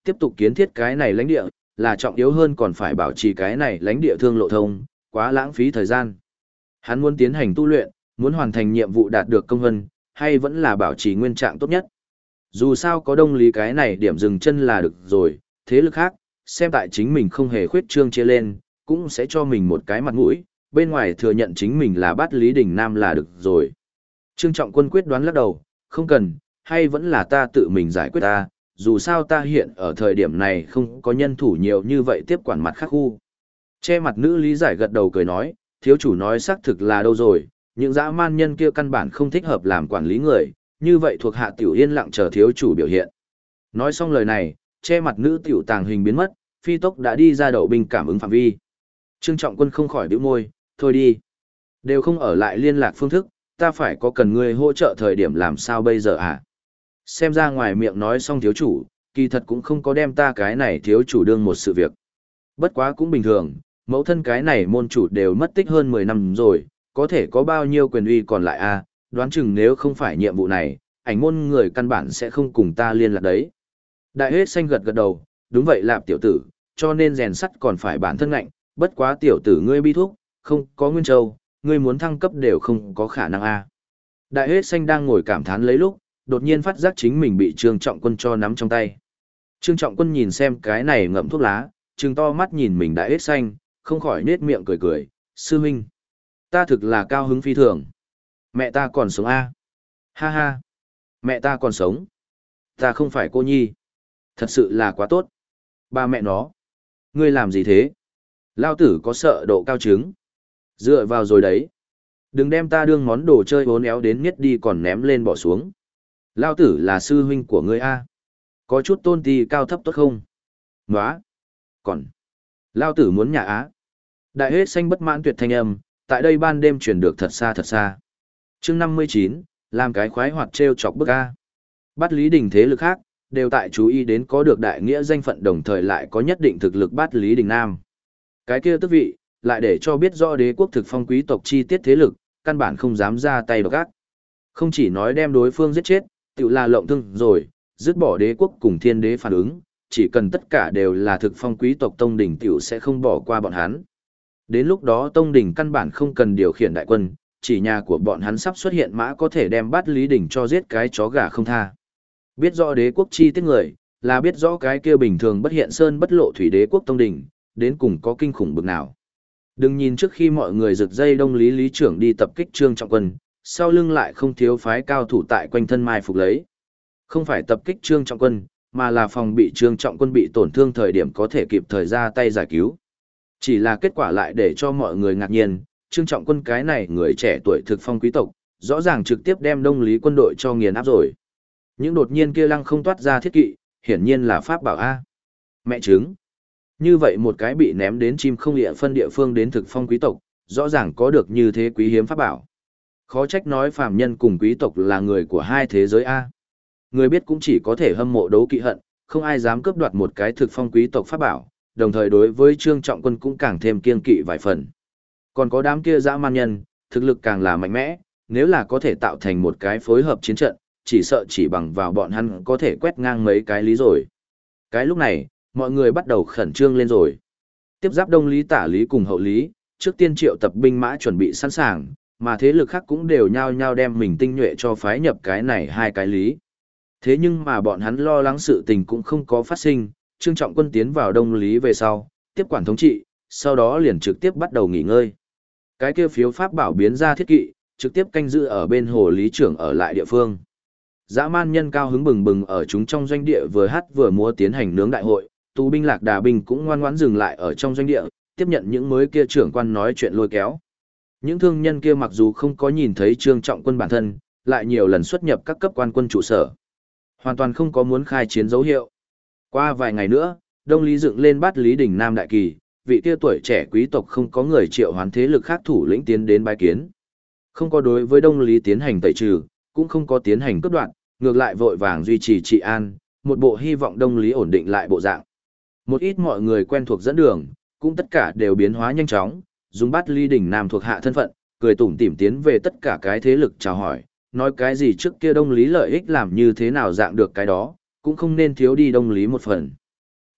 tiếp tục kiến thiết cái này lãnh địa, là trọng yếu hơn còn phải bảo trì cái này lãnh địa thương lộ thông, quá lãng phí thời gian. Hắn muốn tiến hành tu luyện, muốn hoàn thành nhiệm vụ đạt được công vân, hay vẫn là bảo trì nguyên trạng tốt nhất. Dù sao có Đông Lý cái này điểm dừng chân là được rồi, thế lực khác, xem tại chính mình không hề khuyết trương chia lên, cũng sẽ cho mình một cái mặt mũi, bên ngoài thừa nhận chính mình là Bát Lý Đình Nam là được rồi. Trương Trọng Quân quyết đoán lắc đầu, không cần, hay vẫn là ta tự mình giải quyết ta, dù sao ta hiện ở thời điểm này không có nhân thủ nhiều như vậy tiếp quản mặt khác khu. Che mặt nữ lý giải gật đầu cười nói, thiếu chủ nói xác thực là đâu rồi, những dã man nhân kia căn bản không thích hợp làm quản lý người, như vậy thuộc hạ tiểu yên lặng chờ thiếu chủ biểu hiện. Nói xong lời này, che mặt nữ tiểu tàng hình biến mất, phi tốc đã đi ra đậu binh cảm ứng phạm vi. Trương Trọng Quân không khỏi bĩu môi, thôi đi. Đều không ở lại liên lạc phương thức, ta phải có cần ngươi hỗ trợ thời điểm làm sao bây giờ à? Xem ra ngoài miệng nói xong thiếu chủ, kỳ thật cũng không có đem ta cái này thiếu chủ đương một sự việc. Bất quá cũng bình thường, mẫu thân cái này môn chủ đều mất tích hơn 10 năm rồi, có thể có bao nhiêu quyền uy còn lại à, đoán chừng nếu không phải nhiệm vụ này, ảnh môn người căn bản sẽ không cùng ta liên lạc đấy. Đại hết xanh gật gật đầu, đúng vậy lạp tiểu tử, cho nên rèn sắt còn phải bản thân ngạnh, bất quá tiểu tử ngươi bi thúc, không có nguyên châu, ngươi muốn thăng cấp đều không có khả năng a. Đại hết xanh đang ngồi cảm thán lấy lúc, đột nhiên phát giác chính mình bị Trương Trọng Quân cho nắm trong tay. Trương Trọng Quân nhìn xem cái này ngậm thuốc lá, trừng to mắt nhìn mình đại hết xanh, không khỏi nết miệng cười cười, sư huynh. Ta thực là cao hứng phi thường. Mẹ ta còn sống a. Ha ha. Mẹ ta còn sống. Ta không phải cô nhi. Thật sự là quá tốt. Ba mẹ nó. Ngươi làm gì thế? Lao tử có sợ độ cao trứng. Dựa vào rồi đấy. Đừng đem ta đương món đồ chơi bốn éo đến miết đi còn ném lên bỏ xuống. Lao tử là sư huynh của ngươi a. Có chút tôn ti cao thấp tốt không? Nóa. Còn. Lao tử muốn nhà á. Đại hết xanh bất mãn tuyệt thanh âm, tại đây ban đêm truyền được thật xa thật xa. Chương 59, làm cái khoái hoạt trêu chọc bức a. Bát Lý Đình thế lực khác, đều tại chú ý đến có được đại nghĩa danh phận đồng thời lại có nhất định thực lực Bát Lý Đình Nam. Cái kia tước vị, lại để cho biết rõ đế quốc thực phong quý tộc chi tiết thế lực, căn bản không dám ra tay độc ác. Không chỉ nói đem đối phương giết chết, tự là lộng thương rồi, dứt bỏ đế quốc cùng thiên đế phản ứng, chỉ cần tất cả đều là thực phong quý tộc tông đỉnh tiểu sẽ không bỏ qua bọn hắn. Đến lúc đó tông đỉnh căn bản không cần điều khiển đại quân, chỉ nhà của bọn hắn sắp xuất hiện mã có thể đem Bát Lý Đình cho giết cái chó gà không tha. Biết rõ đế quốc chi tiết người, là biết rõ cái kia bình thường bất hiện sơn bất lộ thủy đế quốc tông đỉnh, đến cùng có kinh khủng bực nào. Đừng nhìn trước khi mọi người rực dây đông lý lý trưởng đi tập kích Trương Trọng Quân, sau lưng lại không thiếu phái cao thủ tại quanh thân mai phục lấy. Không phải tập kích Trương Trọng Quân, mà là phòng bị Trương Trọng Quân bị tổn thương thời điểm có thể kịp thời ra tay giải cứu. Chỉ là kết quả lại để cho mọi người ngạc nhiên, Trương Trọng Quân cái này người trẻ tuổi thực phong quý tộc, rõ ràng trực tiếp đem đông lý quân đội cho nghiền áp rồi. Những đột nhiên kia lăng không toát ra thiết kỵ, hiển nhiên là pháp bảo A. Mẹ chứng. Như vậy một cái bị ném đến chim không địa phân địa phương đến thực phong quý tộc, rõ ràng có được như thế quý hiếm pháp bảo. Khó trách nói phàm nhân cùng quý tộc là người của hai thế giới A. Người biết cũng chỉ có thể hâm mộ đấu kỵ hận, không ai dám cướp đoạt một cái thực phong quý tộc pháp bảo, đồng thời đối với Trương Trọng Quân cũng càng thêm kiên kỵ vài phần. Còn có đám kia dã man nhân, thực lực càng là mạnh mẽ, nếu là có thể tạo thành một cái phối hợp chiến trận, chỉ sợ chỉ bằng vào bọn hắn có thể quét ngang mấy cái lý rồi. Cái lúc này, mọi người bắt đầu khẩn trương lên rồi. Tiếp giáp đông lý tả lý cùng hậu lý, trước tiên triệu tập binh mã chuẩn bị sẵn sàng, mà thế lực khác cũng đều nhao nhao đem mình tinh nhuệ cho phái nhập cái này hai cái lý. Thế nhưng mà bọn hắn lo lắng sự tình cũng không có phát sinh, Trương Trọng Quân tiến vào đông lý về sau, tiếp quản thống trị, sau đó liền trực tiếp bắt đầu nghỉ ngơi. Cái kia phiếu pháp bảo biến ra thiết kỵ, trực tiếp canh giữ ở bên hồ lý trưởng ở lại địa phương. Dã man nhân cao hứng bừng bừng ở chúng trong doanh địa vừa hát vừa múa tiến hành nướng đại hội, tù binh lạc đà binh cũng ngoan ngoãn dừng lại ở trong doanh địa, tiếp nhận những mới kia trưởng quan nói chuyện lôi kéo. Những thương nhân kia mặc dù không có nhìn thấy Trương Trọng Quân bản thân, lại nhiều lần xuất nhập các cấp quan quân trụ sở. Hoàn toàn không có muốn khai chiến dấu hiệu. Qua vài ngày nữa, Đông Lý dựng lên Bát Lý Đình Nam đại kỳ, vị kia tuổi trẻ quý tộc không có người triệu hoán thế lực khác thủ lĩnh tiến đến bái kiến. Không có đối với Đông Lý tiến hành tẩy trừ, cũng không có tiến hành cướp đoạt, ngược lại vội vàng duy trì trị an, một bộ hy vọng Đông Lý ổn định lại bộ dạng. Một ít mọi người quen thuộc dẫn đường, cũng tất cả đều biến hóa nhanh chóng, dùng Bát Lý Đình Nam thuộc hạ thân phận, cười tủm tỉm tiến về tất cả cái thế lực chào hỏi, nói cái gì trước kia Đông Lý lợi ích làm như thế nào dạng được cái đó, cũng không nên thiếu đi Đông Lý một phần.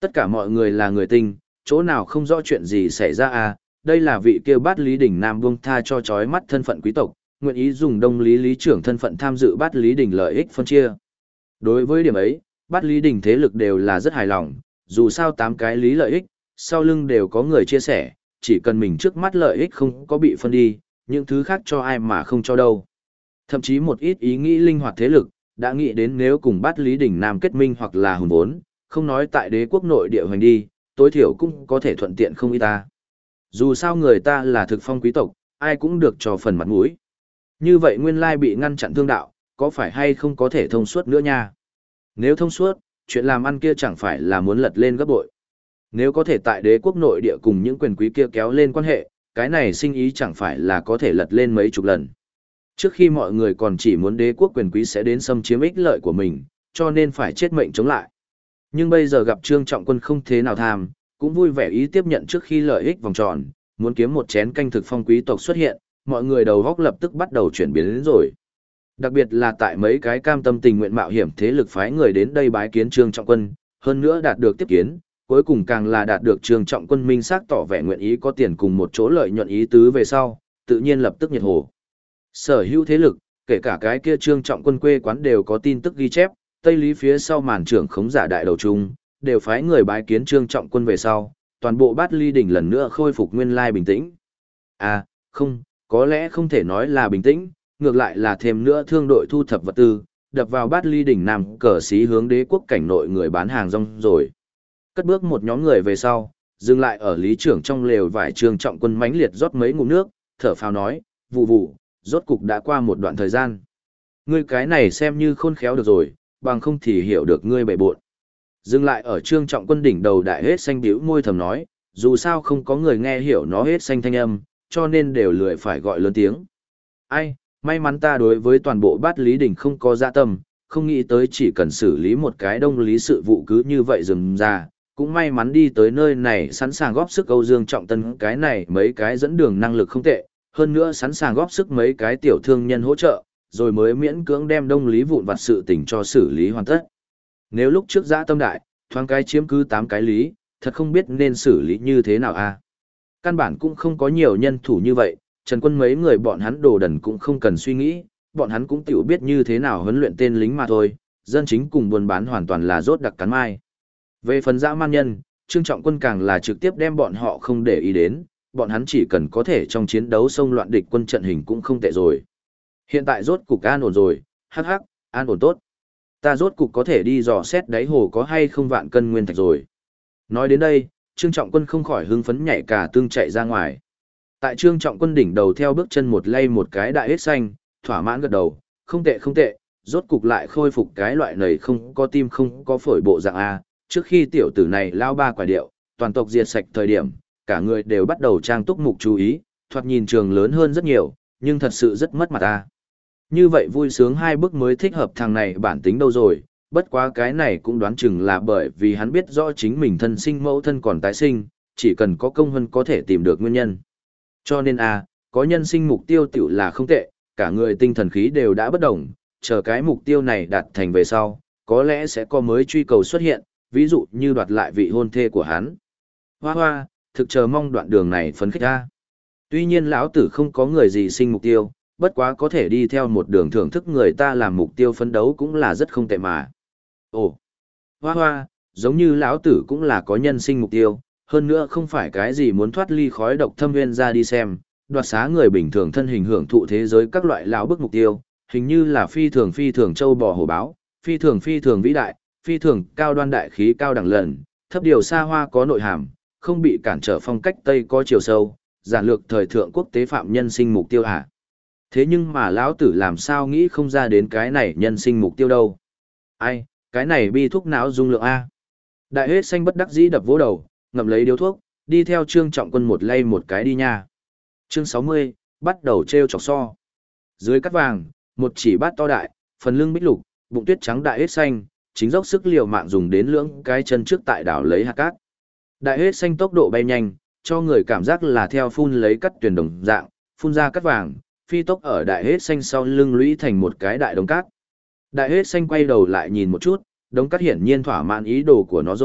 Tất cả mọi người là người tinh, chỗ nào không rõ chuyện gì xảy ra à, đây là vị kia Bát Lý Đình Nam buông tha cho chói mắt thân phận quý tộc, nguyện ý dùng Đông Lý Lý trưởng thân phận tham dự Bát Lý Đình lợi ích phân chia. Đối với điểm ấy, Bát Lý Đình thế lực đều là rất hài lòng, dù sao 8 cái lý lợi ích, sau lưng đều có người chia sẻ, chỉ cần mình trước mắt lợi ích không có bị phân đi, những thứ khác cho ai mà không cho đâu. Thậm chí một ít ý nghĩ linh hoạt thế lực, đã nghĩ đến nếu cùng Bát Lý Đình Nam kết minh hoặc là hùn vốn, không nói tại đế quốc nội địa hoành đi, tối thiểu cũng có thể thuận tiện không ít ta. Dù sao người ta là thực phong quý tộc, ai cũng được cho phần mặt mũi. Như vậy nguyên lai bị ngăn chặn thương đạo, có phải hay không có thể thông suốt nữa nha? Nếu thông suốt, chuyện làm ăn kia chẳng phải là muốn lật lên gấp bội. Nếu có thể tại đế quốc nội địa cùng những quyền quý kia kéo lên quan hệ, cái này sinh ý chẳng phải là có thể lật lên mấy chục lần. Trước khi mọi người còn chỉ muốn đế quốc quyền quý sẽ đến xâm chiếm ích lợi của mình, cho nên phải chết mệnh chống lại. Nhưng bây giờ gặp Trương Trọng Quân không thế nào tham, cũng vui vẻ ý tiếp nhận trước khi lợi ích vòng tròn, muốn kiếm một chén canh thực phong quý tộc xuất hiện, mọi người đầu góc lập tức bắt đầu chuyển biến đến rồi. Đặc biệt là tại mấy cái cam tâm tình nguyện mạo hiểm thế lực phái người đến đây bái kiến Trương Trọng Quân, hơn nữa đạt được tiếp kiến, cuối cùng càng là đạt được Trương Trọng Quân minh xác tỏ vẻ nguyện ý có tiền cùng một chỗ lợi nhuận ý tứ về sau, tự nhiên lập tức nhiệt hồ. Sở hữu thế lực, kể cả cái kia Trương Trọng Quân quê quán đều có tin tức ghi chép, Tây Lý phía sau màn trưởng khống giả đại đầu trung, đều phái người bái kiến Trương Trọng Quân về sau, toàn bộ Bát Ly đỉnh lần nữa khôi phục nguyên lai bình tĩnh. À, không, có lẽ không thể nói là bình tĩnh, ngược lại là thêm nữa thương đội thu thập vật tư, đập vào Bát Ly đỉnh Nam cờ xí hướng đế quốc cảnh nội người bán hàng rong rồi. Cất bước một nhóm người về sau, dừng lại ở lý trưởng trong lều vải Trương Trọng Quân mãnh liệt rót mấy ngụm nước, thở phào nói, vụ vụ, rốt cục đã qua một đoạn thời gian. Ngươi cái này xem như khôn khéo được rồi, bằng không thì hiểu được ngươi bệ bộn. Dừng lại ở Trương Trọng Quân đỉnh đầu đại hết xanh bĩu môi thầm nói, dù sao không có người nghe hiểu nó hết xanh thanh âm, cho nên đều lười phải gọi lớn tiếng. Ai, may mắn ta đối với toàn bộ Bát Lý đỉnh không có dạ tâm, không nghĩ tới chỉ cần xử lý một cái đông lý sự vụ cứ như vậy dừng ra, cũng may mắn đi tới nơi này sẵn sàng góp sức Âu Dương Trọng Tân cái này mấy cái dẫn đường năng lực không tệ, hơn nữa sẵn sàng góp sức mấy cái tiểu thương nhân hỗ trợ, rồi mới miễn cưỡng đem đông lý vụn vặt sự tình cho xử lý hoàn tất. Nếu lúc trước dã tâm đại, thoáng cái chiếm cứ 8 cái lý, thật không biết nên xử lý như thế nào a. Căn bản cũng không có nhiều nhân thủ như vậy, Trần Quân mấy người bọn hắn đồ đần cũng không cần suy nghĩ, bọn hắn cũng tiểu biết như thế nào huấn luyện tên lính mà thôi, dân chính cùng buôn bán hoàn toàn là rốt đặc cắn mai. Về phần dã man nhân, Trương Trọng Quân càng là trực tiếp đem bọn họ không để ý đến, bọn hắn chỉ cần có thể trong chiến đấu xông loạn địch quân trận hình cũng không tệ rồi. Hiện tại rốt cục an ổn rồi, hắc hắc, an ổn tốt. Ta rốt cục có thể đi dò xét đáy hồ có hay không vạn cân nguyên thạch rồi. Nói đến đây, Trương Trọng Quân không khỏi hưng phấn nhảy cả tương chạy ra ngoài. Tại Trương Trọng Quân đỉnh đầu theo bước chân một lay một cái đại hết xanh, thỏa mãn gật đầu, không tệ không tệ, rốt cục lại khôi phục cái loại này không có tim không có phổi bộ dạng A. Trước khi tiểu tử này lao ba quả điệu, toàn tộc diệt sạch thời điểm, cả người đều bắt đầu trang túc mục chú ý, thoạt nhìn trường lớn hơn rất nhiều, nhưng thật sự rất mất mặt ta. Như vậy vui sướng hai bước mới thích hợp thằng này bản tính đâu rồi, bất quá cái này cũng đoán chừng là bởi vì hắn biết rõ chính mình thân sinh mẫu thân còn tái sinh, chỉ cần có công hơn có thể tìm được nguyên nhân. Cho nên có nhân sinh mục tiêu tiểu là không tệ, cả người tinh thần khí đều đã bất đồng, chờ cái mục tiêu này đạt thành về sau, có lẽ sẽ có mới truy cầu xuất hiện, ví dụ như đoạt lại vị hôn thê của hắn. Hoa hoa, thực chờ mong đoạn đường này phấn khích ra. Tuy nhiên lão tử không có người gì sinh mục tiêu, bất quá có thể đi theo một đường thưởng thức người ta làm mục tiêu phấn đấu cũng là rất không tệ mà. Ồ, hoa hoa, giống như lão tử cũng là có nhân sinh mục tiêu, hơn nữa không phải cái gì muốn thoát ly khói độc thâm nguyên ra đi xem, đoạt xá người bình thường thân hình hưởng thụ thế giới các loại lão bức mục tiêu, hình như là phi thường châu bò hổ báo, phi thường vĩ đại, phi thường cao đoan đại khí cao đẳng lần, thấp điều xa hoa có nội hàm, không bị cản trở phong cách Tây có chiều sâu, giản lược thời thượng quốc tế phạm nhân sinh mục tiêu hả? Thế nhưng mà lão tử làm sao nghĩ không ra đến cái này nhân sinh mục tiêu đâu? Ai, cái này bi thuốc não dung lượng A. Đại hết xanh bất đắc dĩ đập vỗ đầu, ngậm lấy điếu thuốc, đi theo Trương Trọng Quân một lay một cái đi nha. Chương 60, bắt đầu treo chọc so. Dưới cắt vàng, một chỉ bát to đại, phần lưng bích lục, bụng tuyết trắng đại hết xanh, chính dốc sức liều mạng dùng đến lưỡng cái chân trước tại đảo lấy hạt cát. Đại hết xanh tốc độ bay nhanh, cho người cảm giác là theo phun lấy cắt tuyển đồng dạng, phun ra cắt vàng, phi tốc ở đại hết xanh sau lưng lũy thành một cái đại đống cát. Đại hết xanh quay đầu lại nhìn một chút, đống cát hiển nhiên thỏa mãn ý đồ của nó rồi,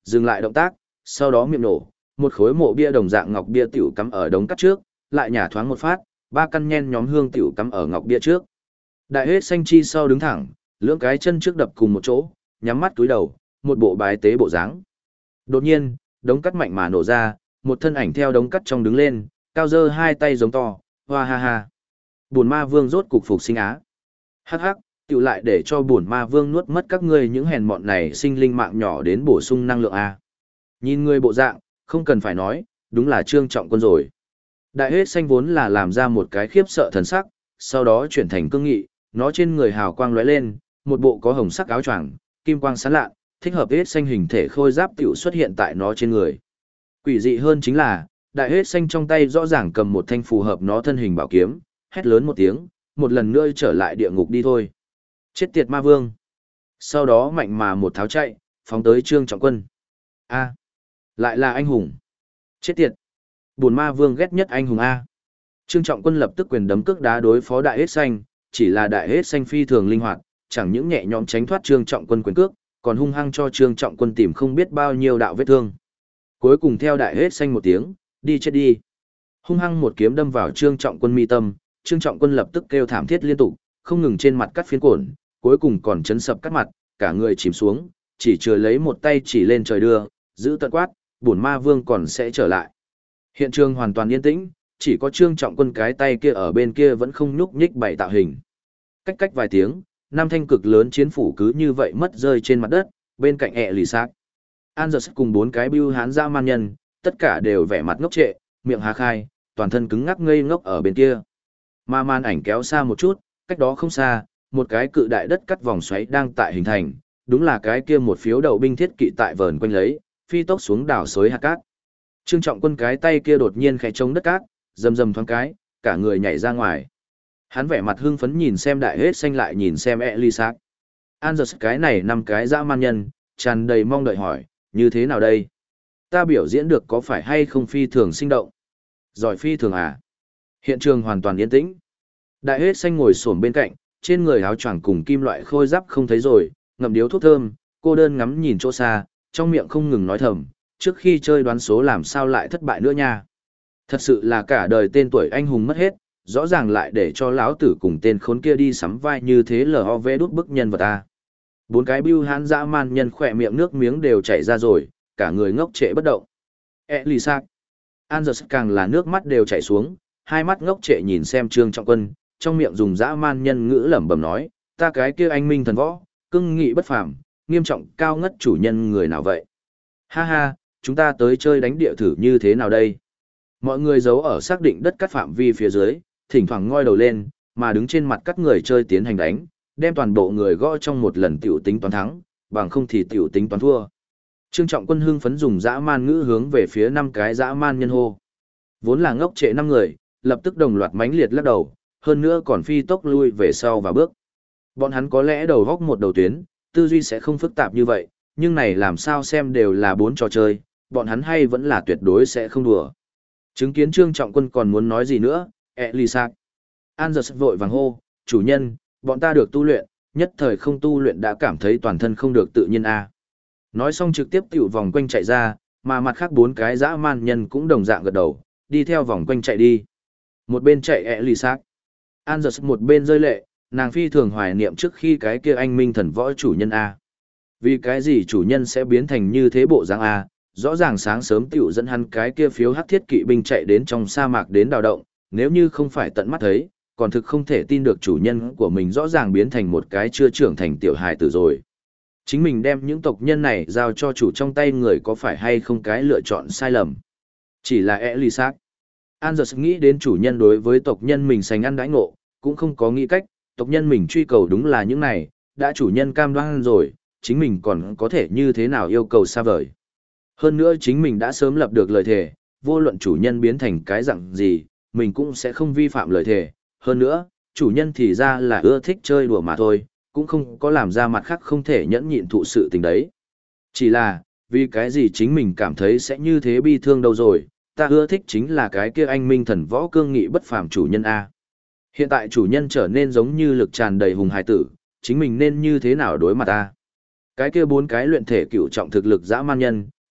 dừng lại động tác, sau đó miệng nổ, một khối mộ bia đồng dạng ngọc bia tiểu cắm ở đống cắt trước, lại nhả thoáng một phát, ba căn nhen nhóm hương tiểu cắm ở ngọc bia trước. Đại hết xanh chi sau đứng thẳng, lưỡng cái chân trước đập cùng một chỗ, nhắm mắt túi đầu, một bộ bái tế bộ dáng. Đột nhiên, đống cắt mạnh mà nổ ra, một thân ảnh theo đống cắt trong đứng lên, cao dơ hai tay giống to, hoa ha ha. Bổn ma vương rốt cục phục sinh á. Hắc hắc, tiểu lại để cho bổn ma vương nuốt mất các ngươi những hèn mọn này sinh linh mạng nhỏ đến bổ sung năng lượng a. Nhìn ngươi bộ dạng, không cần phải nói, đúng là Trương Trọng Quân rồi. Đại hết xanh vốn là làm ra một cái khiếp sợ thần sắc, sau đó chuyển thành cương nghị, nó trên người hào quang lóe lên, một bộ có hồng sắc áo choàng, kim quang sáng lạ, thích hợp hết xanh hình thể khôi giáp tiểu xuất hiện tại nó trên người. Quỷ dị hơn chính là, đại hết xanh trong tay rõ ràng cầm một thanh phù hợp nó thân hình bảo kiếm, hét lớn một tiếng, một lần nữa trở lại địa ngục đi thôi. Chết tiệt ma vương. Sau đó mạnh mà một tháo chạy, phóng tới Trương Trọng Quân. A, lại là anh hùng. Chết tiệt. Bổn ma vương ghét nhất anh hùng A. Trương Trọng Quân lập tức quyền đấm cước đá đối phó đại hết xanh, chỉ là đại hết xanh phi thường linh hoạt, chẳng những nhẹ nhõm tránh thoát Trương Trọng Quân quyền cước, còn hung hăng cho Trương Trọng Quân tìm không biết bao nhiêu đạo vết thương. Cuối cùng theo đại hết xanh một tiếng, đi chết đi. Hung hăng một kiếm đâm vào Trương Trọng Quân mi tâm, Trương Trọng Quân lập tức kêu thảm thiết liên tục, không ngừng trên mặt cắt phiến cổn, cuối cùng còn chấn sập cắt mặt, cả người chìm xuống, chỉ chừa lấy một tay chỉ lên trời đưa, giữ tận quát, bổn ma vương còn sẽ trở lại. Hiện trường hoàn toàn yên tĩnh, chỉ có Trương Trọng Quân cái tay kia ở bên kia vẫn không nhúc nhích bày tạo hình. Cách cách vài tiếng, năm thanh cực lớn chiến phủ cứ như vậy mất rơi trên mặt đất, bên cạnh ẹ lì xác. Anderson cùng bốn cái bưu hán dã man nhân, tất cả đều vẻ mặt ngốc trệ, miệng há khai, toàn thân cứng ngắc ngây ngốc ở bên kia. Mà màn ảnh kéo xa một chút, cách đó không xa, một cái cự đại đất cắt vòng xoáy đang tại hình thành, đúng là cái kia một phiếu đầu binh thiết kỵ tại vờn quanh lấy, phi tốc xuống đảo xối hạt cát. Trương Trọng Quân cái tay kia đột nhiên khẽ chống đất cát, rầm rầm thoáng cái, cả người nhảy ra ngoài. Hắn vẻ mặt hưng phấn nhìn xem đại hết xanh lại nhìn xem Elisak. Anders cái này năm cái dã man nhân, tràn đầy mong đợi hỏi, như thế nào đây? Ta biểu diễn được có phải hay không phi thường sinh động? Giỏi phi thường à? Hiện trường hoàn toàn yên tĩnh. Đại hết xanh ngồi xổm bên cạnh, trên người áo choàng cùng kim loại khôi giáp không thấy rồi, ngậm điếu thuốc thơm, cô đơn ngắm nhìn chỗ xa, trong miệng không ngừng nói thầm, trước khi chơi đoán số làm sao lại thất bại nữa nha. Thật sự là cả đời tên tuổi anh hùng mất hết, rõ ràng lại để cho lão tử cùng tên khốn kia đi sắm vai như thế LOV đút bức nhân vật ta. Bốn cái bưu hán dã man nhân khỏe miệng nước miếng đều chảy ra rồi, cả người ngốc trệ bất động. Elisak. Anders càng là nước mắt đều chảy xuống, hai mắt ngốc trệ nhìn xem Trương Trọng Quân, trong miệng dùng dã man nhân ngữ lẩm bẩm nói, ta cái kia anh minh thần võ, cưng nghị bất phàm, nghiêm trọng cao ngất chủ nhân người nào vậy? Ha ha, chúng ta tới chơi đánh địa thử như thế nào đây? Mọi người giấu ở xác định đất cắt phạm vi phía dưới, thỉnh thoảng ngoi đầu lên, mà đứng trên mặt các người chơi tiến hành đánh, đem toàn bộ người gõ trong một lần tiểu tính toán thắng, bằng không thì tiểu tính toán thua. Trương Trọng Quân hưng phấn dùng dã man ngữ hướng về phía năm cái dã man nhân hô. Vốn là ngốc trệ năm người, lập tức đồng loạt mãnh liệt lắc đầu, hơn nữa còn phi tốc lui về sau và bước. Bọn hắn có lẽ đầu góc một đầu tuyến, tư duy sẽ không phức tạp như vậy, nhưng này làm sao xem đều là bốn trò chơi, bọn hắn hay vẫn là tuyệt đối sẽ không đùa. Chứng kiến Trương Trọng Quân còn muốn nói gì nữa, Elisak. Anders vội vàng hô, chủ nhân, bọn ta được tu luyện, nhất thời không tu luyện đã cảm thấy toàn thân không được tự nhiên a. Nói xong trực tiếp tiểu vòng quanh chạy ra, mà mặt khác bốn cái dã man nhân cũng đồng dạng gật đầu, đi theo vòng quanh chạy đi. Một bên chạy Elisak. Anders một bên rơi lệ, nàng phi thường hoài niệm trước khi cái kia anh minh thần võ chủ nhân a. Vì cái gì chủ nhân sẽ biến thành như thế bộ dáng a? Rõ ràng sáng sớm tiểu dẫn hắn cái kia phiếu hắc thiết kỵ binh chạy đến trong sa mạc đến đào động, nếu như không phải tận mắt thấy, còn thực không thể tin được chủ nhân của mình rõ ràng biến thành một cái chưa trưởng thành tiểu hài tử rồi. Chính mình đem những tộc nhân này giao cho chủ trong tay người có phải hay không cái lựa chọn sai lầm. Chỉ là Elisak. Anders nghĩ đến chủ nhân đối với tộc nhân mình sành ăn đãi ngộ, cũng không có nghĩ cách, tộc nhân mình truy cầu đúng là những này, đã chủ nhân cam đoan rồi, chính mình còn có thể như thế nào yêu cầu xa vời. Hơn nữa chính mình đã sớm lập được lời thề, vô luận chủ nhân biến thành cái dạng gì, mình cũng sẽ không vi phạm lời thề. Hơn nữa, chủ nhân thì ra là ưa thích chơi đùa mà thôi, cũng không có làm ra mặt khác không thể nhẫn nhịn thụ sự tình đấy. Chỉ là, vì cái gì chính mình cảm thấy sẽ như thế bi thương đâu rồi, ta ưa thích chính là cái kia anh minh thần võ cương nghị bất phàm chủ nhân A. Hiện tại chủ nhân trở nên giống như lực tràn đầy hùng hài tử, chính mình nên như thế nào đối mặt A. Cái kia bốn cái luyện thể cựu trọng thực lực dã man nhân,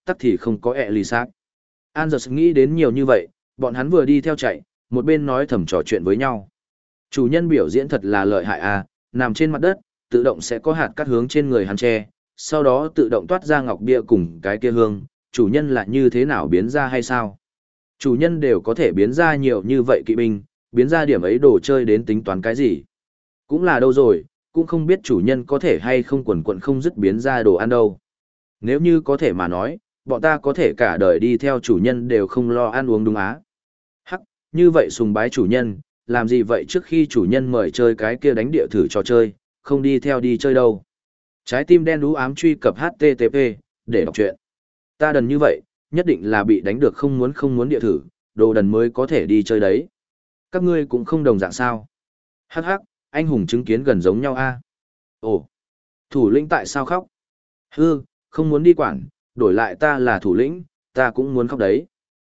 tắc thì không có Elisac. Anders nghĩ đến nhiều như vậy, bọn hắn vừa đi theo chạy, một bên nói thầm trò chuyện với nhau. Chủ nhân biểu diễn thật là lợi hại à, nằm trên mặt đất, tự động sẽ có hạt cắt hướng trên người hắn che, sau đó tự động toát ra ngọc bia cùng cái kia hương, chủ nhân là như thế nào biến ra hay sao? Chủ nhân đều có thể biến ra nhiều như vậy kỵ binh, biến ra điểm ấy đồ chơi đến tính toán cái gì? Cũng là đâu rồi, cũng không biết chủ nhân có thể hay không quần quận không dứt biến ra đồ ăn đâu. Nếu như có thể mà nói, bọn ta có thể cả đời đi theo chủ nhân đều không lo ăn uống đúng á. Hắc, như vậy sùng bái chủ nhân, làm gì vậy trước khi chủ nhân mời chơi cái kia đánh địa thử trò chơi, không đi theo đi chơi đâu. Trái tim đen đú ám truy cập HTTP, để đọc chuyện. Ta đần như vậy, nhất định là bị đánh được không muốn địa thử, đồ đần mới có thể đi chơi đấy. Các ngươi cũng không đồng dạng sao. Hắc hắc, anh hùng chứng kiến gần giống nhau a. Ồ, thủ lĩnh tại sao khóc? Hư, không muốn đi quản, đổi lại ta là thủ lĩnh, ta cũng muốn khóc đấy.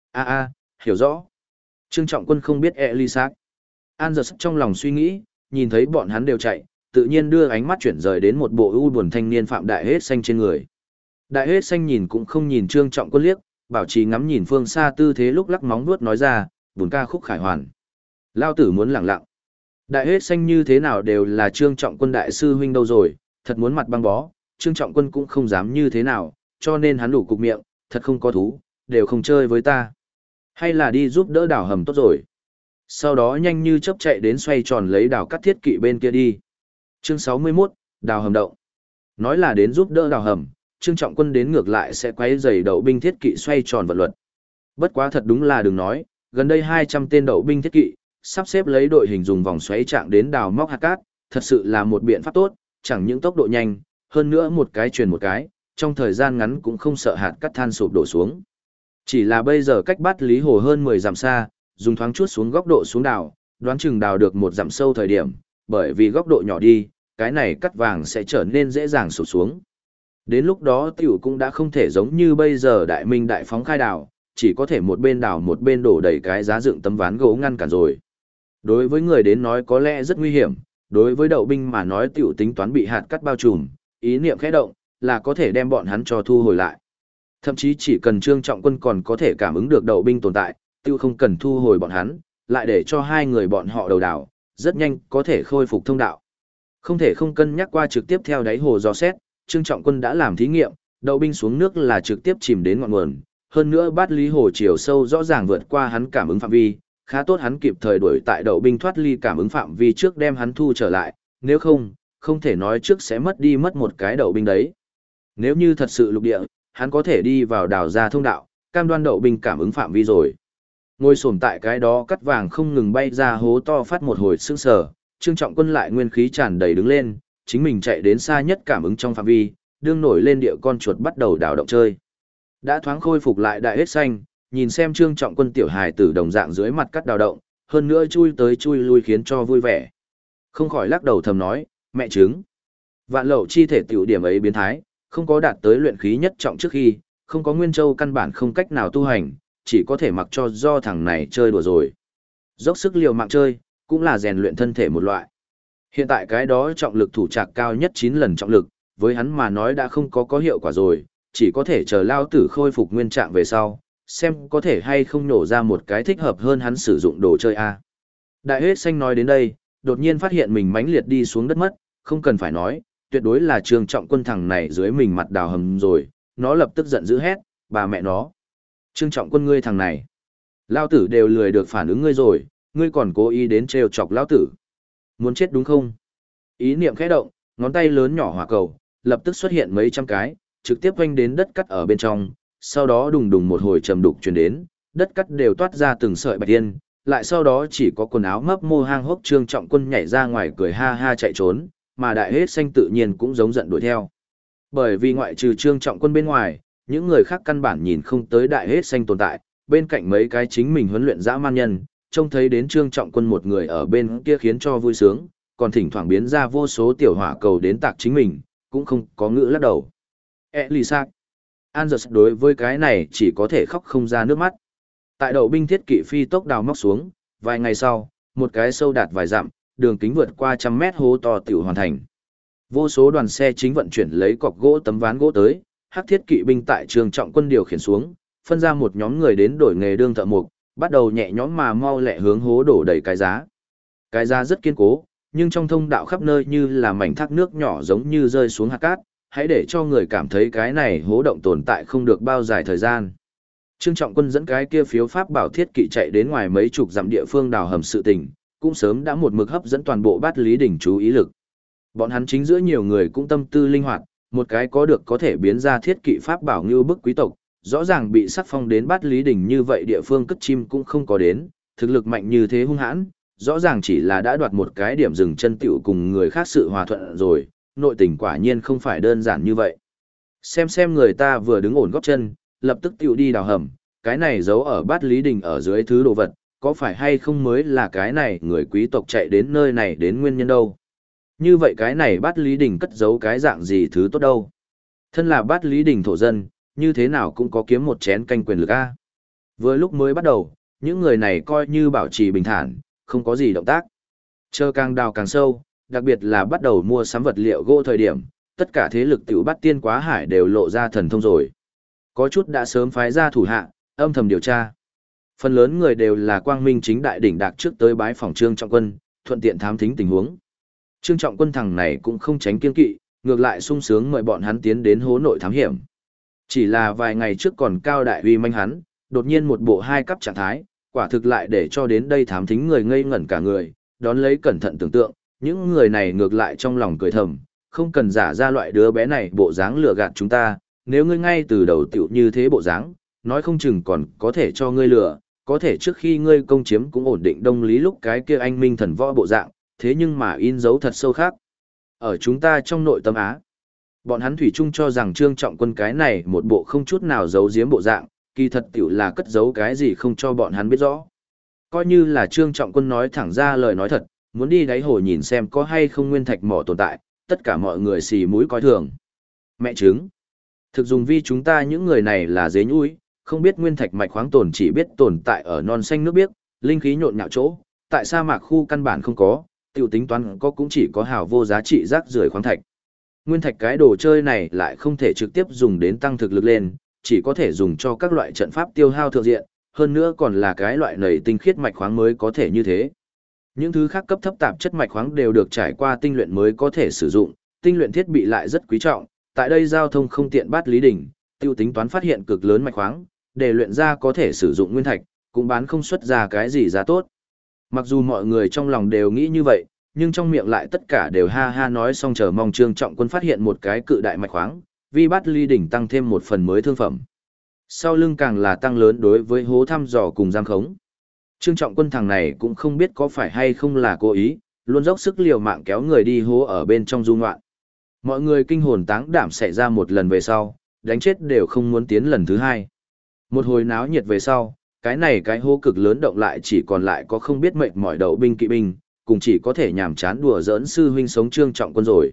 Hiểu rõ. Trương Trọng Quân không biết Elisac. Anders trong lòng suy nghĩ, nhìn thấy bọn hắn đều chạy, tự nhiên đưa ánh mắt chuyển rời đến một bộ u buồn thanh niên Phạm Đại Hết Xanh trên người. Đại Hết Xanh nhìn cũng không nhìn Trương Trọng Quân liếc, bảo trì ngắm nhìn phương xa tư thế lúc lắc móng vuốt nói ra, buồn ca khúc khải hoàn. Lao tử muốn lẳng lặng. Đại Hết Xanh như thế nào đều là Trương Trọng Quân đại sư huynh đâu rồi, thật muốn mặt băng bó, Trương Trọng Quân cũng không dám như thế nào, cho nên hắn đủ cục miệng, thật không có thú, đều không chơi với ta. Hay là đi giúp đỡ đào hầm tốt rồi. Sau đó nhanh như chớp chạy đến xoay tròn lấy đào cắt thiết kỵ bên kia đi. Chương 61, đào hầm động. Nói là đến giúp đỡ đào hầm, Trương Trọng Quân đến ngược lại sẽ quấy rầy đậu binh thiết kỵ xoay tròn vận luật. Bất quá thật đúng là đừng nói, gần đây 200 tên đậu binh thiết kỵ, sắp xếp lấy đội hình dùng vòng xoáy trạng đến đào móc hạt cát, thật sự là một biện pháp tốt, chẳng những tốc độ nhanh, hơn nữa một cái truyền một cái, trong thời gian ngắn cũng không sợ hạt cát than sụp đổ xuống. Chỉ là bây giờ cách Bát Lý Hồ hơn 10 dặm xa, dùng thoáng chút xuống góc độ xuống đào, đoán chừng đào được một dặm sâu thời điểm, bởi vì góc độ nhỏ đi, cái này cắt vàng sẽ trở nên dễ dàng sụp xuống. Đến lúc đó tiểu cũng đã không thể giống như bây giờ đại minh đại phóng khai đào, chỉ có thể một bên đào một bên đổ đầy cái giá dựng tấm ván gỗ ngăn cản rồi. Đối với người đến nói có lẽ rất nguy hiểm, đối với đậu binh mà nói tiểu tính toán bị hạt cắt bao trùm, ý niệm khẽ động, là có thể đem bọn hắn cho thu hồi lại. Thậm chí chỉ cần Trương Trọng Quân còn có thể cảm ứng được đậu binh tồn tại, tiêu không cần thu hồi bọn hắn, lại để cho hai người bọn họ đầu đảo, rất nhanh có thể khôi phục thông đạo. Không thể không cân nhắc qua trực tiếp theo đáy hồ dò xét, Trương Trọng Quân đã làm thí nghiệm, đậu binh xuống nước là trực tiếp chìm đến ngọn nguồn, hơn nữa Bát Lý Hồ chiều sâu rõ ràng vượt qua hắn cảm ứng phạm vi, khá tốt hắn kịp thời đuổi tại đậu binh thoát ly cảm ứng phạm vi trước đem hắn thu trở lại, nếu không, không thể nói trước sẽ mất một cái đậu binh đấy. Nếu như thật sự lục địa, hắn có thể đi vào đào ra thông đạo, cam đoan đậu binh cảm ứng phạm vi rồi. Ngồi xổm tại cái đó cắt vàng không ngừng bay ra hố to phát một hồi sững sờ, Trương Trọng Quân lại nguyên khí tràn đầy đứng lên, chính mình chạy đến xa nhất cảm ứng trong phạm vi, đương nổi lên địa con chuột bắt đầu đào động chơi. Đã thoáng khôi phục lại Đại Hết Xanh, nhìn xem Trương Trọng Quân tiểu hài tử đồng dạng dưới mặt cắt đào động, hơn nữa chui tới chui lui khiến cho vui vẻ. Không khỏi lắc đầu thầm nói, mẹ trứng. Vạn Lậu chi thể tiểu điểm ấy biến thái, không có đạt tới luyện khí nhất trọng trước khi, không có Nguyên Châu căn bản không cách nào tu hành, chỉ có thể mặc cho do thằng này chơi đùa rồi. Dốc sức liều mạng chơi, cũng là rèn luyện thân thể một loại. Hiện tại cái đó trọng lực thủ trạc cao nhất 9 lần trọng lực, với hắn mà nói đã không có hiệu quả rồi, chỉ có thể chờ lao tử khôi phục nguyên trạng về sau, xem có thể hay không nổ ra một cái thích hợp hơn hắn sử dụng đồ chơi A. Đại Hết Xanh nói đến đây, đột nhiên phát hiện mình mãnh liệt đi xuống đất mất, không cần phải nói, tuyệt đối là Trương Trọng Quân thằng này dưới mình mặt đào hầm rồi, nó lập tức giận dữ hét, bà mẹ nó. Trương Trọng Quân ngươi thằng này, lao tử đều lười được phản ứng ngươi rồi, ngươi còn cố ý đến trêu chọc lao tử. Muốn chết đúng không? Ý niệm khẽ động, ngón tay lớn nhỏ hỏa cầu, lập tức xuất hiện mấy trăm cái, trực tiếp quanh đến đất cắt ở bên trong, sau đó đùng đùng một hồi trầm đục truyền đến, đất cắt đều toát ra từng sợi bạch tiên, lại sau đó chỉ có quần áo mấp mô hang hốc Trương Trọng Quân nhảy ra ngoài cười ha ha chạy trốn, mà Đại Hết Xanh tự nhiên cũng giống giận đuổi theo. Bởi vì ngoại trừ Trương Trọng Quân bên ngoài, những người khác căn bản nhìn không tới Đại Hết Xanh tồn tại, bên cạnh mấy cái chính mình huấn luyện dã man nhân, trông thấy đến Trương Trọng Quân một người ở bên kia khiến cho vui sướng, còn thỉnh thoảng biến ra vô số tiểu hỏa cầu đến tạc chính mình, cũng không có ngữ lắc đầu. Elisac. Anders đối với cái này chỉ có thể khóc không ra nước mắt. Tại đậu binh thiết kỵ phi tốc đào móc xuống, vài ngày sau, một cái sâu đạt vài dặm, đường kính vượt qua 100 mét hố to tiểu hoàn thành. Vô số đoàn xe chính vận chuyển lấy cọc gỗ tấm ván gỗ tới, hắc thiết kỵ binh tại Trương Trọng Quân điều khiển xuống, phân ra một nhóm người đến đổi nghề đương thợ mộc, bắt đầu nhẹ nhõm mà mau lẹ hướng hố đổ đầy cái giá. Cái giá rất kiên cố, nhưng trong thông đạo khắp nơi như là mảnh thác nước nhỏ giống như rơi xuống hạt cát, hãy để cho người cảm thấy cái này hố động tồn tại không được bao dài thời gian. Trương Trọng Quân dẫn cái kia phiếu pháp bảo thiết kỵ chạy đến ngoài mấy chục dặm địa phương đào hầm sự tình, cũng sớm đã một mực hấp dẫn toàn bộ Bát Lý Đỉnh chú ý lực. Bọn hắn chính giữa nhiều người cũng tâm tư linh hoạt, một cái có được có thể biến ra thiết kỵ pháp bảo như bức quý tộc, rõ ràng bị sắc phong đến Bát Lý Đỉnh như vậy địa phương cất chim cũng không có đến, thực lực mạnh như thế hung hãn, rõ ràng chỉ là đã đoạt một cái điểm dừng chân tiểu cùng người khác sự hòa thuận rồi, nội tình quả nhiên không phải đơn giản như vậy. Xem người ta vừa đứng ổn gót chân, lập tức tiểu đi đào hầm, cái này giấu ở Bát Lý Đình ở dưới thứ đồ vật, có phải hay không mới là cái này người quý tộc chạy đến nơi này đến nguyên nhân đâu. Như vậy cái này Bát Lý Đình cất giấu cái dạng gì thứ tốt đâu. Thân là Bát Lý Đình thổ dân, như thế nào cũng có kiếm một chén canh quyền lực a. Vừa lúc mới bắt đầu, những người này coi như bảo trì bình thản, không có gì động tác. Chờ càng đào càng sâu, đặc biệt là bắt đầu mua sắm vật liệu gỗ thời điểm, tất cả thế lực tiểu Bát Tiên Quá Hải đều lộ ra thần thông rồi. Có chút đã sớm phái ra thủ hạ, âm thầm điều tra. Phần lớn người đều là quang minh chính đại đỉnh đạc trước tới bái phòng Trương Trọng Quân, thuận tiện thám thính tình huống. Trương Trọng Quân thằng này cũng không tránh kiêng kỵ, ngược lại sung sướng mời bọn hắn tiến đến hố nội thám hiểm. Chỉ là vài ngày trước còn cao đại uy manh hắn, đột nhiên một bộ hai cấp trạng thái, quả thực lại để cho đến đây thám thính người ngây ngẩn cả người, đón lấy cẩn thận tưởng tượng, những người này ngược lại trong lòng cười thầm, không cần giả ra loại đứa bé này bộ dáng lừa gạt chúng ta, nếu ngươi ngay từ đầu tiểu như thế bộ dáng, nói không chừng còn có thể cho ngươi lừa, có thể trước khi ngươi công chiếm cũng ổn định Đông Lý lúc cái kia anh minh thần võ bộ dạng, thế nhưng mà in dấu thật sâu khác. Ở chúng ta trong nội tâm Á, bọn hắn thủy chung cho rằng Trương Trọng Quân cái này một bộ không chút nào giấu giếm bộ dạng, kỳ thật tiểu là cất giấu cái gì không cho bọn hắn biết rõ. Coi như là Trương Trọng Quân nói thẳng ra lời nói thật, muốn đi đáy hồ nhìn xem có hay không nguyên thạch mỏ tồn tại, tất cả mọi người xì mũi coi thường. Mẹ chứng. Thực dùng vi chúng ta những người này là dế nhũi, không biết nguyên thạch mạch khoáng tồn chỉ biết tồn tại ở non xanh nước biếc, linh khí nhộn nhạo chỗ, tại sa mạc khu căn bản không có, tiểu tính toán có cũng chỉ có hào vô giá trị rác rưởi khoáng thạch. Nguyên thạch cái đồ chơi này lại không thể trực tiếp dùng đến tăng thực lực lên, chỉ có thể dùng cho các loại trận pháp tiêu hao thượng diện, hơn nữa còn là cái loại nảy tinh khiết mạch khoáng mới có thể như thế. Những thứ khác cấp thấp tạp chất mạch khoáng đều được trải qua tinh luyện mới có thể sử dụng, tinh luyện thiết bị lại rất quý trọng, tại đây giao thông không tiện Bát Lý Đỉnh, tiêu tính toán phát hiện cực lớn mạch khoáng, để luyện ra có thể sử dụng nguyên thạch, cũng bán không xuất ra cái gì giá tốt. Mặc dù mọi người trong lòng đều nghĩ như vậy, nhưng trong miệng lại tất cả đều ha ha nói xong chờ mong Trương Trọng Quân phát hiện một cái cự đại mạch khoáng, vì Bát Lý Đỉnh tăng thêm một phần mới thương phẩm. Sau lưng càng là tăng lớn đối với hố thăm dò cùng giam khống. Trương Trọng Quân thằng này cũng không biết có phải hay không là cố ý, luôn dốc sức liều mạng kéo người đi hố ở bên trong du ngoạn. Mọi người kinh hồn táng đảm xảy ra một lần về sau, đánh chết đều không muốn tiến lần thứ hai. Một hồi náo nhiệt về sau, cái này cái hố cực lớn động lại chỉ còn lại có không biết mệt mỏi đậu binh kỵ binh, cùng chỉ có thể nhàm chán đùa giỡn sư huynh sống Trương Trọng Quân rồi.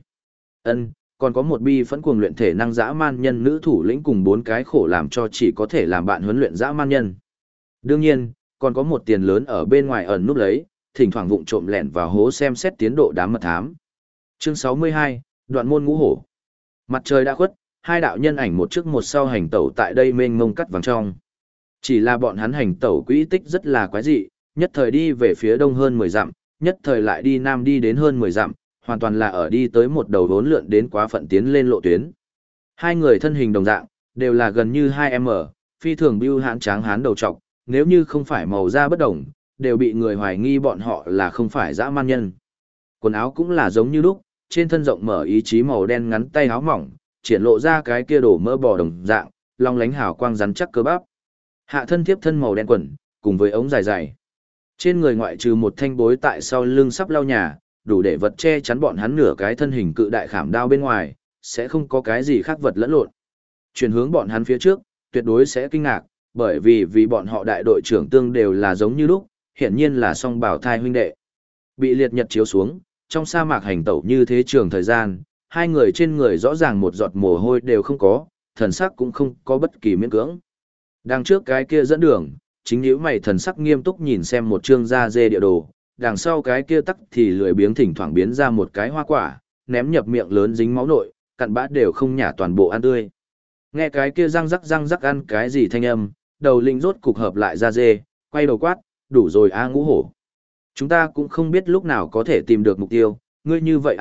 Còn có một bi phẫn cuồng luyện thể năng dã man nhân nữ thủ lĩnh cùng 4 cái khổ làm cho chỉ có thể làm bạn huấn luyện dã man nhân. Đương nhiên, còn có một tiền lớn ở bên ngoài ẩn núp lấy, thỉnh thoảng vụng trộm lẻn vào hố xem xét tiến độ đám mật thám. Chương 62, Đoạn môn ngũ hổ. Mặt trời đã khuất, hai đạo nhân ảnh một trước một sau hành tẩu tại đây mênh mông cắt vàng trong. Chỉ là bọn hắn hành tẩu quỹ tích rất là quái dị, nhất thời đi về phía đông hơn 10 dặm, nhất thời lại đi nam đi đến hơn 10 dặm, hoàn toàn là ở đi tới một đầu vốn lượn đến quá phận tiến lên lộ tuyến. Hai người thân hình đồng dạng, đều là gần như 2m, phi thường bưu hãn tráng hán đầu trọc, nếu như không phải màu da bất đồng, đều bị người hoài nghi bọn họ là không phải dã man nhân. Quần áo cũng là giống như lúc, trên thân rộng mở ý chí màu đen ngắn tay áo mỏng, triển lộ ra cái kia đổ mỡ bò đồng dạng, long lánh hào quang rắn chắc cơ bắp. Hạ thân tiếp thân màu đen quần, cùng với ống dài dài. Trên người ngoại trừ một thanh bối tại sau lưng sắp lau nhà, đủ để vật che chắn bọn hắn nửa cái thân hình cự đại khảm đao bên ngoài, sẽ không có cái gì khác vật lẫn lộn. Chuyển hướng bọn hắn phía trước, tuyệt đối sẽ kinh ngạc, bởi vì bọn họ đại đội trưởng tương đều là giống như lúc, hiển nhiên là song bảo thai huynh đệ. Bị liệt nhật chiếu xuống, trong sa mạc hành tẩu như thế trường thời gian, hai người trên người rõ ràng một giọt mồ hôi đều không có, thần sắc cũng không có bất kỳ miễn cưỡng. Đằng trước cái kia dẫn đường, chính nhíu mày thần sắc nghiêm túc nhìn xem một chương da dê địa đồ, đằng sau cái kia tắc thì lười biếng thỉnh thoảng biến ra một cái hoa quả, ném nhập miệng lớn dính máu nội, cặn bã đều không nhả toàn bộ ăn tươi. Nghe cái kia răng rắc ăn cái gì thanh âm, đầu lĩnh rốt cục hợp lại ra dê, quay đầu quát, đủ rồi a Ngũ Hổ. Chúng ta cũng không biết lúc nào có thể tìm được mục tiêu, ngươi như vậy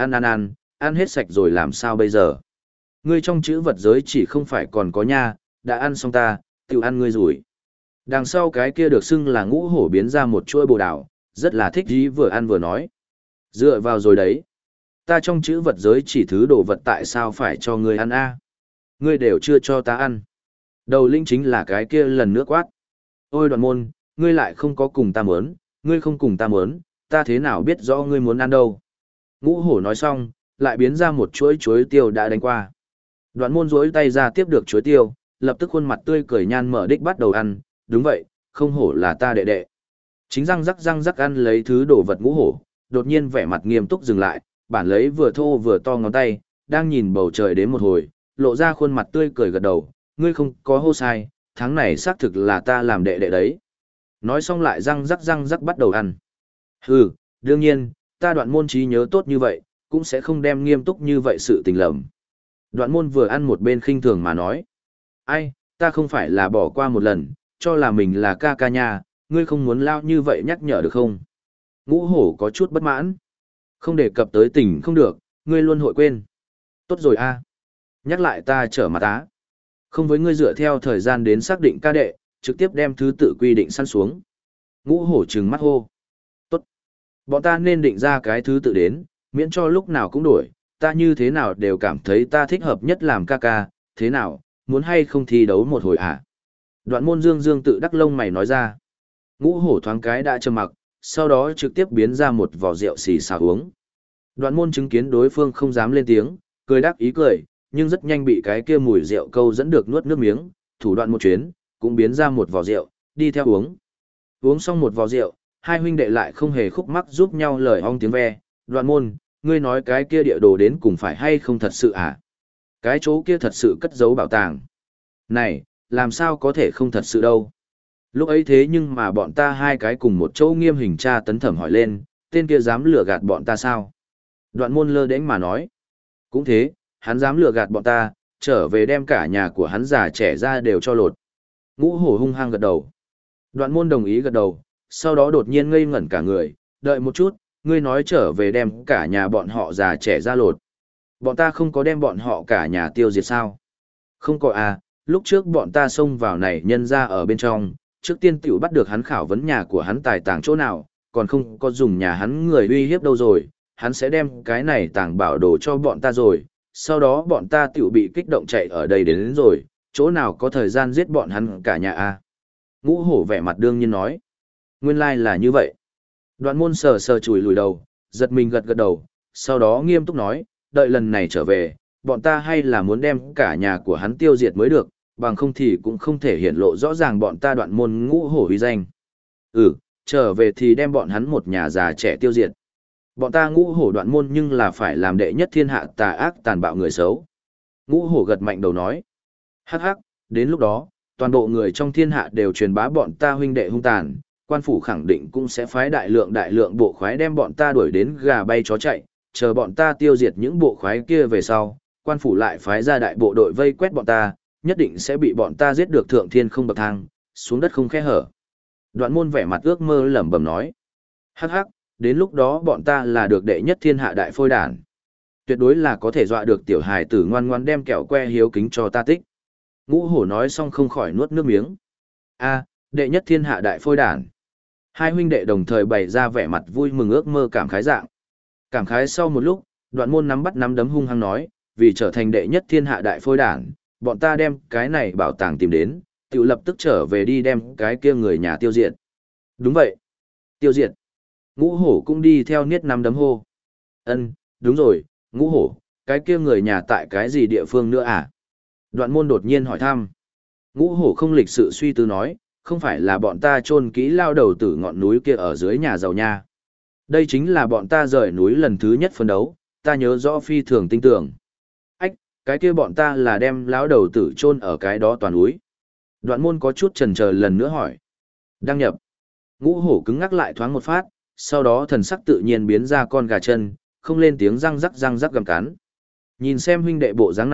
ăn hết sạch rồi làm sao bây giờ. Ngươi trong chữ vật giới chỉ không phải còn có nha, đã ăn xong ta, tự ăn ngươi rủi. Đằng sau cái kia được xưng là Ngũ Hổ biến ra một chuỗi bồ đào, rất là thích ý vừa ăn vừa nói. Dựa vào rồi đấy. Ta trong chữ vật giới chỉ thứ đồ vật tại sao phải cho ngươi ăn a? Ngươi đều chưa cho ta ăn. Đầu linh chính là cái kia lần nữa quát. Ôi Đoạn Môn, ngươi lại không có cùng ta mớn, ngươi không cùng ta mớn, ta thế nào biết rõ ngươi muốn ăn đâu. Ngũ Hổ nói xong, lại biến ra một chuỗi tiêu đã đánh qua. Đoạn Môn duỗi tay ra tiếp được chuỗi tiêu, lập tức khuôn mặt tươi cười nhan mở đích bắt đầu ăn, đúng vậy, không hổ là ta đệ đệ. Chính răng rắc ăn lấy thứ đồ vật Ngũ Hổ, đột nhiên vẻ mặt nghiêm túc dừng lại, bản lấy vừa thô vừa to ngón tay, đang nhìn bầu trời đến một hồi, lộ ra khuôn mặt tươi cười gật đầu, ngươi không có hô sai, tháng này xác thực là ta làm đệ đệ đấy. Nói xong lại răng rắc bắt đầu ăn. Hừ, đương nhiên, ta Đoạn Môn trí nhớ tốt như vậy, cũng sẽ không đem nghiêm túc như vậy sự tình lầm. Đoạn Môn vừa ăn một bên khinh thường mà nói. Ai, ta không phải là bỏ qua một lần, cho là mình là ca ca nha, ngươi không muốn lao như vậy nhắc nhở được không? Ngũ Hổ có chút bất mãn. Không đề cập tới tình không được, ngươi luôn hội quên. Tốt rồi a, nhắc lại ta trở mặt á. Không với ngươi dựa theo thời gian đến xác định ca đệ, trực tiếp đem thứ tự quy định săn xuống. Ngũ Hổ trừng mắt hô. Tốt. Bọn ta nên định ra cái thứ tự đến, miễn cho lúc nào cũng đổi, ta như thế nào đều cảm thấy ta thích hợp nhất làm ca ca, thế nào, muốn hay không thi đấu một hồi à? Đoạn Môn dương tự đắc lông mày nói ra. Ngũ Hổ thoáng cái đã trầm mặc, sau đó trực tiếp biến ra một vò rượu xì xào uống. Đoạn Môn chứng kiến đối phương không dám lên tiếng, cười đáp ý cười, nhưng rất nhanh bị cái kia mùi rượu câu dẫn được nuốt nước miếng, thủ đoạn một chuyến, cũng biến ra một vò rượu, đi theo uống. Uống xong một vò rượu, hai huynh đệ lại không hề khúc mắc giúp nhau lời ong tiếng ve. Đoạn Môn, ngươi nói cái kia địa đồ đến cùng phải hay không thật sự à? Cái chỗ kia thật sự cất giấu bảo tàng. Này, làm sao có thể không thật sự đâu. Lúc ấy thế nhưng mà bọn ta hai cái cùng một chỗ nghiêm hình tra tấn thẩm hỏi lên, tên kia dám lừa gạt bọn ta sao? Đoạn Môn lơ đễnh mà nói. Cũng thế, hắn dám lừa gạt bọn ta, trở về đem cả nhà của hắn già trẻ ra đều cho lột. Ngũ Hổ hung hăng gật đầu. Đoạn Môn đồng ý gật đầu, sau đó đột nhiên ngây ngẩn cả người, đợi một chút, ngươi nói trở về đem cả nhà bọn họ già trẻ ra lột. Bọn ta không có đem bọn họ cả nhà tiêu diệt sao? Không có à, lúc trước bọn ta xông vào này nhân ra ở bên trong, trước tiên tiểu bắt được hắn khảo vấn nhà của hắn tài tàng chỗ nào, còn không có dùng nhà hắn người uy hiếp đâu rồi, hắn sẽ đem cái này tàng bảo đồ cho bọn ta rồi, sau đó bọn ta tiểu bị kích động chạy ở đây đến rồi, chỗ nào có thời gian giết bọn hắn cả nhà à? Ngũ Hổ vẻ mặt đương nhiên nói. Nguyên lai là như vậy. Đoạn Môn sờ sờ chùi lùi đầu, giật mình gật gật đầu, sau đó nghiêm túc nói, đợi lần này trở về, bọn ta hay là muốn đem cả nhà của hắn tiêu diệt mới được, bằng không thì cũng không thể hiển lộ rõ ràng bọn ta Đoạn Môn Ngũ Hổ uy danh. Trở về thì đem bọn hắn một nhà già trẻ tiêu diệt. Bọn ta Ngũ Hổ Đoạn Môn nhưng là phải làm đệ nhất thiên hạ tà ác tàn bạo người xấu. Ngũ Hổ gật mạnh đầu nói. Hắc hắc, đến lúc đó, toàn bộ người trong thiên hạ đều truyền bá bọn ta huynh đệ hung tàn, quan phủ khẳng định cũng sẽ phái đại lượng bộ khoái đem bọn ta đuổi đến gà bay chó chạy, chờ bọn ta tiêu diệt những bộ khoái kia về sau, quan phủ lại phái ra đại bộ đội vây quét bọn ta, nhất định sẽ bị bọn ta giết được thượng thiên không bậc thang, xuống đất không khe hở. Đoạn Môn vẻ mặt ước mơ lẩm bẩm nói. Hắc hắc, đến lúc đó bọn ta là được đệ nhất thiên hạ đại phôi đản. Tuyệt đối là có thể dọa được tiểu hài tử ngoan ngoan đem kẹo que hiếu kính cho ta tích. Ngũ Hổ nói xong không khỏi nuốt nước miếng. A, đệ nhất thiên hạ đại phôi đản. Hai huynh đệ đồng thời bày ra vẻ mặt vui mừng ước mơ cảm khái dạng. Cảm khái sau một lúc, Đoạn Môn nắm bắt nắm đấm hung hăng nói, vì trở thành đệ nhất thiên hạ đại phôi đản, bọn ta đem cái này bảo tàng tìm đến, tự lập tức trở về đi đem cái kia người nhà tiêu diệt. Đúng vậy. Tiêu diệt. Ngũ Hổ cũng đi theo niết nắm đấm hô. Đúng rồi, Ngũ Hổ, cái kia người nhà tại cái gì địa phương nữa à? Đoạn Môn đột nhiên hỏi thăm. Ngũ Hổ không lịch sự suy tư nói, không phải là bọn ta chôn kỹ lao đầu tử ngọn núi kia ở dưới nhà giàu nha. Đây chính là bọn ta rời núi lần thứ nhất phân đấu, ta nhớ rõ phi thường tinh tưởng. Ách, cái kia bọn ta là đem lão đầu tử chôn ở cái đó toàn núi. Đoạn Môn có chút chần chờ lần nữa hỏi. Đăng nhập. Ngũ Hổ cứng ngắc lại thoáng một phát, sau đó thần sắc tự nhiên biến ra con gà chân, không lên tiếng răng rắc gầm cắn. Nhìn xem huynh đệ bộ dáng này,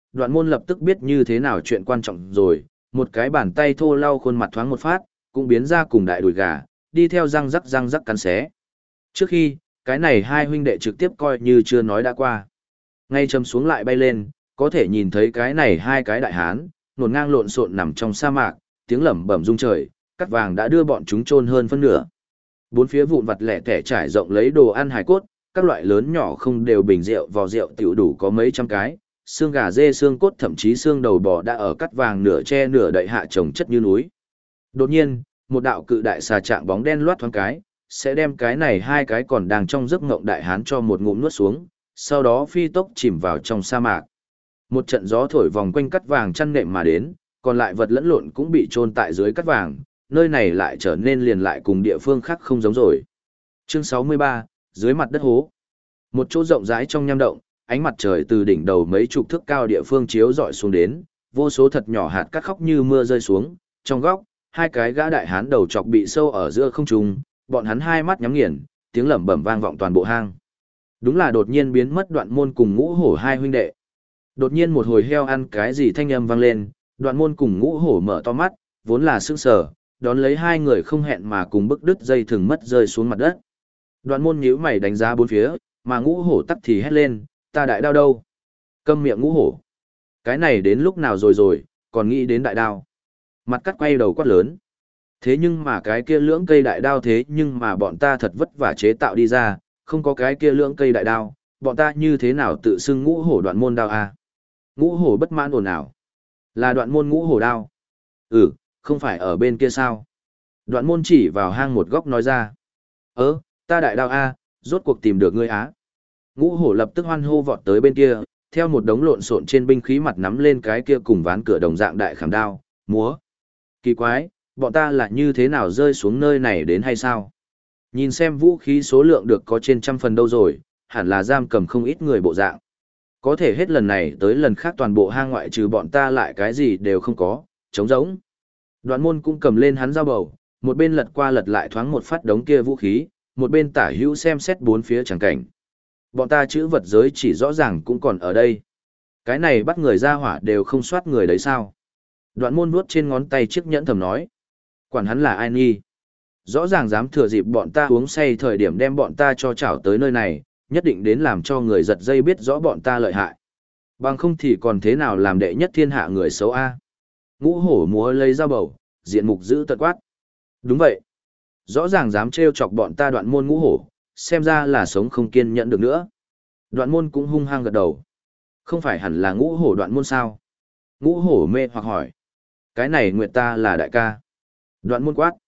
Đoạn Môn lập tức biết như thế nào chuyện quan trọng rồi, một cái bàn tay thô lau khuôn mặt thoáng một phát, cũng biến ra cùng đại đùi gà, đi theo răng rắc cắn xé. Trước khi, cái này hai huynh đệ trực tiếp coi như chưa nói đã qua. Ngay châm xuống lại bay lên, có thể nhìn thấy cái này hai cái đại hán, nổn ngang lộn xộn nằm trong sa mạc, tiếng lẩm bẩm rung trời, cắt vàng đã đưa bọn chúng chôn hơn phân nửa. Bốn phía vụn vặt lẻ tẻ trải rộng lấy đồ ăn hài cốt, các loại lớn nhỏ không đều bình rượu vò rượu tiểu đủ có mấy trăm cái, xương gà dê xương cốt thậm chí xương đầu bò đã ở cắt vàng nửa che nửa đậy hạ chồng chất như núi. Đột nhiên, một đạo cự đại xà trạng bóng đen loát thoáng cái, sẽ đem cái này hai cái còn đang trong giấc ngộng đại hán cho một ngụm nuốt xuống, sau đó phi tốc chìm vào trong sa mạc. Một trận gió thổi vòng quanh cắt vàng chăn nệm mà đến, còn lại vật lẫn lộn cũng bị chôn tại dưới cắt vàng, nơi này lại trở nên liền lại cùng địa phương khác không giống rồi. Chương 63, dưới mặt đất hố. Một chỗ rộng rãi trong nham động, ánh mặt trời từ đỉnh đầu mấy chục thước cao địa phương chiếu rọi xuống đến, vô số thật nhỏ hạt cát khóc như mưa rơi xuống, trong góc, hai cái gã đại hán đầu chọc bị sâu ở giữa không trung, bọn hắn hai mắt nhắm nghiền, tiếng lẩm bẩm vang vọng toàn bộ hang. Đúng là đột nhiên biến mất Đoạn Môn cùng Ngũ Hổ hai huynh đệ. Đột nhiên một hồi heo ăn cái gì thanh âm vang lên, Đoạn Môn cùng Ngũ Hổ mở to mắt, vốn là sững sờ, đón lấy hai người không hẹn mà cùng bức đứt dây thừng mất rơi xuống mặt đất. Đoạn Môn nhíu mày đánh giá bốn phía, mà Ngũ Hổ tắc thì hét lên, ta đại đao đâu? Câm miệng Ngũ Hổ. Cái này đến lúc nào rồi, còn nghĩ đến đại đao. Mặt cắt quay đầu quát lớn. Thế nhưng mà cái kia lưỡng cây đại đao thế nhưng mà bọn ta thật vất vả chế tạo đi ra, không có cái kia lưỡng cây đại đao, bọn ta như thế nào tự xưng Ngũ Hổ Đoạn Môn đao à? Ngũ Hổ bất mãn ồn ào. Là Đoạn Môn Ngũ Hổ đao. Ừ, không phải ở bên kia sao? Đoạn Môn chỉ vào hang một góc nói ra. Ta đại đao a, rốt cuộc tìm được ngươi á. Ngũ Hổ lập tức hoan hô vọt tới bên kia, theo một đống lộn xộn trên binh khí mặt nắm lên cái kia cùng ván cửa đồng dạng đại khảm đao, múa. Kỳ quái, bọn ta là như thế nào rơi xuống nơi này đến hay sao? Nhìn xem vũ khí số lượng được có trên 100 phần đâu rồi, hẳn là giam cầm không ít người bộ dạng. Có thể hết lần này tới lần khác toàn bộ hang ngoại trừ bọn ta lại cái gì đều không có, trống rỗng. Đoạn Môn cũng cầm lên hắn dao bầu, một bên lật qua lật lại thoáng một phát đống kia vũ khí, một bên tả hữu xem xét bốn phía chẳng cảnh. Bọn ta chữ vật giới chỉ rõ ràng cũng còn ở đây. Cái này bắt người ra hỏa đều không soát người đấy sao? Đoạn Môn vuốt trên ngón tay chiếc nhẫn thầm nói. Quản hắn là ai nghi? Rõ ràng dám thừa dịp bọn ta uống say thời điểm đem bọn ta cho chảo tới nơi này, nhất định đến làm cho người giật dây biết rõ bọn ta lợi hại. Bằng không thì còn thế nào làm đệ nhất thiên hạ người xấu a? Ngũ Hổ múa lấy dao bầu, diện mục giữ tận quát. Đúng vậy. Rõ ràng dám trêu chọc bọn ta Đoạn Môn Ngũ Hổ, xem ra là sống không kiên nhẫn được nữa. Đoạn Môn cũng hung hăng gật đầu. Không phải hẳn là Ngũ Hổ Đoạn Môn sao? Ngũ Hổ mê hoặc hỏi. Cái này nguyện ta là đại ca. Đoạn Môn quát.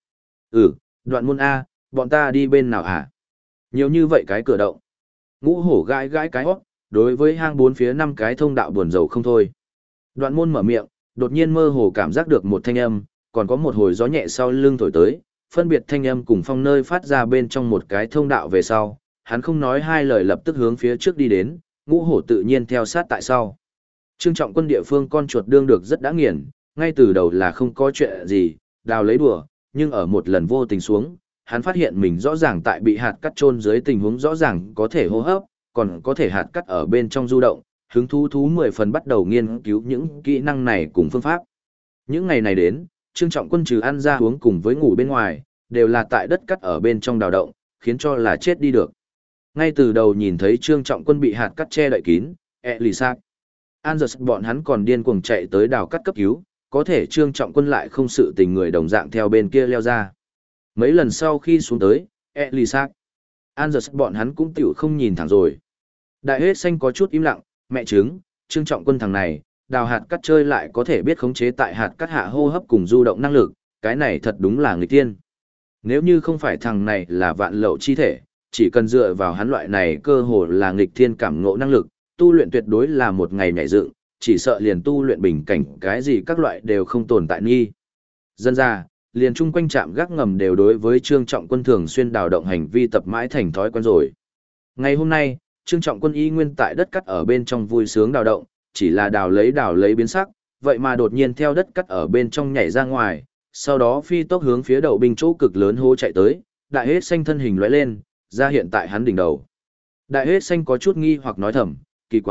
Đoạn Môn A, bọn ta đi bên nào hả? Nhiều như vậy cái cửa động. Ngũ Hổ gãi gãi cái hót, đối với hang bốn phía 5 cái thông đạo buồn rầu không thôi. Đoạn Môn mở miệng, đột nhiên mơ hồ cảm giác được một thanh âm, còn có một hồi gió nhẹ sau lưng thổi tới, phân biệt thanh âm cùng phong nơi phát ra bên trong một cái thông đạo về sau, hắn không nói hai lời lập tức hướng phía trước đi đến, Ngũ Hổ tự nhiên theo sát tại sau. Trương Trọng Quân địa phương con chuột đương được rất đã nghiền, ngay từ đầu là không có chuyện gì, đào lấy đùa, nhưng ở một lần vô tình xuống, hắn phát hiện mình rõ ràng tại bị hạt cắt chôn dưới tình huống rõ ràng có thể hô hấp, còn có thể hạt cắt ở bên trong du động, hứng thú 10 phần bắt đầu nghiên cứu những kỹ năng này cùng phương pháp. Những ngày này đến, Trương Trọng Quân trừ ăn ra uống cùng với ngủ bên ngoài, đều là tại đất cắt ở bên trong đào động, khiến cho là chết đi được. Ngay từ đầu nhìn thấy Trương Trọng Quân bị hạt cắt che đậy kín, Elisak, Anders bọn hắn còn điên cuồng chạy tới đào cắt cấp cứu, có thể Trương Trọng Quân lại không sự tình người đồng dạng theo bên kia leo ra. Mấy lần sau khi xuống tới, Elisak, Anders bọn hắn cũng tiểu không nhìn thẳng rồi. Đại hết xanh có chút im lặng, mẹ chứng, Trương Trọng Quân thằng này, đào hạt cắt chơi lại có thể biết khống chế tại hạt cắt hạ hô hấp cùng du động năng lực, cái này thật đúng là nghịch tiên. Nếu như không phải thằng này là vạn lậu chi thể, chỉ cần dựa vào hắn loại này cơ hồ là nghịch thiên cảm ngộ năng lực, tu luyện tuyệt đối là một ngày nhảy dựng, chỉ sợ liền tu luyện bình cảnh cái gì các loại đều không tồn tại nghi. Dân ra, liền chung quanh trạm gác ngầm đều đối với Trương Trọng Quân thường xuyên đào động hành vi tập mãi thành thói quen rồi. Ngày hôm nay, Trương Trọng Quân y nguyên tại đất cắt ở bên trong vui sướng đào động, chỉ là đào lấy biến sắc, vậy mà đột nhiên theo đất cắt ở bên trong nhảy ra ngoài, sau đó phi tốc hướng phía đầu binh chỗ cực lớn hố chạy tới, đại hết xanh thân hình lóe lên, ra hiện tại hắn đỉnh đầu. Đại hết xanh có chút nghi hoặc nói thầm, kỳ quái,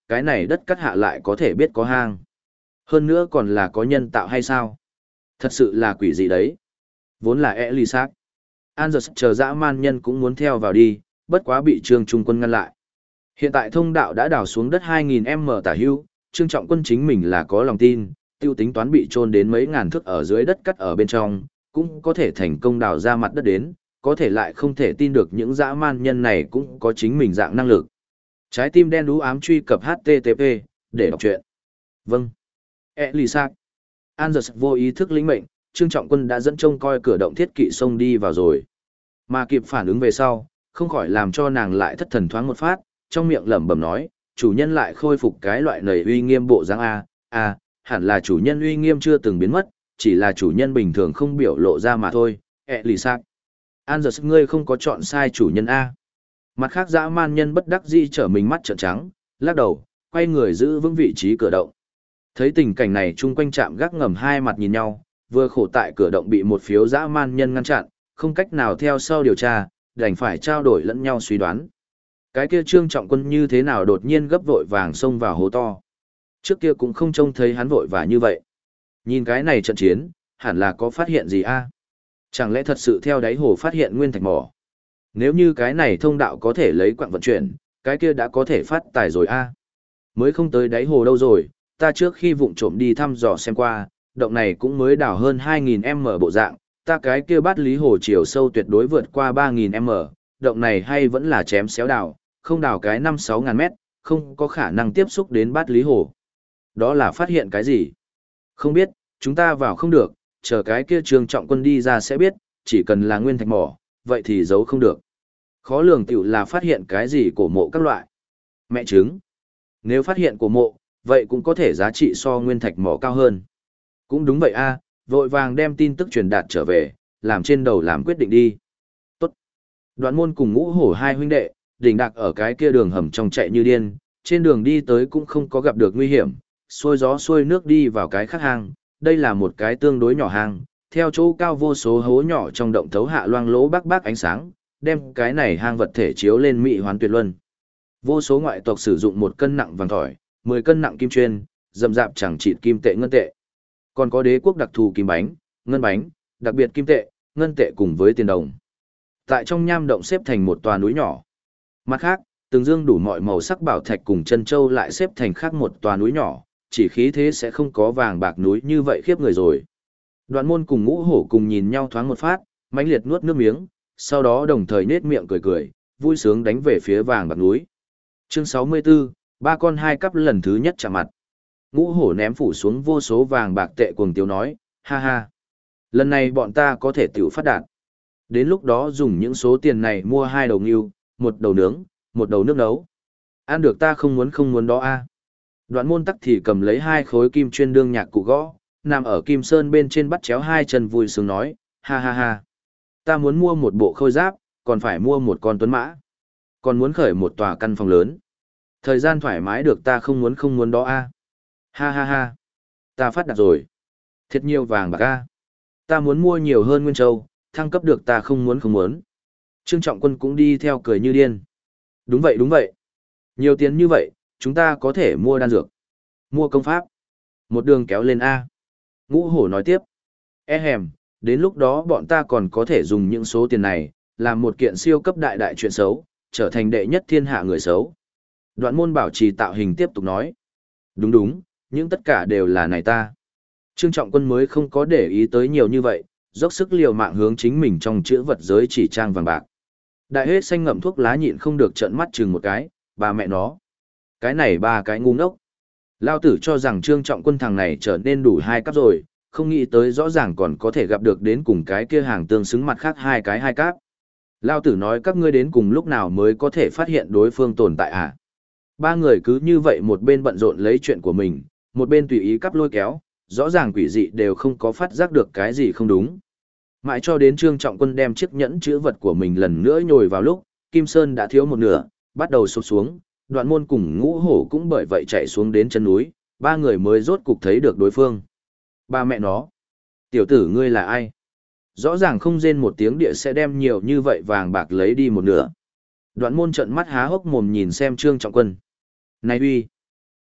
cái này đất cắt hạ lại có thể biết có hang. Hơn nữa còn là có nhân tạo hay sao? Thật sự là quỷ gì đấy. Vốn là Elisac. Anders chờ dã man nhân cũng muốn theo vào đi, bất quá bị Trương Trung Quân ngăn lại. Hiện tại thông đạo đã đào xuống đất 2.000m tả hưu, Trương Trọng Quân chính mình là có lòng tin, tiêu tính toán bị chôn đến mấy ngàn thước ở dưới đất cắt ở bên trong, cũng có thể thành công đào ra mặt đất đến, có thể lại không thể tin được những dã man nhân này cũng có chính mình dạng năng lực. Trái tim đen đú ám truy cập HTTP, để đọc truyện. Vâng. Elisac. Anders vô ý thức lĩnh mệnh, Trương Trọng Quân đã dẫn trông coi cửa động thiết kỵ xông đi vào rồi. Mà kịp phản ứng về sau, không khỏi làm cho nàng lại thất thần thoáng một phát, trong miệng lẩm bẩm nói, chủ nhân lại khôi phục cái loại nầy uy nghiêm bộ dáng a, hẳn là chủ nhân uy nghiêm chưa từng biến mất, chỉ là chủ nhân bình thường không biểu lộ ra mà thôi. Elisac. Anders ngươi không có chọn sai chủ nhân a. Mặt khác dã man nhân bất đắc dĩ trở mình mắt trợn trắng, lắc đầu, quay người giữ vững vị trí cửa động. Thấy tình cảnh này chung quanh trạm gác ngầm hai mặt nhìn nhau, vừa khổ tại cửa động bị một phiếu dã man nhân ngăn chặn, không cách nào theo sau điều tra, đành phải trao đổi lẫn nhau suy đoán. Cái kia Trương Trọng Quân như thế nào đột nhiên gấp vội vàng xông vào hố to. Trước kia cũng không trông thấy hắn vội vã như vậy. Nhìn cái này trận chiến, hẳn là có phát hiện gì a? Chẳng lẽ thật sự theo đáy hồ phát hiện nguyên thạch mỏ? Nếu như cái này thông đạo có thể lấy quặng vận chuyển, cái kia đã có thể phát tài rồi a. Mới không tới đáy hồ đâu rồi, ta trước khi vụng trộm đi thăm dò xem qua, động này cũng mới đào hơn 2.000m bộ dạng, ta cái kia bát lý hồ chiều sâu tuyệt đối vượt qua 3.000m, động này hay vẫn là chém xéo đào, không đào cái 5-6 ngàn mét, không có khả năng tiếp xúc đến bát lý hồ. Đó là phát hiện cái gì? Không biết, chúng ta vào không được, chờ cái kia Trương Trọng Quân đi ra sẽ biết, chỉ cần là nguyên thạch mỏ, vậy thì giấu không được. Khó lường tiểu là phát hiện cái gì cổ mộ các loại. Mẹ trứng. Nếu phát hiện cổ mộ, vậy cũng có thể giá trị so nguyên thạch mỏ cao hơn. Cũng đúng vậy a, vội vàng đem tin tức truyền đạt trở về, làm trên đầu làm quyết định đi. Tốt. Đoạn Môn cùng Ngũ Hổ hai huynh đệ, đỉnh đạc ở cái kia đường hầm trong chạy như điên, trên đường đi tới cũng không có gặp được nguy hiểm, xuôi gió xuôi nước đi vào cái khác hang, đây là một cái tương đối nhỏ hang, theo chỗ cao vô số hố nhỏ trong động thấu hạ loang lỗ bác ánh sáng, đem cái này hang vật thể chiếu lên mỹ hoán tuyệt luân. Vô số ngoại tộc sử dụng 1 cân nặng vàng thỏi, 10 cân nặng kim chuyên, dầm dạp chẳng chịt kim tệ ngân tệ. Còn có đế quốc đặc thù kim bánh, ngân bánh, đặc biệt kim tệ, ngân tệ cùng với tiền đồng. Tại trong nham động xếp thành một tòa núi nhỏ. Mặt khác, từng dương đủ mọi màu sắc bảo thạch cùng chân châu lại xếp thành khác một tòa núi nhỏ, chỉ khí thế sẽ không có vàng bạc núi như vậy khiếp người rồi. Đoạn Môn cùng Ngũ Hổ cùng nhìn nhau thoáng một phát, mãnh liệt nuốt nước miếng, sau đó đồng thời nết miệng cười cười, vui sướng đánh về phía vàng bạc núi. Chương 64, ba con hai cắp lần thứ nhất chạm mặt. Ngũ Hổ ném phủ xuống vô số vàng bạc tệ cuồng tiếu nói, ha ha. Lần này bọn ta có thể tiểu phát đạt. Đến lúc đó dùng những số tiền này mua 2 đầu ngưu, 1 đầu nướng, 1 đầu nước nấu. Ăn được ta không muốn đó a. Đoạn Môn tắc thì cầm lấy 2 khối kim chuyên đương nhạc cụ gõ, nằm ở kim sơn bên trên bắt chéo 2 chân vui sướng nói, ha ha ha. Ta muốn mua một bộ khôi giáp, còn phải mua một con tuấn mã. Còn muốn khởi một tòa căn phòng lớn. Thời gian thoải mái được ta không muốn đó a. Ha ha ha. Ta phát đạt rồi. Thiệt nhiều vàng bạc a. Ta muốn mua nhiều hơn Nguyên Châu, thăng cấp được ta không muốn. Trương Trọng Quân cũng đi theo cười như điên. Đúng vậy. Nhiều tiền như vậy, chúng ta có thể mua đan dược, mua công pháp. Một đường kéo lên A. Ngũ Hổ nói tiếp. Hèm, đến lúc đó bọn ta còn có thể dùng những số tiền này, làm một kiện siêu cấp đại chuyện xấu, trở thành đệ nhất thiên hạ người xấu. Đoạn Môn bảo trì tạo hình tiếp tục nói. Đúng, những tất cả đều là này ta. Trương Trọng Quân mới không có để ý tới nhiều như vậy, dốc sức liều mạng hướng chính mình trong chữ vật giới chỉ trang vàng bạc. Đại hết xanh ngậm thuốc lá nhịn không được trợn mắt chừng một cái, bà mẹ nó. Cái này 3 cái ngu ngốc. Lao tử cho rằng Trương Trọng Quân thằng này trở nên đủ 2 cấp rồi, không nghĩ tới rõ ràng còn có thể gặp được đến cùng cái kia hàng tương xứng mặt khác 2 cái 2 cấp. Lao tử nói các ngươi đến cùng lúc nào mới có thể phát hiện đối phương tồn tại à? 3 người cứ như vậy một bên bận rộn lấy chuyện của mình, một bên tùy ý cắp lôi kéo, rõ ràng quỷ dị đều không có phát giác được cái gì không đúng. Mãi cho đến Trương Trọng Quân đem chiếc nhẫn chữ vật của mình lần nữa nhồi vào lúc, Kim Sơn đã thiếu một nửa, bắt đầu sụp xuống, Đoạn Môn cùng Ngũ Hổ cũng bởi vậy chạy xuống đến chân núi, 3 người mới rốt cục thấy được đối phương. Ba mẹ nó! Tiểu tử ngươi là ai? Rõ ràng không rên một tiếng địa sẽ đem nhiều như vậy vàng bạc lấy đi một nửa. Đoạn Môn trợn mắt há hốc mồm nhìn xem Trương Trọng Quân. Này uy!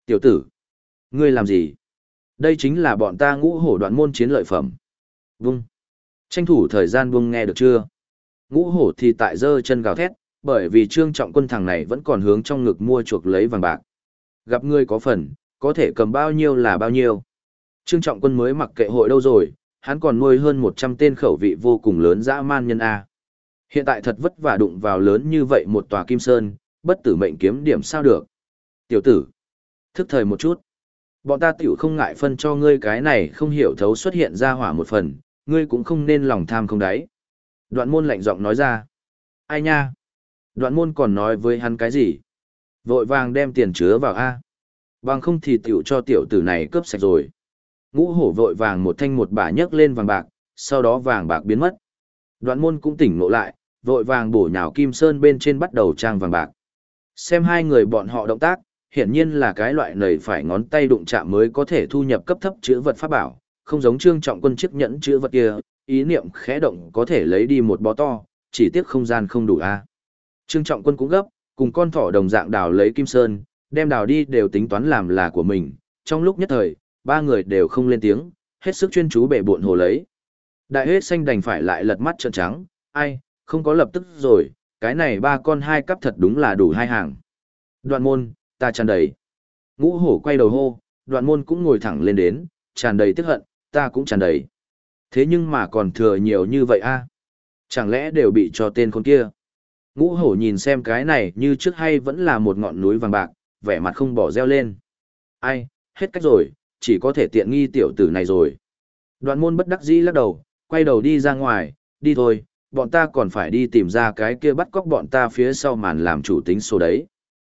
Tiểu tử, ngươi làm gì? Đây chính là bọn ta Ngũ Hổ Đoạn môn chiến lợi phẩm. Vung. Tranh thủ thời gian buông nghe được chưa? Ngũ Hổ thì tại giơ chân gào thét, bởi vì Trương Trọng Quân thằng này vẫn còn hướng trong ngực mua chuộc lấy vàng bạc. Gặp ngươi có phần, có thể cầm bao nhiêu là bao nhiêu. Trương Trọng Quân mới mặc kệ hội đâu rồi, hắn còn nuôi hơn 100 tên khẩu vị vô cùng lớn dã man nhân A. Hiện tại thật vất vả đụng vào lớn như vậy một tòa kim sơn, bất tử mệnh kiếm điểm sao được. Tiểu tử, thức thời một chút. Bọn ta tiểu không ngại phân cho ngươi cái này không hiểu thấu xuất hiện ra hỏa một phần, ngươi cũng không nên lòng tham không đáy. Đoạn môn lạnh giọng nói ra. Ai nha? Đoạn môn còn nói với hắn cái gì? Vội vàng đem tiền chứa vào A. Bằng không thì tiểu cho tiểu tử này cướp sạch rồi. Ngũ hổ vội vàng một thanh một bả nhấc lên vàng bạc, sau đó vàng bạc biến mất. Đoạn môn cũng tỉnh ngộ lại, vội vàng bổ nhào kim sơn bên trên bắt đầu trang vàng bạc. Xem hai người bọn họ động tác, hiển nhiên là cái loại nầy phải ngón tay đụng chạm mới có thể thu nhập cấp thấp chữ vật pháp bảo, không giống Trương Trọng Quân chiếc nhẫn chữ vật kia, ý niệm khẽ động có thể lấy đi một bó to, chỉ tiếc không gian không đủ a. Trương Trọng Quân cũng gấp, cùng con thỏ đồng dạng đào lấy kim sơn, đem đào đi đều tính toán làm là của mình, trong lúc nhất thời, ba người đều không lên tiếng, hết sức chuyên chú bể buộn hồ lấy. Đại hết xanh đành phải lại lật mắt trợn trắng, ai, không có lập tức rồi, cái này ba con hai cắp thật đúng là đủ hai hàng. Đoạn môn, ta tràn đầy. Ngũ hổ quay đầu hô, đoạn môn cũng ngồi thẳng lên đến, tràn đầy tức hận, ta cũng tràn đầy. Thế nhưng mà còn thừa nhiều như vậy a? Chẳng lẽ đều bị cho tên con kia? Ngũ hổ nhìn xem cái này như trước hay vẫn là một ngọn núi vàng bạc, vẻ mặt không bỏ reo lên. Ai, hết cách rồi, chỉ có thể tiện nghi tiểu tử này rồi. Đoạn môn bất đắc dĩ lắc đầu, quay đầu đi ra ngoài, đi thôi, bọn ta còn phải đi tìm ra cái kia bắt cóc bọn ta phía sau màn làm chủ tính số đấy.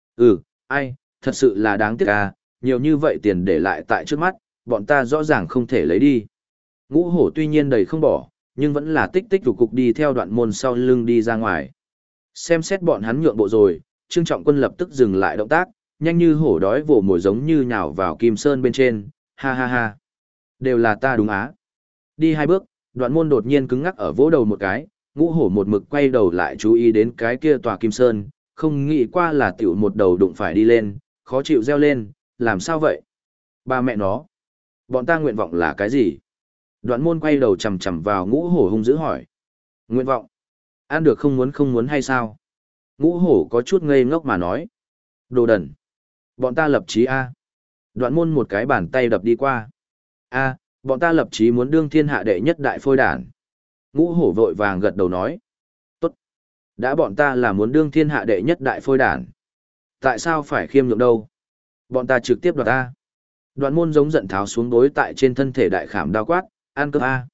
Ai, thật sự là đáng tiếc à, nhiều như vậy tiền để lại tại trước mắt, bọn ta rõ ràng không thể lấy đi. Ngũ hổ tuy nhiên đầy không bỏ, nhưng vẫn là tích tích rục cục đi theo đoạn môn sau lưng đi ra ngoài. Xem xét bọn hắn nhượng bộ rồi, Trương Trọng Quân lập tức dừng lại động tác, nhanh như hổ đói vồ mồi giống như nhào vào kim sơn bên trên, ha ha ha. Đều là ta đúng á. Đi hai bước, đoạn môn đột nhiên cứng ngắc ở vỗ đầu một cái, ngũ hổ một mực quay đầu lại chú ý đến cái kia tòa kim sơn, không nghĩ qua là tiểu một đầu đụng phải đi lên, khó chịu reo lên, làm sao vậy? Ba mẹ nó, bọn ta nguyện vọng là cái gì? Đoạn môn quay đầu chầm chầm vào ngũ hổ hung dữ hỏi. Nguyện vọng? Ăn được không muốn hay sao? Ngũ hổ có chút ngây ngốc mà nói. Đồ đần. Bọn ta lập chí A. Đoạn môn một cái bàn tay đập đi qua. A, bọn ta lập chí muốn đương thiên hạ đệ nhất đại phôi đản. Ngũ hổ vội vàng gật đầu nói. Tốt. Đã bọn ta là muốn đương thiên hạ đệ nhất đại phôi đản. Tại sao phải khiêm nhượng đâu? Bọn ta trực tiếp đoạt A. Đoạn môn giống giận tháo xuống đối tại trên thân thể đại khảm đao quát, ăn cướp A.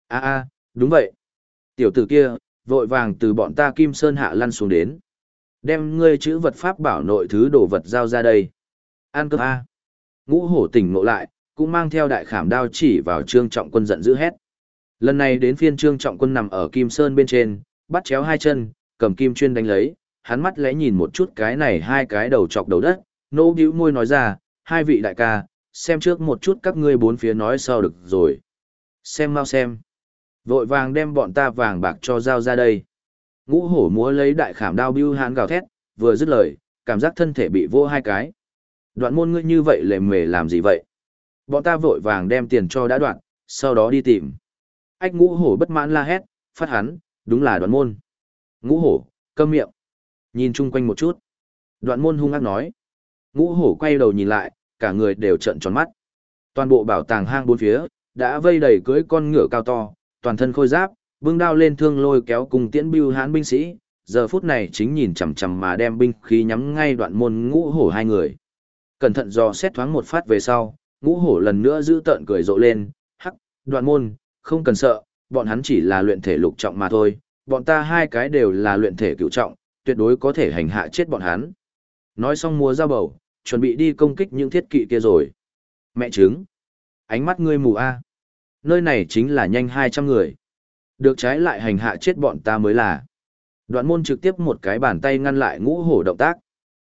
Đúng vậy. Tiểu tử kia, vội vàng từ bọn ta Kim Sơn hạ lăn xuống đến. Đem ngươi chữ vật pháp bảo nội thứ đồ vật giao ra đây. Ăn cướp A. Ngũ hổ tỉnh ngộ lại, cũng mang theo đại khảm đao chỉ vào Trương Trọng Quân giận dữ hét. Lần này đến phiên Trương Trọng Quân nằm ở Kim Sơn bên trên, bắt chéo hai chân, cầm kim chuyên đánh lấy, hắn mắt lẽ nhìn một chút cái này hai cái đầu chọc đầu đất, nô bĩu môi nói ra, hai vị đại ca, xem trước một chút các ngươi bốn phía nói sau được rồi. Xem mau xem. Vội vàng đem bọn ta vàng bạc cho giao ra đây. Ngũ hổ múa lấy đại khảm đao bưu hán gào thét, vừa dứt lời, cảm giác thân thể bị vô hai cái. Đoạn môn ngươi như vậy lề mề làm gì vậy? Bọn ta vội vàng đem tiền cho đã đoạn, sau đó đi tìm. Ách ngũ hổ bất mãn la hét, phát hắn, đúng là đoạn môn. Ngũ hổ, câm miệng. Nhìn chung quanh một chút. Đoạn môn hung ác nói. Ngũ hổ quay đầu nhìn lại, cả người đều trợn tròn mắt. Toàn bộ bảo tàng hang bốn phía, đã vây đầy cưới con ngựa cao to, toàn thân khôi giáp, bưng đao lên thương lôi kéo cùng tiễn bưu hán binh sĩ, giờ phút này chính nhìn chằm chằm mà đem binh khí nhắm ngay đoạn môn ngũ hổ hai người. Cẩn thận dò xét thoáng một phát về sau, ngũ hổ lần nữa giữ tợn cười rộ lên, hắc, đoạn môn, không cần sợ, bọn hắn chỉ là luyện thể lục trọng mà thôi, bọn ta hai cái đều là luyện thể cửu trọng, tuyệt đối có thể hành hạ chết bọn hắn. Nói xong múa dao bầu, chuẩn bị đi công kích những thiết kỵ kia rồi. Mẹ trứng, ánh mắt ngươi mù a. Nơi này chính là nhanh 200 người. Được trái lại hành hạ chết bọn ta mới là. Đoạn môn trực tiếp một cái bàn tay ngăn lại ngũ hổ động tác.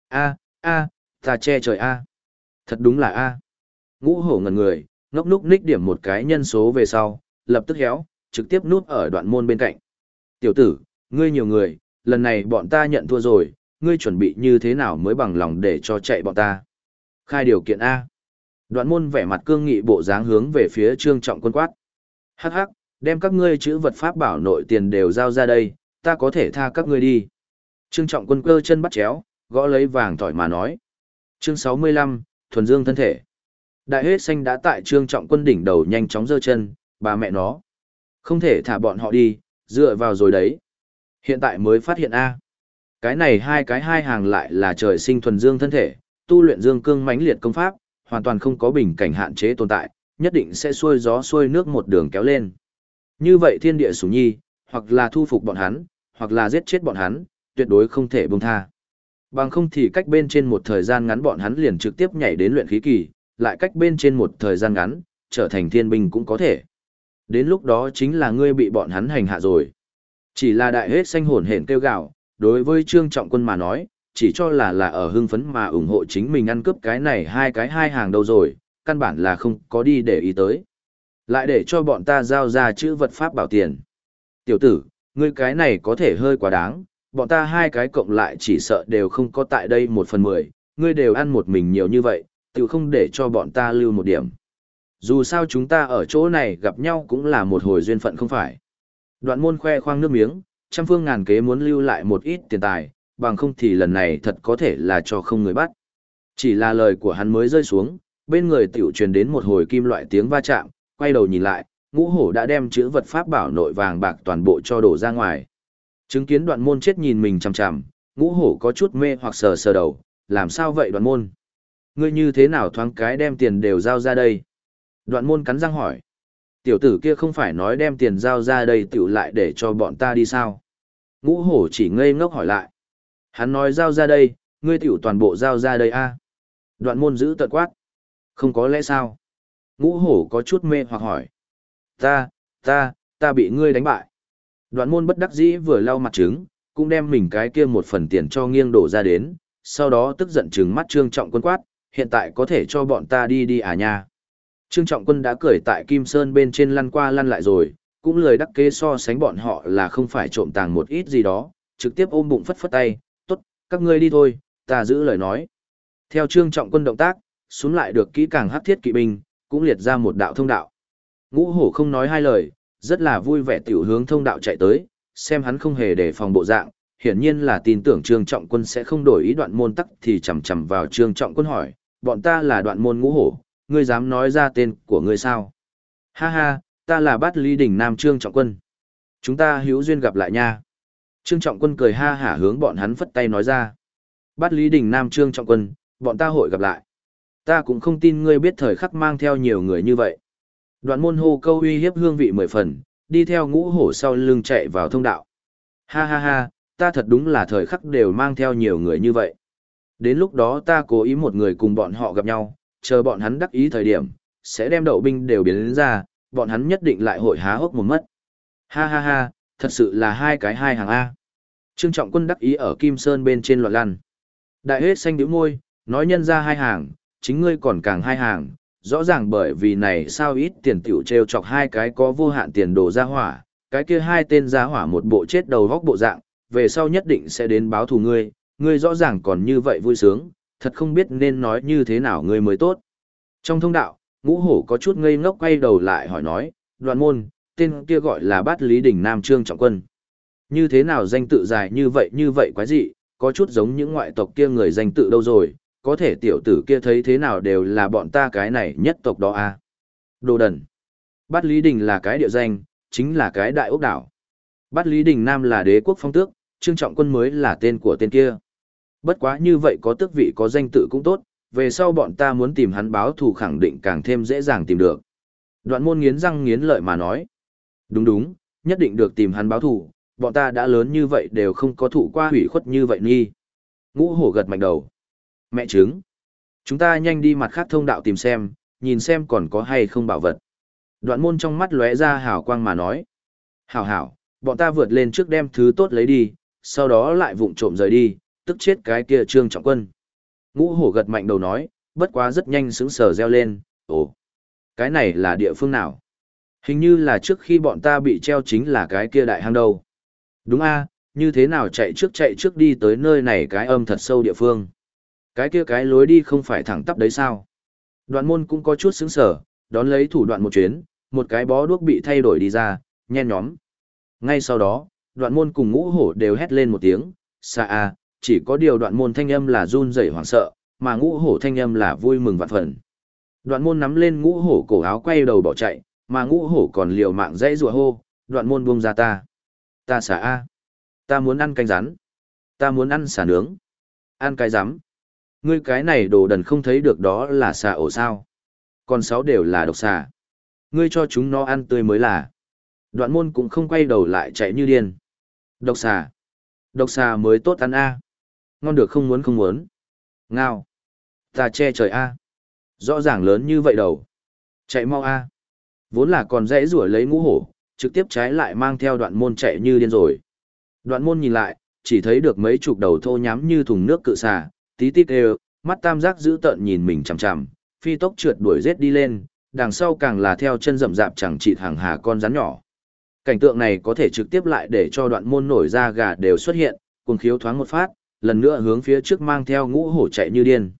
Ta che trời a. Thật đúng là a. Ngũ hổ ngẩn người, ngốc núc ních điểm một cái nhân số về sau, lập tức héo, trực tiếp núp ở đoạn môn bên cạnh. Tiểu tử, ngươi nhiều người, lần này bọn ta nhận thua rồi, ngươi chuẩn bị như thế nào mới bằng lòng để cho chạy bọn ta. Khai điều kiện A. Đoạn môn vẻ mặt cương nghị bộ dáng hướng về phía Trương Trọng Quân quát. Hắc hắc, đem các ngươi chữ vật pháp bảo nội tiền đều giao ra đây, ta có thể tha các ngươi đi. Trương Trọng Quân cơ chân bắt chéo, gõ lấy vàng tỏi mà nói. Chương 65, thuần dương thân thể. Đại hết xanh đã tại Trương Trọng Quân đỉnh đầu nhanh chóng giơ chân, bà mẹ nó. Không thể thả bọn họ đi, dựa vào rồi đấy. Hiện tại mới phát hiện A. Cái này hai cái hai hàng lại là trời sinh thuần dương thân thể, tu luyện dương cương mãnh liệt công pháp, hoàn toàn không có bình cảnh hạn chế tồn tại, nhất định sẽ xuôi gió xuôi nước một đường kéo lên. Như vậy thiên địa sủng nhi, hoặc là thu phục bọn hắn, hoặc là giết chết bọn hắn, tuyệt đối không thể buông tha. Bằng không thì cách bên trên một thời gian ngắn bọn hắn liền trực tiếp nhảy đến luyện khí kỳ, lại cách bên trên một thời gian ngắn, trở thành thiên binh cũng có thể. Đến lúc đó chính là ngươi bị bọn hắn hành hạ rồi. Chỉ là đại hết xanh hồn hển kêu gào, đối với Trương Trọng Quân mà nói, chỉ cho là ở hưng phấn mà ủng hộ chính mình ăn cướp cái này hai cái hai hàng đâu rồi, căn bản là không có đi để ý tới. Lại để cho bọn ta giao ra chữ vật pháp bảo tiền. Tiểu tử, ngươi cái này có thể hơi quá đáng, bọn ta hai cái cộng lại chỉ sợ đều không có tại đây 1/10, ngươi đều ăn một mình nhiều như vậy, tự không để cho bọn ta lưu một điểm. Dù sao chúng ta ở chỗ này gặp nhau cũng là một hồi duyên phận không phải. Đoạn môn khoe khoang nước miếng, trăm phương ngàn kế muốn lưu lại một ít tiền tài, bằng không thì lần này thật có thể là cho không người bắt. Chỉ là lời của hắn mới rơi xuống, bên người tiểu truyền đến một hồi kim loại tiếng va chạm, quay đầu nhìn lại, Ngũ Hổ đã đem chữ vật pháp bảo nội vàng bạc toàn bộ cho đổ ra ngoài. Chứng kiến Đoạn môn chết nhìn mình chằm chằm, Ngũ Hổ có chút mê hoặc sờ sờ đầu, làm sao vậy Đoạn môn? Ngươi như thế nào thoáng cái đem tiền đều giao ra đây? Đoạn môn cắn răng hỏi. Tiểu tử kia không phải nói đem tiền giao ra đây tiểu lại để cho bọn ta đi sao? Ngũ Hổ chỉ ngây ngốc hỏi lại. Hắn nói giao ra đây, ngươi tiểu toàn bộ giao ra đây a? Đoạn môn giữ tợn quát. Không có lẽ sao? Ngũ Hổ có chút mê hoặc hỏi. Ta bị ngươi đánh bại. Đoạn môn bất đắc dĩ vừa lau mặt trứng, cũng đem mình cái kia một phần tiền cho nghiêng đổ ra đến, sau đó tức giận trừng mắt Trương Trọng Quân quát, hiện tại có thể cho bọn ta đi đi à nha. Trương Trọng Quân đã cười tại Kim Sơn bên trên lăn qua lăn lại rồi, cũng lười đắc kế so sánh bọn họ là không phải trộm tàng một ít gì đó, trực tiếp ôm bụng phất phất tay, tốt, các ngươi đi thôi, ta giữ lời nói. Theo Trương Trọng Quân động tác, xuống lại được kỹ càng hắc thiết kỵ binh, cũng liệt ra một đạo thông đạo. Ngũ Hổ không nói hai lời, rất là vui vẻ tiểu hướng thông đạo chạy tới, xem hắn không hề để phòng bộ dạng, hiển nhiên là tin tưởng Trương Trọng Quân sẽ không đổi ý. Đoạn môn tắc thì chầm chầm vào Trương Trọng Quân hỏi, bọn ta là Đoạn môn Ngũ Hổ, ngươi dám nói ra tên của ngươi sao? Ha ha, ta là Bát Lý Đỉnh Nam Trương Trọng Quân. Chúng ta hữu duyên gặp lại nha. Trương Trọng Quân cười ha hả hướng bọn hắn phất tay nói ra. Bát Lý Đỉnh Nam Trương Trọng Quân, bọn ta hội gặp lại. Ta cũng không tin ngươi biết thời khắc mang theo nhiều người như vậy. Đoạn môn hô câu uy hiếp hương vị 10 phần, đi theo Ngũ Hổ sau lưng chạy vào thông đạo. Ha ha ha, ta thật đúng là thời khắc đều mang theo nhiều người như vậy. Đến lúc đó ta cố ý một người cùng bọn họ gặp nhau, chờ bọn hắn đắc ý thời điểm, sẽ đem đậu binh đều biến đến ra, bọn hắn nhất định lại hội há hốc một mất. Ha ha ha, thật sự là hai cái hai hàng A. Trương Trọng Quân đắc ý ở Kim Sơn bên trên loạn lăn. Đại hết xanh điếu môi, nói nhân ra hai hàng, chính ngươi còn càng hai hàng, rõ ràng bởi vì này sao ít tiền tiểu treo chọc hai cái có vô hạn tiền đồ ra hỏa, cái kia hai tên ra hỏa một bộ chết đầu góc bộ dạng, về sau nhất định sẽ đến báo thù ngươi, ngươi rõ ràng còn như vậy vui sướng, thật không biết nên nói như thế nào ngươi mới tốt. Trong thông đạo, Ngũ Hổ có chút ngây ngốc quay đầu lại hỏi nói, Đoạn môn, tên kia gọi là Bát Lý Đỉnh Nam Trương Trọng Quân. Như thế nào danh tự dài như vậy quái dị, có chút giống những ngoại tộc kia người danh tự đâu rồi, có thể tiểu tử kia thấy thế nào đều là bọn ta cái này nhất tộc đó à. Đồ đần. Bát Lý Đình là cái địa danh, chính là cái đại ốc đảo. Bát Lý Đình Nam là đế quốc phong tước, Trương Trọng Quân mới là tên của tên kia. Bất quá như vậy có tước vị có danh tự cũng tốt, về sau bọn ta muốn tìm hắn báo thù khẳng định càng thêm dễ dàng tìm được. Đoạn môn nghiến răng nghiến lợi mà nói. Đúng đúng, nhất định được tìm hắn báo thù, bọn ta đã lớn như vậy đều không có thụ qua hủy khuất như vậy nghi. Ngũ Hổ gật mạnh đầu. Mẹ trứng. Chúng ta nhanh đi mặt khác thông đạo tìm xem, nhìn xem còn có hay không bảo vật. Đoạn môn trong mắt lóe ra hào quang mà nói. Hảo hảo, bọn ta vượt lên trước đem thứ tốt lấy đi, sau đó lại vụng trộm rời đi, tức chết cái kia Trương Trọng Quân. Ngũ Hổ gật mạnh đầu nói, bất quá rất nhanh sững sờ reo lên, ồ, cái này là địa phương nào? Hình như là trước khi bọn ta bị treo chính là cái kia đại hang đâu. Đúng a, như thế nào chạy trước đi tới nơi này cái âm thật sâu địa phương. Cái lối đi không phải thẳng tắp đấy sao? Đoạn môn cũng có chút sững sờ, đón lấy thủ đoạn một chuyến, một cái bó đuốc bị thay đổi đi ra, nhen nhóm. Ngay sau đó, đoạn môn cùng ngũ hổ đều hét lên một tiếng, xa a, chỉ có điều đoạn môn thanh âm là run rẩy hoảng sợ, mà ngũ hổ thanh âm là vui mừng vạn phần. Đoạn môn nắm lên ngũ hổ cổ áo quay đầu bỏ chạy, mà ngũ hổ còn liều mạng dãy rủa hô, đoạn môn buông ra ta. Ta xả a. Ta muốn ăn canh rắn. Ta muốn ăn xả nướng. Ăn cái rắm. Ngươi cái này đồ đần không thấy được đó là xà ổ sao. Còn 6 đều là độc xà. Ngươi cho chúng nó ăn tươi mới là. Đoạn môn cũng không quay đầu lại chạy như điên. Độc xà. Độc xà mới tốt ăn a. Ngon được không muốn không muốn. Ngao. Ta che trời a. Rõ ràng lớn như vậy đầu. Chạy mau a. Vốn là còn dãy rủa lấy ngũ hổ, trực tiếp trái lại mang theo đoạn môn chạy như điên rồi. Đoạn môn nhìn lại, chỉ thấy được mấy chục đầu thô nhám như thùng nước cự xà, tí tít đều, mắt tam giác dữ tợn nhìn mình chằm chằm, phi tốc trượt đuổi giết đi lên, đằng sau càng là theo chân rậm rạp chẳng chịt hàng hà con rắn nhỏ. Cảnh tượng này có thể trực tiếp lại để cho đoạn môn nổi da gà đều xuất hiện, cuồng khiếu thoáng một phát, lần nữa hướng phía trước mang theo ngũ hổ chạy như điên.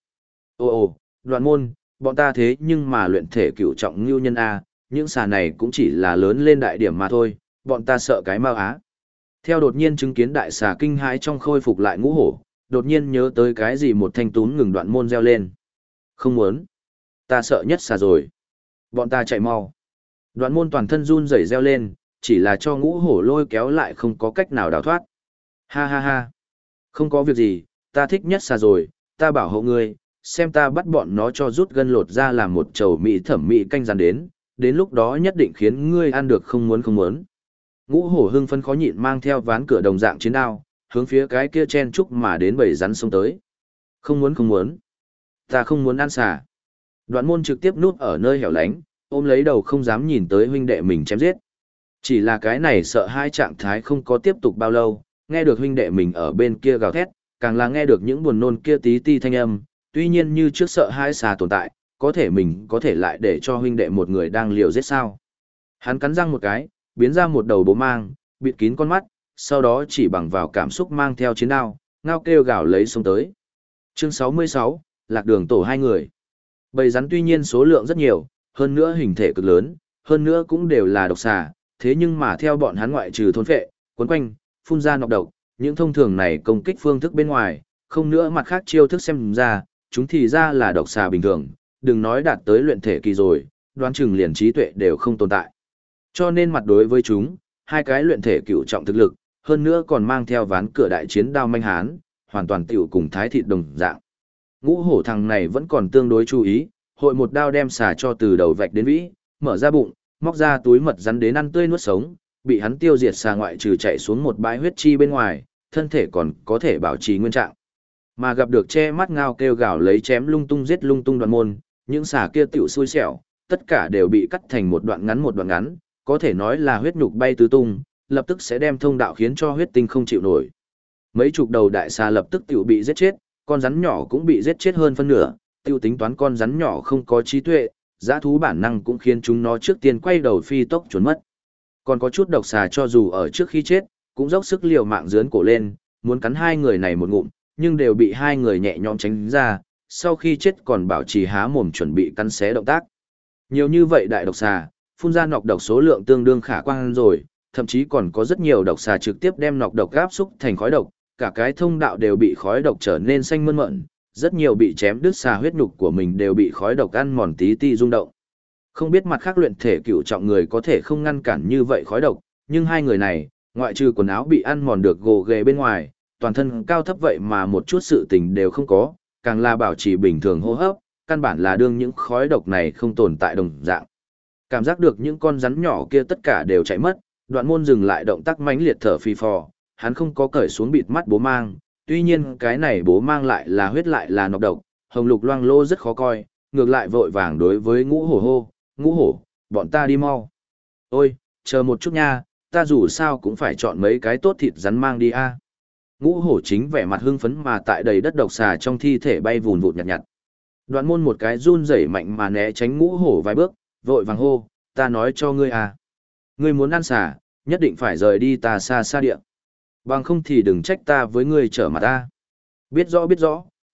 Ồ, đoạn môn, bọn ta thế nhưng mà luyện thể cửu trọng ngưu nhân A, những xà này cũng chỉ là lớn lên đại điểm mà thôi, bọn ta sợ cái mau á. Theo đột nhiên chứng kiến đại xà kinh hãi trong khôi phục lại ngũ hổ, đột nhiên nhớ tới cái gì một thanh tún ngừng đoạn môn reo lên. Không muốn. Ta sợ nhất xà rồi. Bọn ta chạy mau. Đoạn môn toàn thân run rẩy reo lên, chỉ là cho ngũ hổ lôi kéo lại không có cách nào đào thoát. Ha ha ha. Không có việc gì, ta thích nhất xà rồi, ta bảo hộ ngươi, xem ta bắt bọn nó cho rút gân lột ra làm một chầu mỹ thẩm mỹ canh rán đến lúc đó nhất định khiến ngươi ăn được không muốn không muốn. Ngũ hổ hưng phấn khó nhịn mang theo ván cửa đồng dạng chiến đao, hướng phía cái kia chen chúc mà đến bầy rắn xông tới. Không muốn không muốn. Ta không muốn ăn xà. Đoạn môn trực tiếp núp ở nơi hẻo lánh, ôm lấy đầu không dám nhìn tới huynh đệ mình chém giết. Chỉ là cái này sợ hai trạng thái không có tiếp tục bao lâu, nghe được huynh đệ mình ở bên kia gào thét, càng là nghe được những buồn nôn kia tí ti thanh âm, tuy nhiên như trước sợ hai xà tồn tại, có thể mình có thể lại để cho huynh đệ một người đang liều giết sao. Hắn cắn răng một cái, biến ra một đầu bố mang, bịt kín con mắt, sau đó chỉ bằng vào cảm xúc mang theo chiến đao, ngao kêu gào lấy xuống tới. Chương 66, lạc đường tổ hai người. Bầy rắn tuy nhiên số lượng rất nhiều, hơn nữa hình thể cực lớn, hơn nữa cũng đều là độc xà, thế nhưng mà theo bọn hắn ngoại trừ thôn phệ, quấn quanh, phun ra nọc độc, những thông thường này công kích phương thức bên ngoài, không nữa mặt khác chiêu thức xem ra, chúng thì ra là độc xà bình thường, đừng nói đạt tới luyện thể kỳ rồi, đoán chừng liền trí tuệ đều không tồn tại. Cho nên mặt đối với chúng, hai cái luyện thể cựu trọng thực lực, hơn nữa còn mang theo ván cửa đại chiến đao manh hán, hoàn toàn tiểu cùng thái thịt đồng dạng. Ngũ hổ thằng này vẫn còn tương đối chú ý, hội một đao đem xà cho từ đầu vạch đến vĩ, mở ra bụng, móc ra túi mật rắn đến ăn tươi nuốt sống, bị hắn tiêu diệt xà ngoại trừ chạy xuống một bãi huyết chi bên ngoài, thân thể còn có thể bảo trì nguyên trạng. Mà gặp được che mắt ngao kêu gào lấy chém lung tung giết lung tung đoạn môn, những xà kia tiểu xui xẻo, tất cả đều bị cắt thành một đoạn ngắn, có thể nói là huyết nhục bay tứ tung, lập tức sẽ đem thông đạo khiến cho huyết tinh không chịu nổi. Mấy chục đầu đại xà lập tức tiểu bị giết chết, con rắn nhỏ cũng bị giết chết hơn phân nửa, tiêu tính toán con rắn nhỏ không có trí tuệ, dã thú bản năng cũng khiến chúng nó trước tiên quay đầu phi tốc trốn mất. Còn có chút độc xà cho dù ở trước khi chết, cũng dốc sức liều mạng dướn cổ lên, muốn cắn hai người này một ngụm, nhưng đều bị hai người nhẹ nhõm tránh ra, sau khi chết còn bảo trì há mồm chuẩn bị cắn xé động tác. Nhiều như vậy đại độc xà, phun ra nọc độc số lượng tương đương khả quan rồi, thậm chí còn có rất nhiều độc xà trực tiếp đem nọc độc áp xúc thành khói độc, cả cái thông đạo đều bị khói độc trở nên xanh mơn mởn, rất nhiều bị chém đứt xà huyết nhục của mình đều bị khói độc ăn mòn tí ti rung động. Không biết mặt khác luyện thể cửu trọng người có thể không ngăn cản như vậy khói độc, nhưng hai người này, ngoại trừ quần áo bị ăn mòn được gồ ghề bên ngoài, toàn thân cao thấp vậy mà một chút sự tình đều không có, càng là bảo trì bình thường hô hấp, căn bản là đương những khói độc này không tồn tại đồng dạng. Cảm giác được những con rắn nhỏ kia tất cả đều chạy mất, đoạn môn dừng lại động tác mãnh liệt thở phì phò, hắn không có cởi xuống bịt mắt bố mang, tuy nhiên cái này bố mang lại là huyết lại là nọc độc, hồng lục loang lô rất khó coi, ngược lại vội vàng đối với ngũ hổ hô, ngũ hổ, bọn ta đi mau. Ôi, chờ một chút nha, ta dù sao cũng phải chọn mấy cái tốt thịt rắn mang đi a. Ngũ hổ chính vẻ mặt hưng phấn mà tại đầy đất độc xà trong thi thể bay vùn vụt nhặt nhặt. Đoạn môn một cái run rẩy mạnh mà né tránh ngũ hổ vài bước, vội vàng hô, ta nói cho ngươi à. Ngươi muốn ăn xà, nhất định phải rời đi ta xa xa địa. Bằng không thì đừng trách ta với ngươi trở mặt ta. Biết rõ,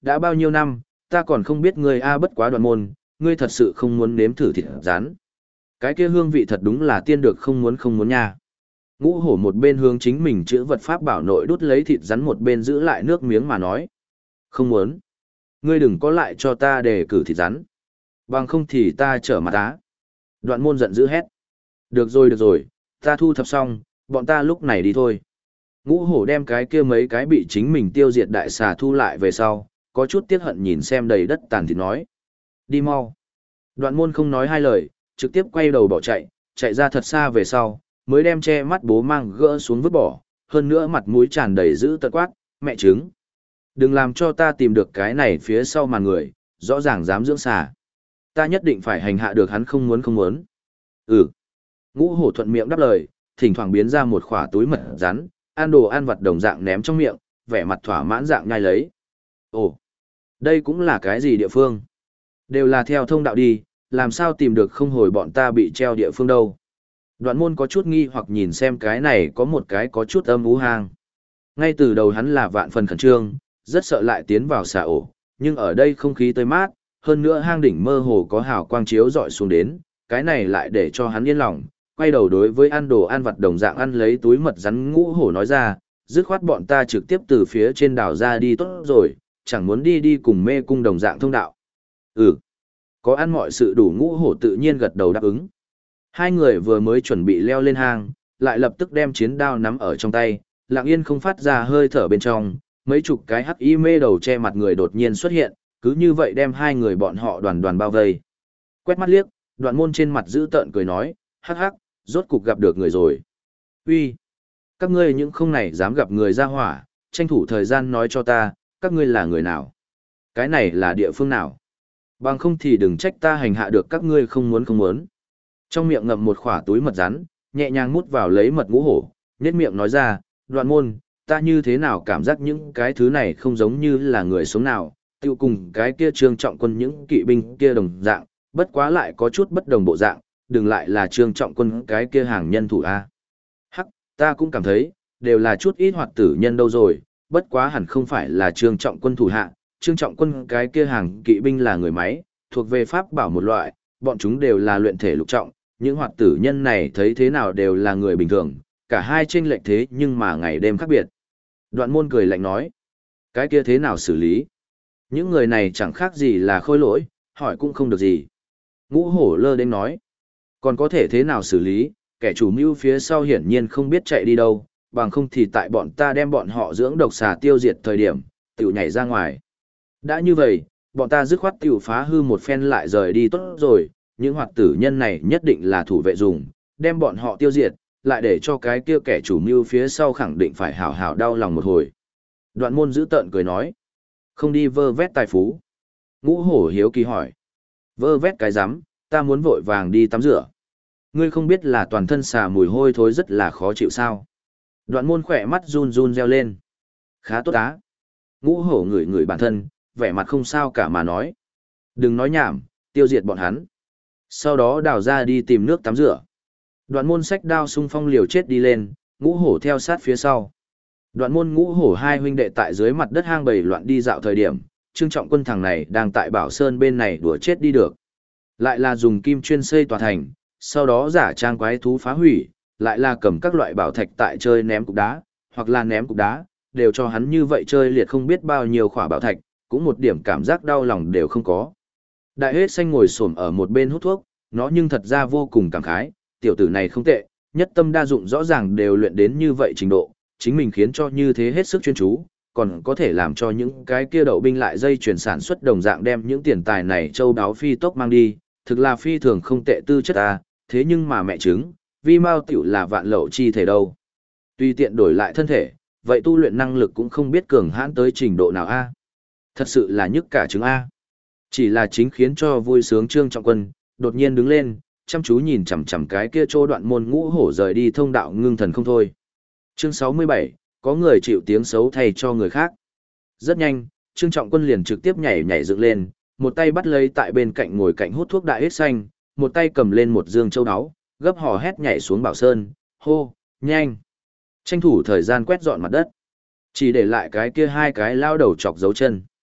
đã bao nhiêu năm, ta còn không biết ngươi a bất quá Đoạn Môn, ngươi thật sự không muốn nếm thử thịt rắn. Cái kia hương vị thật đúng là tiên được không muốn nha. Ngũ hổ một bên hướng chính mình chữ vật pháp bảo nội đút lấy thịt rắn một bên giữ lại nước miếng mà nói. Không muốn. Ngươi đừng có lại cho ta đề cử thịt rắn. Bằng không thì ta trở mặt á. Đoạn Môn giận dữ hét. Được rồi, ta thu thập xong, bọn ta lúc này đi thôi. Ngũ hổ đem cái kia mấy cái bị chính mình tiêu diệt đại xà thu lại về sau, có chút tiếc hận nhìn xem đầy đất tàn thịt nói. Đi mau. Đoạn Môn không nói hai lời, trực tiếp quay đầu bỏ chạy, chạy ra thật xa về sau, mới đem che mắt bố mang gỡ xuống vứt bỏ, hơn nữa mặt mũi tràn đầy dữ tợn quát, mẹ trứng. Đừng làm cho ta tìm được cái này phía sau màn người, rõ ràng dám dưỡng xà. Ta nhất định phải hành hạ được hắn không muốn. Ừ. Ngũ hổ thuận miệng đáp lời, thỉnh thoảng biến ra một khỏa túi mật rắn, ăn đồ ăn vặt đồng dạng ném trong miệng, vẻ mặt thỏa mãn dạng nhai lấy. Ồ, đây cũng là cái gì địa phương? Đều là theo thông đạo đi, làm sao tìm được không hồi bọn ta bị treo địa phương đâu. Đoạn Môn có chút nghi hoặc nhìn xem cái này có một cái có chút âm ú hang. Ngay từ đầu hắn là vạn phần khẩn trương, rất sợ lại tiến vào xà ổ, nhưng ở đây không khí tươi mát, hơn nữa hang đỉnh mơ hồ có hào quang chiếu dọi xuống đến, cái này lại để cho hắn yên lòng, quay đầu đối với ăn đồ ăn vặt đồng dạng ăn lấy túi mật rắn ngũ hổ nói ra, dứt khoát bọn ta trực tiếp từ phía trên đảo ra đi tốt rồi, chẳng muốn đi cùng mê cung đồng dạng thông đạo. Ừ, có ăn mọi sự đủ ngũ hổ tự nhiên gật đầu đáp ứng. Hai người vừa mới chuẩn bị leo lên hang, lại lập tức đem chiến đao nắm ở trong tay, lặng yên không phát ra hơi thở bên trong, mấy chục cái hắc y mê đầu che mặt người đột nhiên xuất hiện, cứ như vậy đem hai người bọn họ đoàn bao vây. Quét mắt liếc, Đoạn Môn trên mặt giữ tợn cười nói, hắc hắc, rốt cục gặp được người rồi. Uy, các ngươi những không này dám gặp người ra hỏa, tranh thủ thời gian nói cho ta, các ngươi là người nào? Cái này là địa phương nào? Bằng không thì đừng trách ta hành hạ được các ngươi không muốn. Trong miệng ngậm một khỏa túi mật rắn, nhẹ nhàng mút vào lấy mật ngũ hổ, nhếch miệng nói ra, Đoạn Môn, ta như thế nào cảm giác những cái thứ này không giống như là người sống nào, tiêu cùng cái kia Trương Trọng Quân những kỵ binh kia đồng dạng, bất quá lại có chút bất đồng bộ dạng, đừng lại là Trương Trọng Quân cái kia hàng nhân thủ A. Hắc, ta cũng cảm thấy, đều là chút ít hoạt tử nhân đâu rồi, bất quá hẳn không phải là Trương Trọng Quân thủ hạ, Trương Trọng Quân cái kia hàng kỵ binh là người máy, thuộc về pháp bảo một loại, bọn chúng đều là luyện thể lục trọng, những hoạt tử nhân này thấy thế nào đều là người bình thường, cả hai chênh lệch thế nhưng mà ngày đêm khác biệt. Đoạn Môn cười lạnh nói, cái kia thế nào xử lý? Những người này chẳng khác gì là khôi lỗi, hỏi cũng không được gì. Ngũ hổ lơ đến nói, còn có thể thế nào xử lý, kẻ chủ mưu phía sau hiển nhiên không biết chạy đi đâu, bằng không thì tại bọn ta đem bọn họ dưỡng độc xà tiêu diệt thời điểm, tiểu nhảy ra ngoài. Đã như vậy, bọn ta dứt khoát tiểu phá hư một phen lại rời đi tốt rồi, những hoạt tử nhân này nhất định là thủ vệ dùng, đem bọn họ tiêu diệt, lại để cho cái kia kẻ chủ mưu phía sau khẳng định phải hảo hảo đau lòng một hồi. Đoạn Môn giữ tợn cười nói, không đi vơ vét tài phú. Ngũ hổ hiếu kỳ hỏi, vơ vét cái rắm, ta muốn vội vàng đi tắm rửa. Ngươi không biết là toàn thân xà mùi hôi thối rất là khó chịu sao? Đoạn Môn khỏe mắt run reo lên. Khá tốt á. Ngũ hổ ngửi bản thân, vẻ mặt không sao cả mà nói. Đừng nói nhảm, tiêu diệt bọn hắn. Sau đó đào ra đi tìm nước tắm rửa. Đoạn Môn xách đao xung phong liều chết đi lên, ngũ hổ theo sát phía sau. Đoạn Môn ngũ hổ hai huynh đệ tại dưới mặt đất hang bầy loạn đi dạo thời điểm, Trương Trọng Quân thằng này đang tại Bảo Sơn bên này đùa chết đi được. Lại là dùng kim chuyên xây tòa thành, sau đó giả trang quái thú phá hủy, lại là cầm các loại bảo thạch tại chơi ném cục đá, hoặc là ném cục đá, đều cho hắn như vậy chơi liệt không biết bao nhiêu khỏa bảo thạch, cũng một điểm cảm giác đau lòng đều không có. Đại hết xanh ngồi xổm ở một bên hút thuốc, nó nhưng thật ra vô cùng cảm khái, tiểu tử này không tệ, nhất tâm đa dụng rõ ràng đều luyện đến như vậy trình độ, chính mình khiến cho như thế hết sức chuyên chú, còn có thể làm cho những cái kia đậu binh lại dây chuyển sản xuất đồng dạng đem những tiền tài này châu đáo phi tốc mang đi, thực là phi thường không tệ tư chất à, thế nhưng mà mẹ chứng, vi mao tiểu là vạn lậu chi thể đâu. Tuy tiện đổi lại thân thể, vậy tu luyện năng lực cũng không biết cường hãn tới trình độ nào a. Thật sự là nhức cả trứng a. Chỉ là chính khiến cho vui sướng Trương Trọng Quân, đột nhiên đứng lên, chăm chú nhìn chằm chằm cái kia chỗ Đoạn Môn ngũ hổ rời đi thông đạo ngưng thần không thôi. Chương 67, có người chịu tiếng xấu thay cho người khác. Rất nhanh, Trương Trọng Quân liền trực tiếp nhảy dựng lên, một tay bắt lấy tại bên cạnh ngồi cạnh hút thuốc đại hết xanh, một tay cầm lên một dương châu áo, gấp hò hét nhảy xuống Bảo Sơn, hô, nhanh. Tranh thủ thời gian quét dọn mặt đất. Chỉ để lại cái kia hai cái lao đầu chọc dấu chân.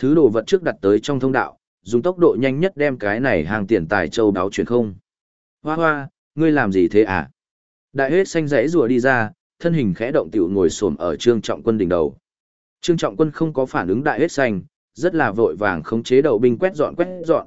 Thứ đồ vật trước đặt tới trong thông đạo, dùng tốc độ nhanh nhất đem cái này hàng tiền tài châu đáo chuyển không. Hoa hoa, ngươi làm gì thế à? Đại hết xanh rẽ rùa đi ra, thân hình khẽ động tiểu ngồi xổm ở Trương Trọng Quân đỉnh đầu. Trương Trọng Quân không có phản ứng đại hết xanh, rất là vội vàng khống chế đậu binh quét dọn,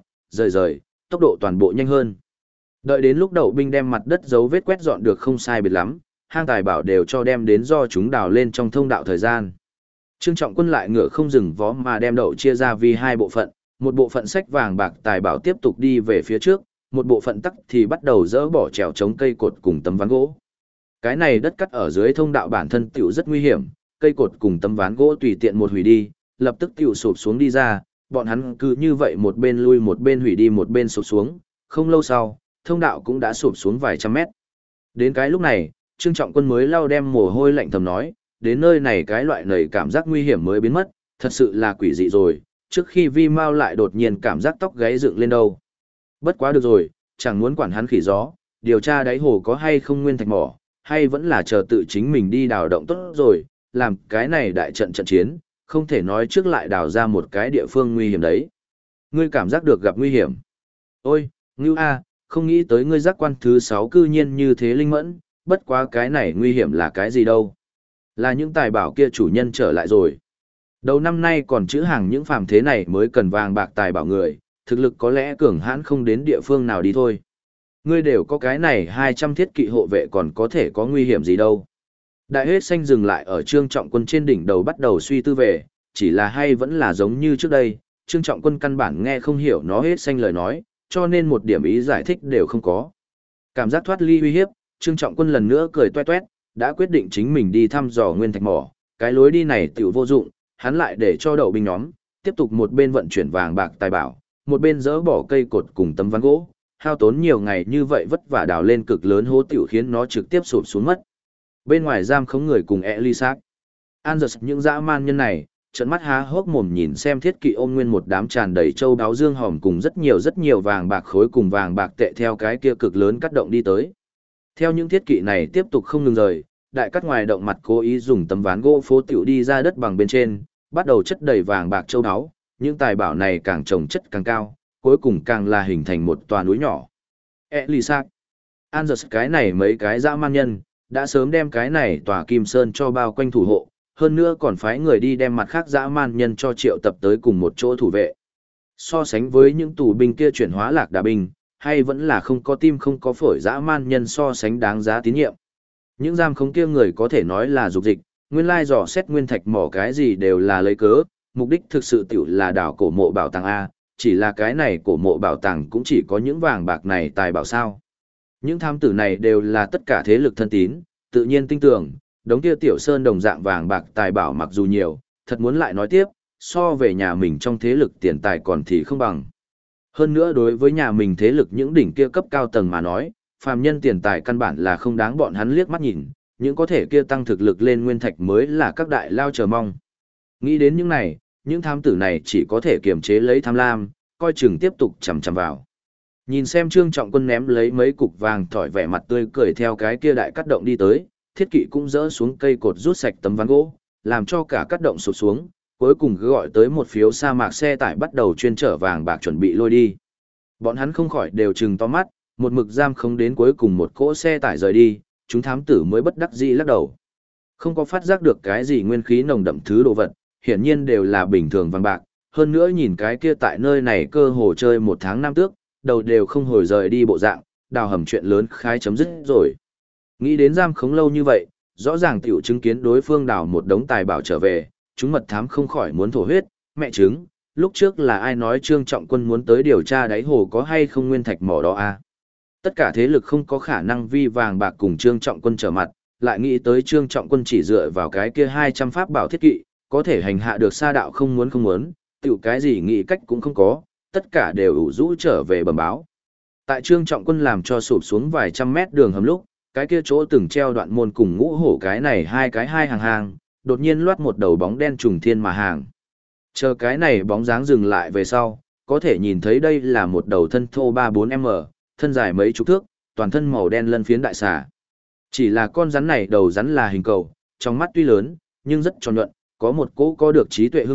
rời, tốc độ toàn bộ nhanh hơn. Đợi đến lúc đậu binh đem mặt đất dấu vết quét dọn được không sai biệt lắm, hang tài bảo đều cho đem đến do chúng đào lên trong thông đạo thời gian. Trương Trọng Quân lại ngựa không dừng vó mà đem đậu chia ra vì hai bộ phận, một bộ phận sách vàng bạc tài bảo tiếp tục đi về phía trước, một bộ phận tắc thì bắt đầu dỡ bỏ trèo chống cây cột cùng tấm ván gỗ. Cái này đất cắt ở dưới thông đạo bản thân tiểu rất nguy hiểm, cây cột cùng tấm ván gỗ tùy tiện một hủy đi, lập tức tiểu sụp xuống đi ra, bọn hắn cứ như vậy một bên lui một bên hủy đi một bên sụp xuống, không lâu sau, thông đạo cũng đã sụp xuống vài trăm mét. Đến cái lúc này, Trương Trọng Quân mới lau đem mồ hôi lạnh thầm nói, đến nơi này cái loại nầy cảm giác nguy hiểm mới biến mất, thật sự là quỷ dị rồi, trước khi Vi Mao lại đột nhiên cảm giác tóc gáy dựng lên đâu. Bất quá được rồi, chẳng muốn quản hắn khỉ gió, điều tra đáy hồ có hay không nguyên thạch mỏ, hay vẫn là chờ tự chính mình đi đào động tốt rồi, làm cái này đại trận chiến, không thể nói trước lại đào ra một cái địa phương nguy hiểm đấy. Ngươi cảm giác được gặp nguy hiểm. Ôi, Ngưu A, không nghĩ tới ngươi giác quan thứ 6 cư nhiên như thế linh mẫn, bất quá cái này nguy hiểm là cái gì đâu. Là những tài bảo kia chủ nhân trở lại rồi. Đầu năm nay còn chữ hàng những phàm thế này mới cần vàng bạc tài bảo người, thực lực có lẽ cường hãn không đến địa phương nào đi thôi. Ngươi đều có cái này 200 thiết kỵ hộ vệ còn có thể có nguy hiểm gì đâu. Đại hết xanh dừng lại ở Trương Trọng Quân trên đỉnh đầu bắt đầu suy tư về, chỉ là hay vẫn là giống như trước đây, Trương Trọng Quân căn bản nghe không hiểu nó hết xanh lời nói, cho nên một điểm ý giải thích đều không có. Cảm giác thoát ly uy hiếp, Trương Trọng Quân lần nữa cười toe toét, đã quyết định chính mình đi thăm dò nguyên thạch mỏ, cái lối đi này tiểu vô dụng, hắn lại để cho đậu binh nhóm, tiếp tục một bên vận chuyển vàng bạc tài bảo, một bên dỡ bỏ cây cột cùng tấm ván gỗ, hao tốn nhiều ngày như vậy vất vả đào lên cực lớn hố tiểu khiến nó trực tiếp sụp xuống mất. Bên ngoài giam khống người cùng Elisac. Anders những dã man nhân này, trợn mắt há hốc mồm nhìn xem thiết kỵ ôm nguyên một đám tràn đầy châu đáo dương hòm cùng rất nhiều vàng bạc khối cùng vàng bạc tệ theo cái kia cực lớn cắt động đi tới. Theo những thiết kỵ này tiếp tục không ngừng rời, đại cắt ngoài động mặt cố ý dùng tấm ván gỗ phố tiểu đi ra đất bằng bên trên, bắt đầu chất đầy vàng bạc châu đáo, những tài bảo này càng trồng chất càng cao, cuối cùng càng là hình thành một tòa núi nhỏ. Elisac, Anders cái này mấy cái dã man nhân, đã sớm đem cái này tòa Kim Sơn cho bao quanh thủ hộ, hơn nữa còn phái người đi đem mặt khác dã man nhân cho triệu tập tới cùng một chỗ thủ vệ. So sánh với những tù binh kia chuyển hóa lạc đà binh, hay vẫn là không có tim không có phổi dã man nhân so sánh đáng giá tín nhiệm. Những giam khống kia người có thể nói là dục dịch, nguyên lai dò xét nguyên thạch mỏ cái gì đều là lấy cớ, mục đích thực sự tiểu là đào cổ mộ bảo tàng A, chỉ là cái này cổ mộ bảo tàng cũng chỉ có những vàng bạc này tài bảo sao. Những thám tử này đều là tất cả thế lực thân tín, tự nhiên tin tưởng, đống kia tiểu sơn đồng dạng vàng bạc tài bảo mặc dù nhiều, thật muốn lại nói tiếp, so về nhà mình trong thế lực tiền tài còn thì không bằng. Hơn nữa đối với nhà mình thế lực những đỉnh kia cấp cao tầng mà nói, phàm nhân tiền tài căn bản là không đáng bọn hắn liếc mắt nhìn, những có thể kia tăng thực lực lên nguyên thạch mới là các đại lao chờ mong. Nghĩ đến những này, những thám tử này chỉ có thể kiềm chế lấy tham lam, coi chừng tiếp tục chằm chằm vào. Nhìn xem Trương Trọng Quân ném lấy mấy cục vàng thỏi vẻ mặt tươi cười theo cái kia đại cắt động đi tới, thiết kỵ cũng dỡ xuống cây cột rút sạch tấm ván gỗ, làm cho cả cắt động sụt xuống, cuối cùng gọi tới một phiếu sa mạc xe tải bắt đầu chuyên chở vàng bạc chuẩn bị lôi đi. Bọn hắn không khỏi đều trừng to mắt, một mực giam không đến cuối cùng một cỗ xe tải rời đi, chúng thám tử mới bất đắc dĩ lắc đầu. Không có phát giác được cái gì nguyên khí nồng đậm thứ đồ vật, hiển nhiên đều là bình thường vàng bạc, hơn nữa nhìn cái kia tại nơi này cơ hồ chơi một tháng năm tước, đầu đều không hồi rời đi bộ dạng, đào hầm chuyện lớn khái chấm dứt rồi. Nghĩ đến giam khống lâu như vậy, rõ ràng tiểu chứng kiến đối phương đào một đống tài bảo trở về, chúng mật thám không khỏi muốn thổ huyết, mẹ chứng, lúc trước là ai nói Trương Trọng Quân muốn tới điều tra đáy hồ có hay không nguyên thạch mỏ đó à? Tất cả thế lực không có khả năng vi vàng bạc cùng Trương Trọng Quân trở mặt, lại nghĩ tới Trương Trọng Quân chỉ dựa vào cái kia 200 pháp bảo thiết kỵ, có thể hành hạ được sa đạo không muốn, tiểu cái gì nghĩ cách cũng không có, tất cả đều ủ rũ trở về bẩm báo. Tại Trương Trọng Quân làm cho sụp xuống vài trăm mét đường hầm lúc, cái kia chỗ từng treo đoạn môn cùng ngũ hổ cái này hai hàng, đột nhiên loát một đầu bóng đen trùng thiên mà hàng. Chờ cái này bóng dáng dừng lại về sau, có thể nhìn thấy đây là một đầu thân thô 3-4m, thân dài mấy chục thước, toàn thân màu đen lân phiến đại xà. Chỉ là con rắn này đầu rắn là hình cầu, trong mắt tuy lớn, nhưng rất tròn nhuận, có một cỗ có được trí tuệ hương vị,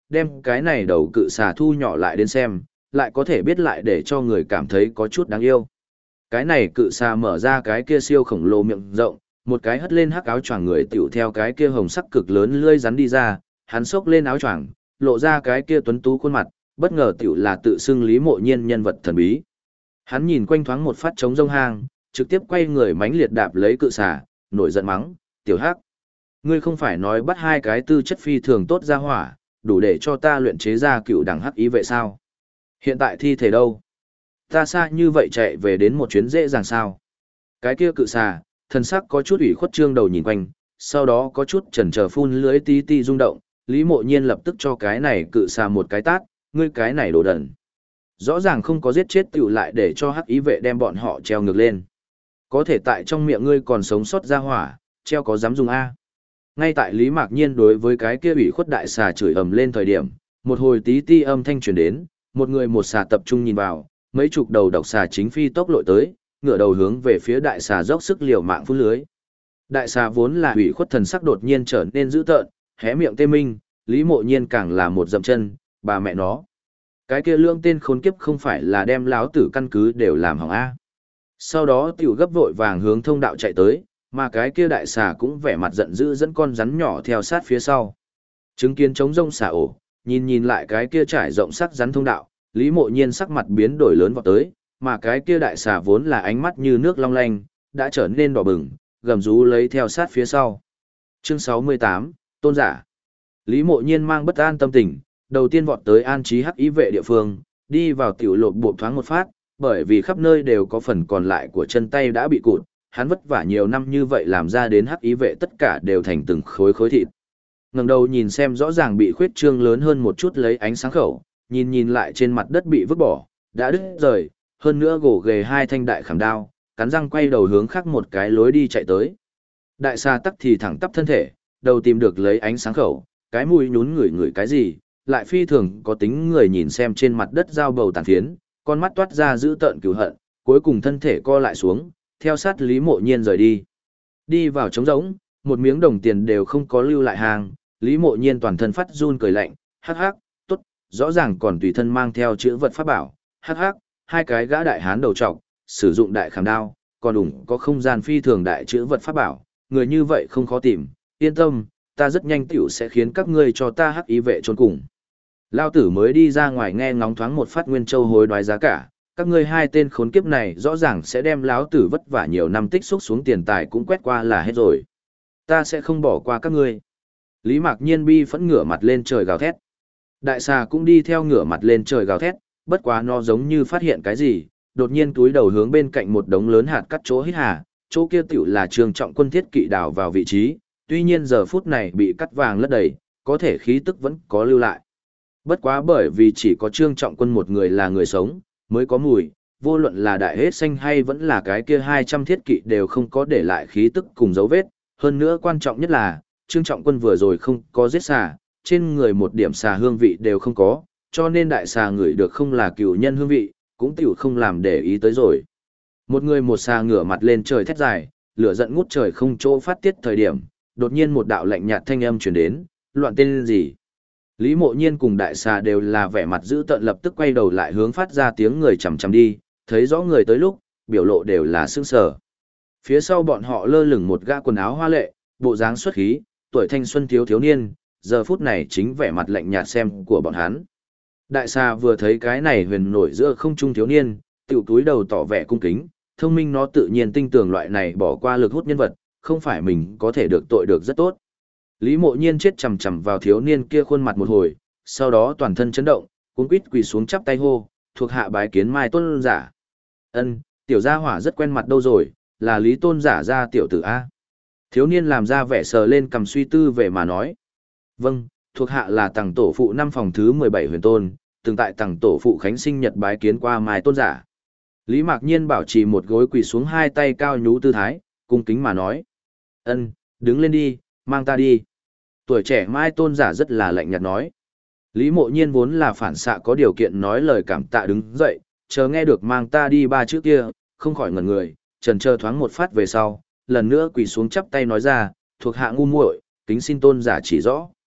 đem cái này đầu cự xà thu nhỏ lại đến xem, lại có thể biết lại để cho người cảm thấy có chút đáng yêu. Cái này cự xà mở ra cái kia siêu khổng lồ miệng rộng, một cái hất lên hắc áo choàng người tiểu theo cái kia hồng sắc cực lớn lưỡi rắn đi ra, hắn xốc lên áo choàng, lộ ra cái kia tuấn tú khuôn mặt, bất ngờ tiểu là tự xưng Lý Mộ Nhiên nhân vật thần bí. Hắn nhìn quanh thoáng một phát trống rông hang, trực tiếp quay người mãnh liệt đạp lấy cự xà, nổi giận mắng, "Tiểu Hắc, ngươi không phải nói bắt hai cái tư chất phi thường tốt ra hỏa, đủ để cho ta luyện chế ra cựu đẳng hắc ý vệ sao? Hiện tại thi thể đâu? Ta xa như vậy chạy về đến một chuyến dễ dàng sao?" Cái kia cự xà, thần sắc có chút ủy khuất trương đầu nhìn quanh, sau đó có chút chần chờ phun lưới tí ti rung động, Lý Mộ Nhiên lập tức cho cái này cự xà một cái tát, "Ngươi cái này đồ đần. Rõ ràng không có giết chết tiểu lại để cho hắc ý vệ đem bọn họ treo ngược lên. Có thể tại trong miệng ngươi còn sống sót ra hỏa, treo có dám dùng A." Ngay tại Lý Mạc Nhiên đối với cái kia ủy khuất đại xà chửi ầm lên thời điểm, một hồi tí ti âm thanh truyền đến, một người một xà tập trung nhìn vào, mấy chục đầu độc xà chính phi tốc lội tới, ngửa đầu hướng về phía đại xà dốc sức liều mạng phun lưới. Đại xà vốn là ủy khuất thần sắc đột nhiên trở nên dữ tợn, hé miệng tê minh, Lý Mộ Nhiên càng là một dậm chân, bà mẹ nó. Cái kia lương tên khốn kiếp không phải là đem láo tử căn cứ đều làm hỏng A. Sau đó tiểu gấp vội vàng hướng thông đạo chạy tới, mà cái kia đại xà cũng vẻ mặt giận dữ dẫn con rắn nhỏ theo sát phía sau. Chứng kiến trống rông xà ổ, nhìn lại cái kia trải rộng sắc rắn thông đạo, Lý Mộ Nhiên sắc mặt biến đổi lớn vọt tới, mà cái kia đại xà vốn là ánh mắt như nước long lanh, đã trở nên đỏ bừng, gầm rú lấy theo sát phía sau. Chương 68, Tôn giả. Lý Mộ Nhiên mang bất an tâm tình, đầu tiên vọt tới an trí hắc ý vệ địa phương, đi vào tiểu lộp bộ thoáng một phát, bởi vì khắp nơi đều có phần còn lại của chân tay đã bị cụt, hắn vất vả nhiều năm như vậy làm ra đến hắc ý vệ tất cả đều thành từng khối khối thịt. Ngẩng đầu nhìn xem rõ ràng bị khuyết trương lớn hơn một chút lấy ánh sáng khẩu, nhìn lại trên mặt đất bị vứt bỏ, đã đứt rời, hơn nữa gỗ ghề hai thanh đại khảm đao, cắn răng quay đầu hướng khác một cái lối đi chạy tới. Đại xà tắc thì thẳng tắp thân thể, đầu tìm được lấy ánh sáng khẩu, cái mũi nhún ngửi cái gì, lại phi thường có tính người nhìn xem trên mặt đất dao bầu tàn phiến, con mắt toát ra dữ tợn cừu hận, cuối cùng thân thể co lại xuống, theo sát Lý Mộ Nhiên rời đi. Đi vào trống rỗng, một miếng đồng tiền đều không có lưu lại hàng, Lý Mộ Nhiên toàn thân phát run cười lạnh, hắc hắc, tốt, rõ ràng còn tùy thân mang theo chữ vật pháp bảo, hắc hắc, hai cái gã đại hán đầu trọc, sử dụng đại khảm đao, còn đủng có không gian phi thường đại chữ vật pháp bảo, người như vậy không khó tìm, yên tâm, ta rất nhanh tiểu sẽ khiến các ngươi cho ta hắc ý vệ trốn cùng. Lao tử mới đi ra ngoài nghe ngóng thoáng một phát Nguyên Châu hối đoái giá cả, các ngươi hai tên khốn kiếp này rõ ràng sẽ đem lão tử vất vả nhiều năm tích xúc xuống tiền tài cũng quét qua là hết rồi. Ta sẽ không bỏ qua các ngươi. Lý Mạc Nhiên bi phẫn ngửa mặt lên trời gào thét. Đại xà cũng đi theo ngửa mặt lên trời gào thét, bất quá nó giống như phát hiện cái gì, đột nhiên túi đầu hướng bên cạnh một đống lớn hạt cắt chỗ hít hà, chỗ kia tiểu là Trương Trọng Quân thiết kỵ đào vào vị trí, tuy nhiên giờ phút này bị cắt vàng lất đầy, có thể khí tức vẫn có lưu lại. Bất quá bởi vì chỉ có Trương Trọng Quân một người là người sống, mới có mùi, vô luận là đại hết xanh hay vẫn là cái kia 200 thiết kỵ đều không có để lại khí tức cùng dấu vết, hơn nữa quan trọng nhất là, Trương Trọng Quân vừa rồi không có giết xà, trên người một điểm xà hương vị đều không có, cho nên đại xà ngửi được không là cựu nhân hương vị, cũng tiểu không làm để ý tới rồi. Một người một xà ngửa mặt lên trời thét dài, lửa giận ngút trời không chỗ phát tiết thời điểm, đột nhiên một đạo lạnh nhạt thanh âm truyền đến, loạn tên gì? Lý Mộ Nhiên cùng đại xà đều là vẻ mặt dữ tợn lập tức quay đầu lại hướng phát ra tiếng người chằm chằm đi, thấy rõ người tới lúc, biểu lộ đều là sững sờ. Phía sau bọn họ lơ lửng một gã quần áo hoa lệ, bộ dáng xuất khí, tuổi thanh xuân thiếu niên, giờ phút này chính vẻ mặt lạnh nhạt xem của bọn hắn. Đại xà vừa thấy cái này huyền nổi giữa không trung thiếu niên, tiểu túi đầu tỏ vẻ cung kính, thông minh nó tự nhiên tin tưởng loại này bỏ qua lực hút nhân vật, không phải mình có thể được tội được rất tốt. Lý Mộ Nhiên chết chằm chằm vào thiếu niên kia khuôn mặt một hồi, sau đó toàn thân chấn động, cuống quýt quỳ xuống chắp tay hô, thuộc hạ bái kiến Mai Tôn giả. Ân, tiểu gia hỏa rất quen mặt đâu rồi, là Lý Tôn giả gia tiểu tử a. Thiếu niên làm ra vẻ sờ lên cầm suy tư về mà nói. Vâng, thuộc hạ là tầng tổ phụ năm phòng thứ 17 huyền tôn, từng tại tầng tổ phụ khánh sinh nhật bái kiến qua Mai Tôn giả. Lý Mạc Nhiên bảo trì một gối quỳ xuống hai tay cao nhú tư thái, cung kính mà nói. Ân, đứng lên đi, mang ta đi. Tuổi trẻ Mai Tôn giả rất là lạnh nhạt nói. Lý Mộ Nhiên vốn là phản xạ có điều kiện nói lời cảm tạ đứng dậy, chờ nghe được mang ta đi ba chữ kia, không khỏi ngẩn người, chần chờ thoáng một phát về sau, lần nữa quỳ xuống chắp tay nói ra, thuộc hạ ngu muội, kính xin Tôn giả chỉ rõ.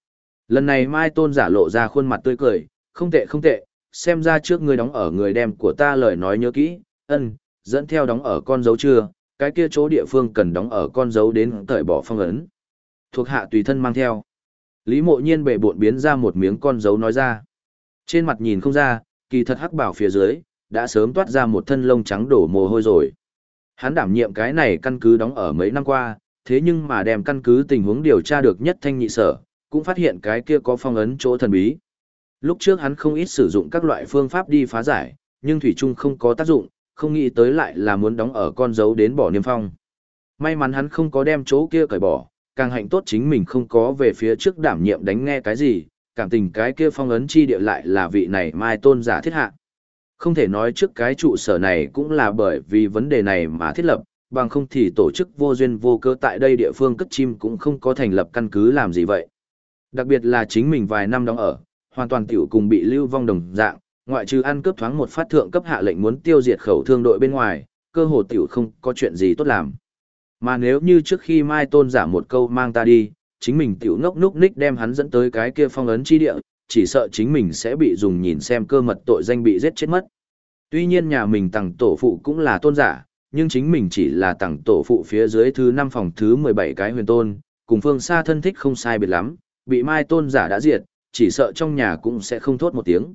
Lần này Mai Tôn giả lộ ra khuôn mặt tươi cười, không tệ không tệ, xem ra trước ngươi đóng ở người đem của ta lời nói nhớ kỹ, dẫn theo đóng ở con dấu chưa, cái kia chỗ địa phương cần đóng ở con dấu đến cởi bỏ phong ấn. Thuộc hạ tùy thân mang theo. Lý Mộ Nhiên bệ bộn biến ra một miếng con dấu nói ra. Trên mặt nhìn không ra, kỳ thật hắc bảo phía dưới, đã sớm toát ra một thân lông trắng đổ mồ hôi rồi. Hắn đảm nhiệm cái này căn cứ đóng ở mấy năm qua, thế nhưng mà đem căn cứ tình huống điều tra được nhất thanh nhị sở, cũng phát hiện cái kia có phong ấn chỗ thần bí. Lúc trước hắn không ít sử dụng các loại phương pháp đi phá giải, nhưng thủy chung không có tác dụng, không nghĩ tới lại là muốn đóng ở con dấu đến bỏ niêm phong. May mắn hắn không có đem chỗ kia cởi bỏ, càng hạnh tốt chính mình không có về phía trước đảm nhiệm đánh nghe cái gì, cảm tình cái kia phong ấn chi địa lại là vị này Mai Tôn giả thiết hạ. Không thể nói trước cái trụ sở này cũng là bởi vì vấn đề này mà thiết lập, bằng không thì tổ chức vô duyên vô cớ tại đây địa phương cất chim cũng không có thành lập căn cứ làm gì vậy. Đặc biệt là chính mình vài năm đóng ở, hoàn toàn tiểu cùng bị lưu vong đồng dạng, ngoại trừ ăn cướp thoáng một phát thượng cấp hạ lệnh muốn tiêu diệt khẩu thương đội bên ngoài, cơ hồ tiểu không có chuyện gì tốt làm. Mà nếu như trước khi Mai Tôn giả một câu mang ta đi, chính mình tiểu ngốc núc ních đem hắn dẫn tới cái kia phong ấn chi địa, chỉ sợ chính mình sẽ bị dùng nhìn xem cơ mật tội danh bị giết chết mất. Tuy nhiên nhà mình tầng tổ phụ cũng là tôn giả, nhưng chính mình chỉ là tầng tổ phụ phía dưới thứ 5 phòng thứ 17 cái huyền tôn, cùng phương xa thân thích không sai biệt lắm, bị Mai Tôn giả đã diệt, chỉ sợ trong nhà cũng sẽ không thốt một tiếng.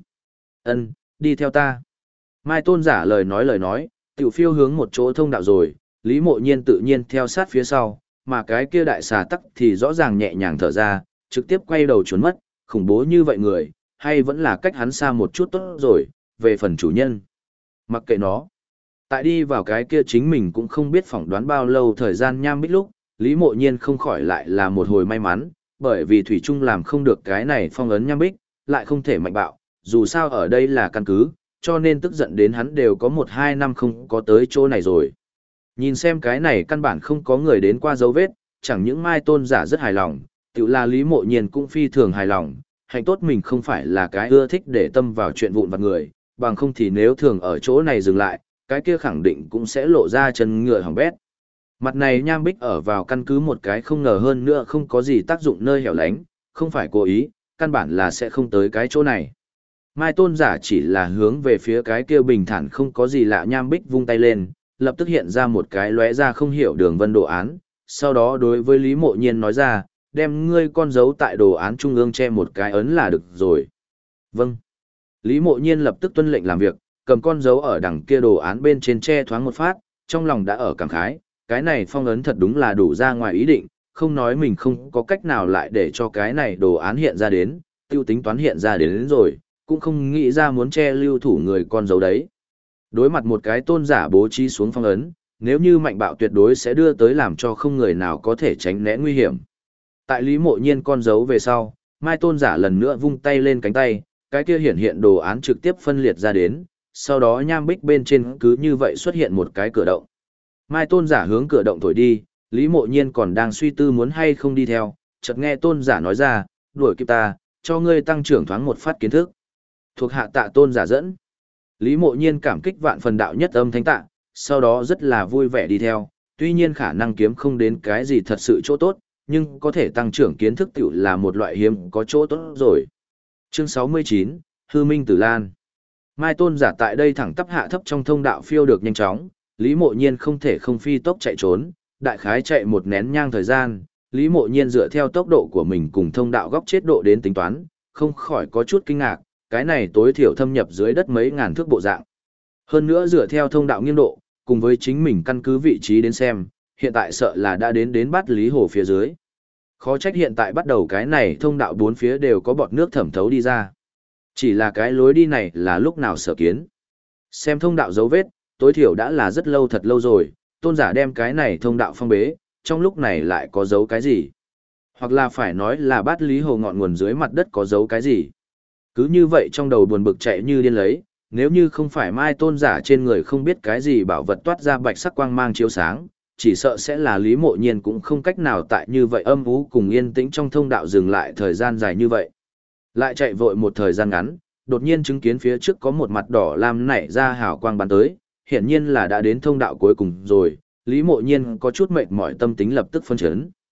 Đi theo ta. Mai Tôn giả lời nói, tiểu phiêu hướng một chỗ thông đạo rồi, Lý Mộ Nhiên tự nhiên theo sát phía sau, mà cái kia đại xà tắc thì rõ ràng nhẹ nhàng thở ra, trực tiếp quay đầu trốn mất, khủng bố như vậy người, hay vẫn là cách hắn xa một chút tốt rồi, về phần chủ nhân. Mặc kệ nó. Tại đi vào cái kia chính mình cũng không biết phỏng đoán bao lâu thời gian nham bích lúc, Lý Mộ Nhiên không khỏi lại là một hồi may mắn, bởi vì Thủy Trung làm không được cái này phong ấn nham bích, lại không thể mạnh bạo, dù sao ở đây là căn cứ, cho nên tức giận đến hắn đều có 1-2 năm không có tới chỗ này rồi. Nhìn xem cái này căn bản không có người đến qua dấu vết, chẳng những Mai Tôn giả rất hài lòng, tự là Lý Mộ Nhiên cũng phi thường hài lòng, hạnh tốt mình không phải là cái ưa thích để tâm vào chuyện vụn vặt người, bằng không thì nếu thường ở chỗ này dừng lại, cái kia khẳng định cũng sẽ lộ ra chân ngựa hỏng bét. Mặt này nham bích ở vào căn cứ một cái không ngờ hơn nữa không có gì tác dụng nơi hẻo lánh, không phải cố ý, căn bản là sẽ không tới cái chỗ này. Mai Tôn giả chỉ là hướng về phía cái kia bình thản không có gì lạ nham bích vung tay lên, lập tức hiện ra một cái lóe ra không hiểu đường vân đồ án, sau đó đối với Lý Mộ Nhiên nói ra, đem ngươi con dấu tại đồ án trung ương che một cái ấn là được rồi. Vâng. Lý Mộ Nhiên lập tức tuân lệnh làm việc, cầm con dấu ở đằng kia đồ án bên trên che thoáng một phát, trong lòng đã ở cảm khái, cái này phong ấn thật đúng là đủ ra ngoài ý định, không nói mình không có cách nào lại để cho cái này đồ án hiện ra đến, tiêu tính toán hiện ra đến rồi, cũng không nghĩ ra muốn che lưu thủ người con dấu đấy. Đối mặt một cái tôn giả bố trí xuống phong ấn, nếu như mạnh bạo tuyệt đối sẽ đưa tới làm cho không người nào có thể tránh né nguy hiểm. Tại Lý Mộ Nhiên con dấu về sau, Mai Tôn giả lần nữa vung tay lên cánh tay, cái kia hiện đồ án trực tiếp phân liệt ra đến, sau đó nham bích bên trên cứ như vậy xuất hiện một cái cửa động. Mai Tôn giả hướng cửa động thổi đi, Lý Mộ Nhiên còn đang suy tư muốn hay không đi theo, chợt nghe Tôn giả nói ra, đuổi kịp ta, cho ngươi tăng trưởng thoáng một phát kiến thức. Thuộc hạ tạ Tôn giả dẫn. Lý Mộ Nhiên cảm kích vạn phần đạo nhất âm thanh tạ, sau đó rất là vui vẻ đi theo, tuy nhiên khả năng kiếm không đến cái gì thật sự chỗ tốt, nhưng có thể tăng trưởng kiến thức tiểu là một loại hiếm có chỗ tốt rồi. Chương 69, Hư Minh Tử Lan. Mai Tôn giả tại đây thẳng tắp hạ thấp trong thông đạo phiêu được nhanh chóng, Lý Mộ Nhiên không thể không phi tốc chạy trốn, đại khái chạy một nén nhang thời gian, Lý Mộ Nhiên dựa theo tốc độ của mình cùng thông đạo góc chết độ đến tính toán, không khỏi có chút kinh ngạc, cái này tối thiểu thâm nhập dưới đất mấy ngàn thước bộ dạng. Hơn nữa dựa theo thông đạo nghiêng độ, cùng với chính mình căn cứ vị trí đến xem, hiện tại sợ là đã đến Bát Lý Hồ phía dưới. Khó trách hiện tại bắt đầu cái này thông đạo bốn phía đều có bọt nước thẩm thấu đi ra. Chỉ là cái lối đi này là lúc nào sở kiến. Xem thông đạo dấu vết, tối thiểu đã là rất lâu thật lâu rồi, tôn giả đem cái này thông đạo phong bế, trong lúc này lại có dấu cái gì. Hoặc là phải nói là Bát Lý Hồ ngọn nguồn dưới mặt đất có dấu cái gì. Cứ như vậy trong đầu buồn bực chạy như điên lấy, nếu như không phải Mai Tôn giả trên người không biết cái gì bảo vật toát ra bạch sắc quang mang chiếu sáng, chỉ sợ sẽ là Lý Mộ Nhiên cũng không cách nào tại như vậy âm u cùng yên tĩnh trong thông đạo dừng lại thời gian dài như vậy. Lại chạy vội một thời gian ngắn, đột nhiên chứng kiến phía trước có một mặt đỏ lam nảy ra hào quang bắn tới, hiển nhiên là đã đến thông đạo cuối cùng rồi, Lý Mộ Nhiên có chút mệt mỏi tâm tính lập tức phân chấn.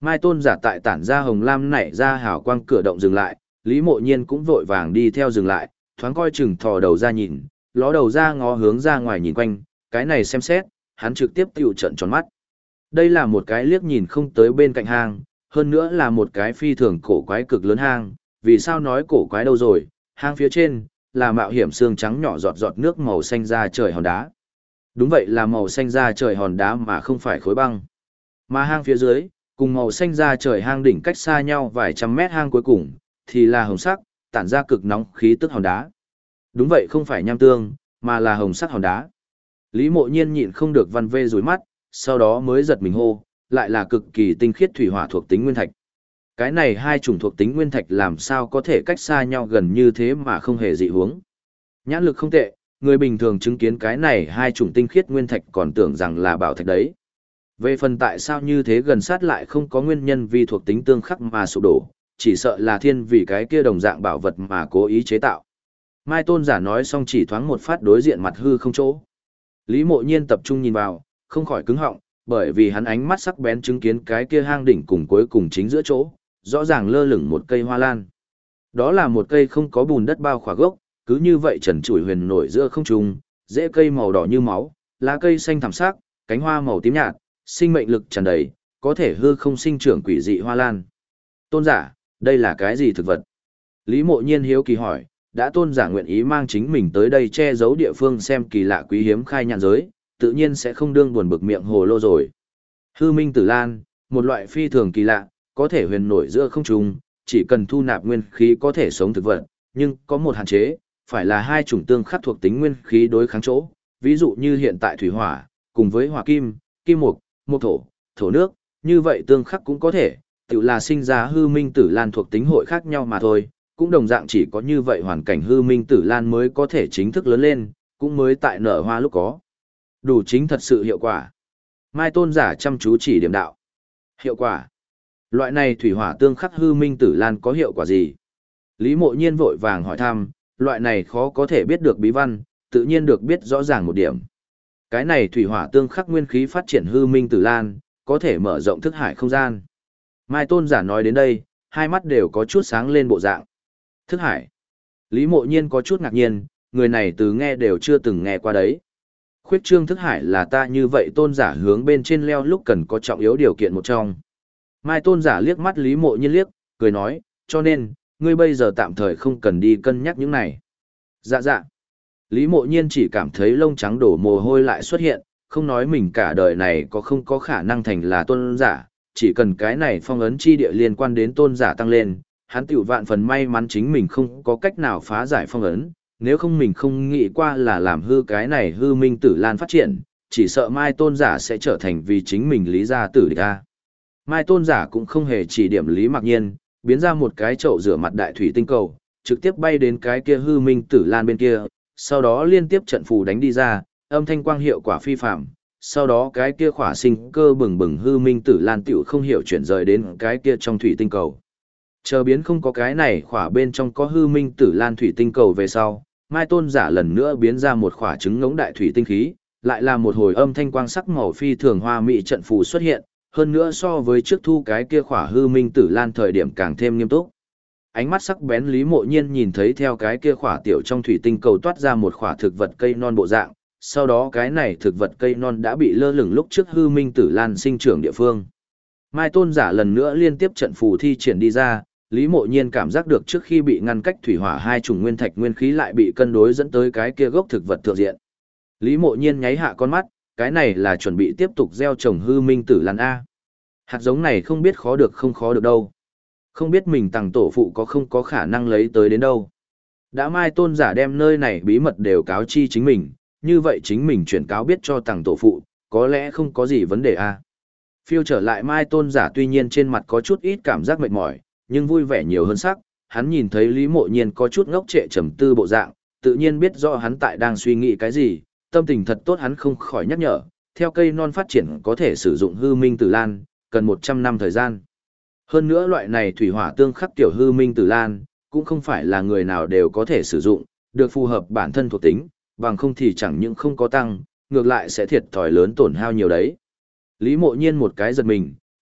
Mai Tôn giả tại tản ra hồng lam nảy ra hào quang cửa động dừng lại, Lý Mộ Nhiên cũng vội vàng đi theo dừng lại, thoáng coi chừng thò đầu ra nhìn, ló đầu ra ngó hướng ra ngoài nhìn quanh, cái này xem xét, hắn trực tiếp tiểu trận tròn mắt. Đây là một cái liếc nhìn không tới bên cạnh hang, hơn nữa là một cái phi thường cổ quái cực lớn hang, vì sao nói cổ quái đâu rồi, hang phía trên, là mạo hiểm xương trắng nhỏ giọt giọt nước màu xanh ra trời hòn đá. Đúng vậy là màu xanh ra trời hòn đá mà không phải khối băng. Mà hang phía dưới, cùng màu xanh ra trời hang đỉnh cách xa nhau vài trăm mét hang cuối cùng, thì là hồng sắc, tản ra cực nóng khí tức hòn đá. Đúng vậy không phải nham tương, mà là hồng sắc hòn đá. Lý Mộ Nhiên nhịn không được văn vê rối mắt, sau đó mới giật mình hô, lại là cực kỳ tinh khiết thủy hỏa thuộc tính nguyên thạch. Cái này hai chủng thuộc tính nguyên thạch làm sao có thể cách xa nhau gần như thế mà không hề dị hướng. Nhãn lực không tệ, người bình thường chứng kiến cái này hai chủng tinh khiết nguyên thạch còn tưởng rằng là bảo thạch đấy. Về phần tại sao như thế gần sát lại không có nguyên nhân vì thuộc tính tương khắc mà sụp đổ, chỉ sợ là thiên vì cái kia đồng dạng bảo vật mà cố ý chế tạo. Mai Tôn giả nói xong chỉ thoáng một phát đối diện mặt hư không chỗ. Lý Mộ Nhiên tập trung nhìn vào, không khỏi cứng họng, bởi vì hắn ánh mắt sắc bén chứng kiến cái kia hang đỉnh cùng cuối cùng chính giữa chỗ, rõ ràng lơ lửng một cây hoa lan. Đó là một cây không có bùn đất bao khỏa gốc, cứ như vậy trần trụi huyền nổi giữa không trung, rễ cây màu đỏ như máu, lá cây xanh thẳm sắc, cánh hoa màu tím nhạt, sinh mệnh lực tràn đầy, có thể hư không sinh trưởng quỷ dị hoa lan. Tôn giả, đây là cái gì thực vật? Lý Mộ Nhiên hiếu kỳ hỏi, đã tôn giả nguyện ý mang chính mình tới đây che giấu địa phương xem kỳ lạ quý hiếm khai nhạn giới, tự nhiên sẽ không đương buồn bực miệng hồ lô rồi. Hư minh tử lan, một loại phi thường kỳ lạ, có thể huyền nổi giữa không trung, chỉ cần thu nạp nguyên khí có thể sống thực vật, nhưng có một hạn chế, phải là hai chủng tương khắc thuộc tính nguyên khí đối kháng chỗ, ví dụ như hiện tại thủy hỏa, cùng với hỏa kim, kim mộc, mộc thổ, thổ nước, như vậy tương khắc cũng có thể, tự là sinh ra hư minh tử lan thuộc tính hội khác nhau mà thôi, cũng đồng dạng chỉ có như vậy hoàn cảnh hư minh tử lan mới có thể chính thức lớn lên, cũng mới tại nở hoa lúc có. Đủ chính thật sự hiệu quả. Mai Tôn giả chăm chú chỉ điểm đạo. Hiệu quả. Loại này thủy hỏa tương khắc hư minh tử lan có hiệu quả gì? Lý Mộ Nhiên vội vàng hỏi thăm, loại này khó có thể biết được bí văn, tự nhiên được biết rõ ràng một điểm. Cái này thủy hỏa tương khắc nguyên khí phát triển hư minh tử lan, có thể mở rộng thức hải không gian. Mai Tôn giả nói đến đây, hai mắt đều có chút sáng lên bộ dạng. Thức hải. Lý Mộ Nhiên có chút ngạc nhiên, người này từ nghe đều chưa từng nghe qua đấy. Khuyết trương thức hải là ta như vậy tôn giả hướng bên trên leo lúc cần có trọng yếu điều kiện một trong. Mai Tôn giả liếc mắt Lý Mộ Nhiên liếc, cười nói, cho nên, ngươi bây giờ tạm thời không cần đi cân nhắc những này. Dạ dạ. Lý Mộ Nhiên chỉ cảm thấy lông trắng đổ mồ hôi lại xuất hiện, không nói mình cả đời này có không có khả năng thành là tôn giả, chỉ cần cái này phong ấn chi địa liên quan đến tôn giả tăng lên, hắn tiểu vạn phần may mắn chính mình không có cách nào phá giải phong ấn, nếu không mình không nghĩ qua là làm hư cái này hư minh tử lan phát triển, chỉ sợ Mai Tôn giả sẽ trở thành vì chính mình lý gia tử địch a. Mai Tôn giả cũng không hề chỉ điểm Lý Mặc Nhiên, biến ra một cái chậu rửa mặt đại thủy tinh cầu, trực tiếp bay đến cái kia hư minh tử lan bên kia, sau đó liên tiếp trận phù đánh đi ra, âm thanh quang hiệu quả phi phạm, sau đó cái kia khỏa sinh cơ bừng bừng hư minh tử lan tiểu không hiểu chuyển rời đến cái kia trong thủy tinh cầu. Chờ biến không có cái này khỏa bên trong có hư minh tử lan thủy tinh cầu về sau, Mai Tôn giả lần nữa biến ra một khỏa trứng ngỗng đại thủy tinh khí, lại là một hồi âm thanh quang sắc màu phi thường hoa mỹ trận phù xuất hiện, hơn nữa so với trước thu cái kia khỏa hư minh tử lan thời điểm càng thêm nghiêm túc. Ánh mắt sắc bén Lý Mộ Nhiên nhìn thấy theo cái kia khỏa tiểu trong thủy tinh cầu toát ra một khỏa thực vật cây non bộ dạng, sau đó cái này thực vật cây non đã bị lơ lửng lúc trước hư minh tử lan sinh trưởng địa phương. Mai Tôn giả lần nữa liên tiếp trận phù thi triển đi ra, Lý Mộ Nhiên cảm giác được trước khi bị ngăn cách thủy hỏa hai chủng nguyên thạch nguyên khí lại bị cân đối dẫn tới cái kia gốc thực vật thượng diện. Lý Mộ Nhiên nháy hạ con mắt, cái này là chuẩn bị tiếp tục gieo trồng hư minh tử lan A. Hạt giống này không biết khó được không khó được đâu. Không biết mình tàng tổ phụ có không có khả năng lấy tới đến đâu. Đã Mai Tôn giả đem nơi này bí mật đều cáo chi chính mình, như vậy chính mình chuyển cáo biết cho tàng tổ phụ, có lẽ không có gì vấn đề A. Phiêu trở lại Mai Tôn giả tuy nhiên trên mặt có chút ít cảm giác mệt mỏi, nhưng vui vẻ nhiều hơn sắc, hắn nhìn thấy Lý Mộ Nhiên có chút ngốc trệ trầm tư bộ dạng, tự nhiên biết rõ hắn tại đang suy nghĩ cái gì, tâm tình thật tốt hắn không khỏi nhắc nhở, theo cây non phát triển có thể sử dụng hư minh tử lan, cần 100 năm thời gian. Hơn nữa loại này thủy hỏa tương khắc tiểu hư minh tử lan, cũng không phải là người nào đều có thể sử dụng, được phù hợp bản thân thuộc tính, bằng không thì chẳng những không có tăng, ngược lại sẽ thiệt thòi lớn tổn hao nhiều đấy. Lý Mộ Nhiên một cái giật mình,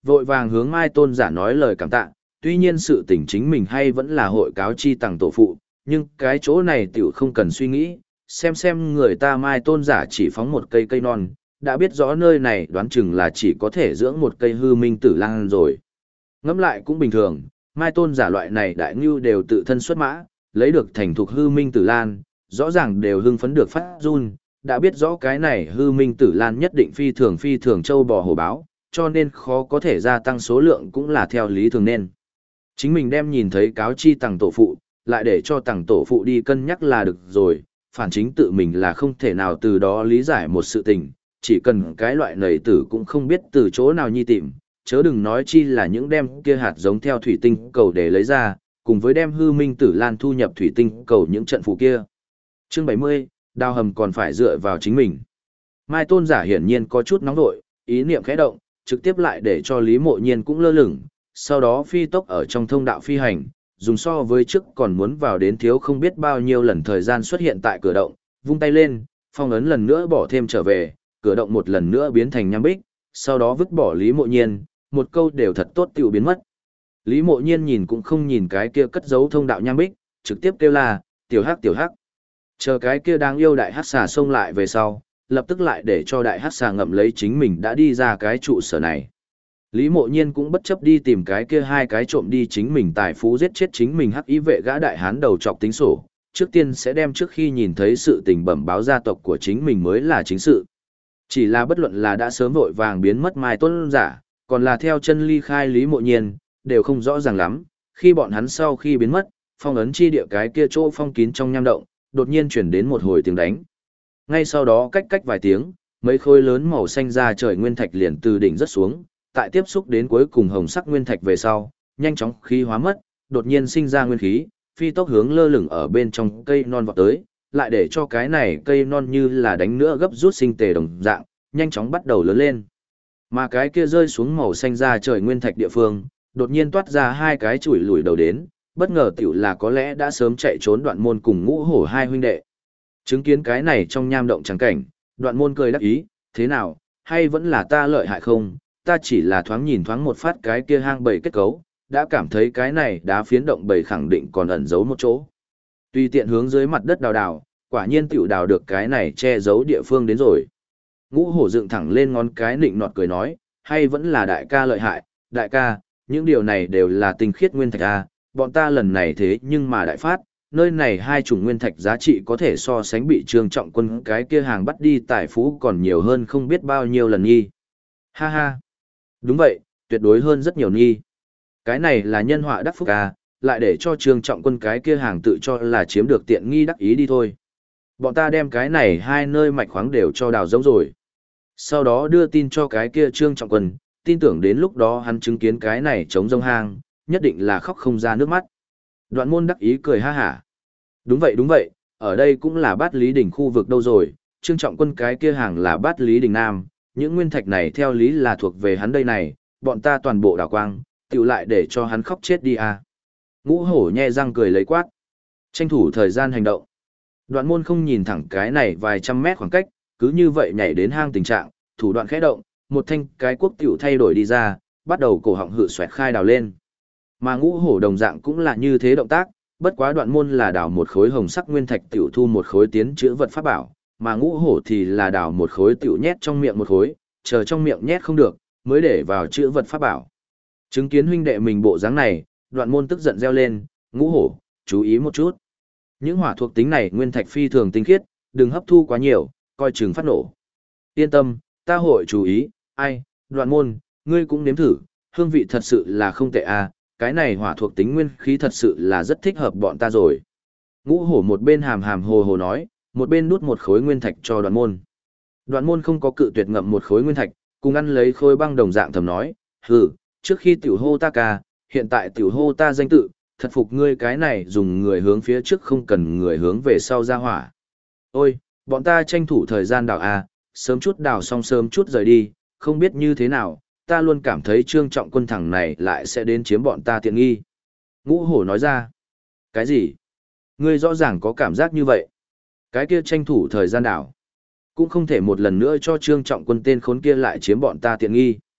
vội vàng hướng Mai Tôn giả nói lời cảm tạ, tuy nhiên sự tình chính mình hay vẫn là hội cáo chi tặng tổ phụ, nhưng cái chỗ này tiểu không cần suy nghĩ, xem người ta Mai Tôn giả chỉ phóng một cây cây non, đã biết rõ nơi này đoán chừng là chỉ có thể dưỡng một cây hư minh tử lan rồi. Ngẫm lại cũng bình thường, Mai Tôn giả loại này đại ngưu đều tự thân xuất mã, lấy được thành thục hư minh tử lan, rõ ràng đều hưng phấn được phát run, đã biết rõ cái này hư minh tử lan nhất định phi thường châu bò hổ báo, cho nên khó có thể gia tăng số lượng cũng là theo lý thường nên. Chính mình đem nhìn thấy cáo chi tặng tổ phụ, lại để cho tặng tổ phụ đi cân nhắc là được rồi, phản chính tự mình là không thể nào từ đó lý giải một sự tình, chỉ cần cái loại nầy tử cũng không biết từ chỗ nào nhi tìm, chớ đừng nói chi là những đem kia hạt giống theo thủy tinh cầu để lấy ra, cùng với đem hư minh tử lan thu nhập thủy tinh cầu những trận phù kia. Chương 70, đào hầm còn phải dựa vào chính mình. Mai Tôn giả hiển nhiên có chút nóng vội, ý niệm khẽ động, trực tiếp lại để cho Lý Mộ Nhiên cũng lơ lửng, sau đó phi tốc ở trong thông đạo phi hành, dùng so với trước còn muốn vào đến thiếu không biết bao nhiêu lần thời gian xuất hiện tại cửa động, vung tay lên, phong ấn lần nữa bỏ thêm trở về, cửa động một lần nữa biến thành nham bích, sau đó vứt bỏ Lý Mộ Nhiên, một câu đều thật tốt tiểu biến mất. Lý Mộ Nhiên nhìn cũng không nhìn cái kia cất giấu thông đạo nham bích, trực tiếp kêu là, tiểu hắc tiểu hắc. Chờ cái kia đáng yêu đại hắc xà xông lại về sau, lập tức lại để cho đại hắc xà ngậm lấy chính mình đã đi ra cái trụ sở này. Lý Mộ Nhiên cũng bất chấp đi tìm cái kia hai cái trộm đi chính mình tài phú giết chết chính mình hắc ý vệ gã đại hán đầu chọc tính sổ, trước tiên sẽ đem trước khi nhìn thấy sự tình bẩm báo gia tộc của chính mình mới là chính sự. Chỉ là bất luận là đã sớm vội vàng biến mất Mai Tôn giả, còn là theo chân ly khai Lý Mộ Nhiên, đều không rõ ràng lắm, khi bọn hắn sau khi biến mất, phong ấn chi địa cái kia chỗ phong kín trong nham động, đột nhiên chuyển đến một hồi tiếng đánh. Ngay sau đó cách vài tiếng, mấy khối lớn màu xanh ra trời nguyên thạch liền từ đỉnh rất xuống, tại tiếp xúc đến cuối cùng hồng sắc nguyên thạch về sau, nhanh chóng khí hóa mất, đột nhiên sinh ra nguyên khí, phi tốc hướng lơ lửng ở bên trong cây non vọt tới, lại để cho cái này cây non như là đánh nữa gấp rút sinh tề đồng dạng, nhanh chóng bắt đầu lớn lên. Mà cái kia rơi xuống màu xanh ra trời nguyên thạch địa phương, đột nhiên toát ra hai cái chùi lùi đầu đến, bất ngờ tiểu là có lẽ đã sớm chạy trốn Đoạn Môn cùng Ngũ Hổ hai huynh đệ. Chứng kiến cái này trong nham động trắng cảnh, Đoạn Môn cười đắc ý, thế nào, hay vẫn là ta lợi hại không, ta chỉ là thoáng nhìn thoáng một phát cái kia hang bầy kết cấu, đã cảm thấy cái này đá phiến động bầy khẳng định còn ẩn giấu một chỗ. Tùy tiện hướng dưới mặt đất đào, quả nhiên tiểu đào được cái này che giấu địa phương đến rồi. Ngũ Hổ dựng thẳng lên ngón cái nịnh nọt cười nói, hay vẫn là đại ca lợi hại, đại ca, những điều này đều là tinh khiết nguyên thạch a, bọn ta lần này thế nhưng mà đại phát, nơi này hai chủng nguyên thạch giá trị có thể so sánh bị Trương Trọng Quân cái kia hàng bắt đi tài phú còn nhiều hơn không biết bao nhiêu lần nghi. Ha ha. Đúng vậy, tuyệt đối hơn rất nhiều nghi. Cái này là nhân họa đắc phúc a, lại để cho Trương Trọng Quân cái kia hàng tự cho là chiếm được tiện nghi đắc ý đi thôi. Bọn ta đem cái này hai nơi mạch khoáng đều cho đào giống rồi. Sau đó đưa tin cho cái kia Trương Trọng Quân, tin tưởng đến lúc đó hắn chứng kiến cái này trống rông hang, nhất định là khóc không ra nước mắt. Đoạn Môn đắc ý cười ha hả. Đúng vậy, ở đây cũng là Bát Lý Đỉnh khu vực đâu rồi, Trương Trọng Quân cái kia hàng là Bát Lý Đỉnh Nam, những nguyên thạch này theo lý là thuộc về hắn đây này, bọn ta toàn bộ đào quang, tiểu lại để cho hắn khóc chết đi à. Ngũ Hổ nhe răng cười lấy quát. Tranh thủ thời gian hành động. Đoạn Môn không nhìn thẳng cái này vài trăm mét khoảng cách, cứ như vậy nhảy đến hang tình trạng, thủ đoạn khẽ động, một thanh cái cuốc tiểu thay đổi đi ra, bắt đầu cổ họng hự xoẹt khai đào lên. Mà Ngũ Hổ đồng dạng cũng là như thế động tác, bất quá Đoạn Môn là đào một khối hồng sắc nguyên thạch tiểu thu một khối tiến chữa vật pháp bảo, mà Ngũ Hổ thì là đào một khối tiểu nhét trong miệng một khối, chờ trong miệng nhét không được, mới để vào chữa vật pháp bảo. Chứng kiến huynh đệ mình bộ dáng này, Đoạn Môn tức giận reo lên, Ngũ Hổ, chú ý một chút. Những hỏa thuộc tính này nguyên thạch phi thường tinh khiết, đừng hấp thu quá nhiều, coi chừng phát nổ. Yên tâm, ta hội chú ý, ai, Đoạn Môn, ngươi cũng nếm thử, hương vị thật sự là không tệ à, cái này hỏa thuộc tính nguyên khí thật sự là rất thích hợp bọn ta rồi. Ngũ Hổ một bên hàm hàm hồ hồ nói, một bên đút một khối nguyên thạch cho Đoạn Môn. Đoạn Môn không có cự tuyệt ngậm một khối nguyên thạch, cùng ăn lấy khối băng đồng dạng thầm nói, hừ, trước khi tiểu hô ta ca, hiện tại tiểu hô ta danh tự, thật phục ngươi cái này dùng người hướng phía trước không cần người hướng về sau ra hỏa. Ôi, bọn ta tranh thủ thời gian đào à, sớm chút đào xong sớm chút rời đi, không biết như thế nào, ta luôn cảm thấy Trương Trọng Quân thằng này lại sẽ đến chiếm bọn ta tiện nghi. Ngũ Hổ nói ra, cái gì? Ngươi rõ ràng có cảm giác như vậy. Cái kia tranh thủ thời gian đào, cũng không thể một lần nữa cho Trương Trọng Quân tên khốn kia lại chiếm bọn ta tiện nghi.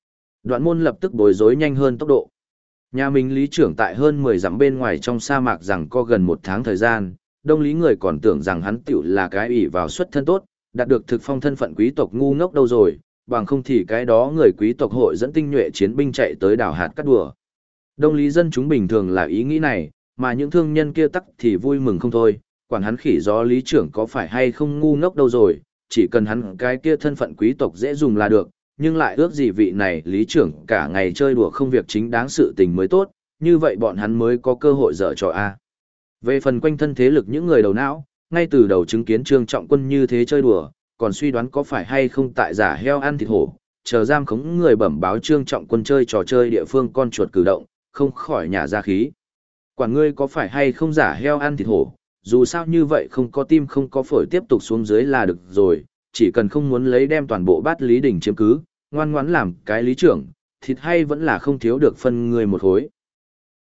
Đoạn môn lập tức bối rối nhanh hơn tốc độ. Nhà mình lý trưởng tại hơn 10 dặm bên ngoài trong sa mạc rằng có gần 1 tháng thời gian, đông lý người còn tưởng rằng hắn tiểu là cái ỷ vào xuất thân tốt, đạt được thực phong thân phận quý tộc ngu ngốc đâu rồi, bằng không thì cái đó người quý tộc hội dẫn tinh nhuệ chiến binh chạy tới đảo hạt cắt đùa. Đông lý dân chúng bình thường là ý nghĩ này, mà những thương nhân kia tắc thì vui mừng không thôi, quản hắn khỉ gió lý trưởng có phải hay không ngu ngốc đâu rồi, chỉ cần hắn cái kia thân phận quý tộc dễ dùng là được, nhưng lại ước gì vị này lý trưởng cả ngày chơi đùa không việc chính đáng sự tình mới tốt, như vậy bọn hắn mới có cơ hội dở trò A. Về phần quanh thân thế lực những người đầu não, ngay từ đầu chứng kiến Trương Trọng Quân như thế chơi đùa, còn suy đoán có phải hay không tại giả heo ăn thịt hổ, chờ giam khống người bẩm báo Trương Trọng Quân chơi trò chơi địa phương con chuột cử động, không khỏi nhả ra khí. Quản ngươi có phải hay không giả heo ăn thịt hổ, dù sao như vậy không có tim không có phổi tiếp tục xuống dưới là được rồi, chỉ cần không muốn lấy đem toàn bộ bát lý đỉnh chiếm cứ, ngoan ngoãn làm cái lý trưởng, thịt hay vẫn là không thiếu được phân ngươi một khối.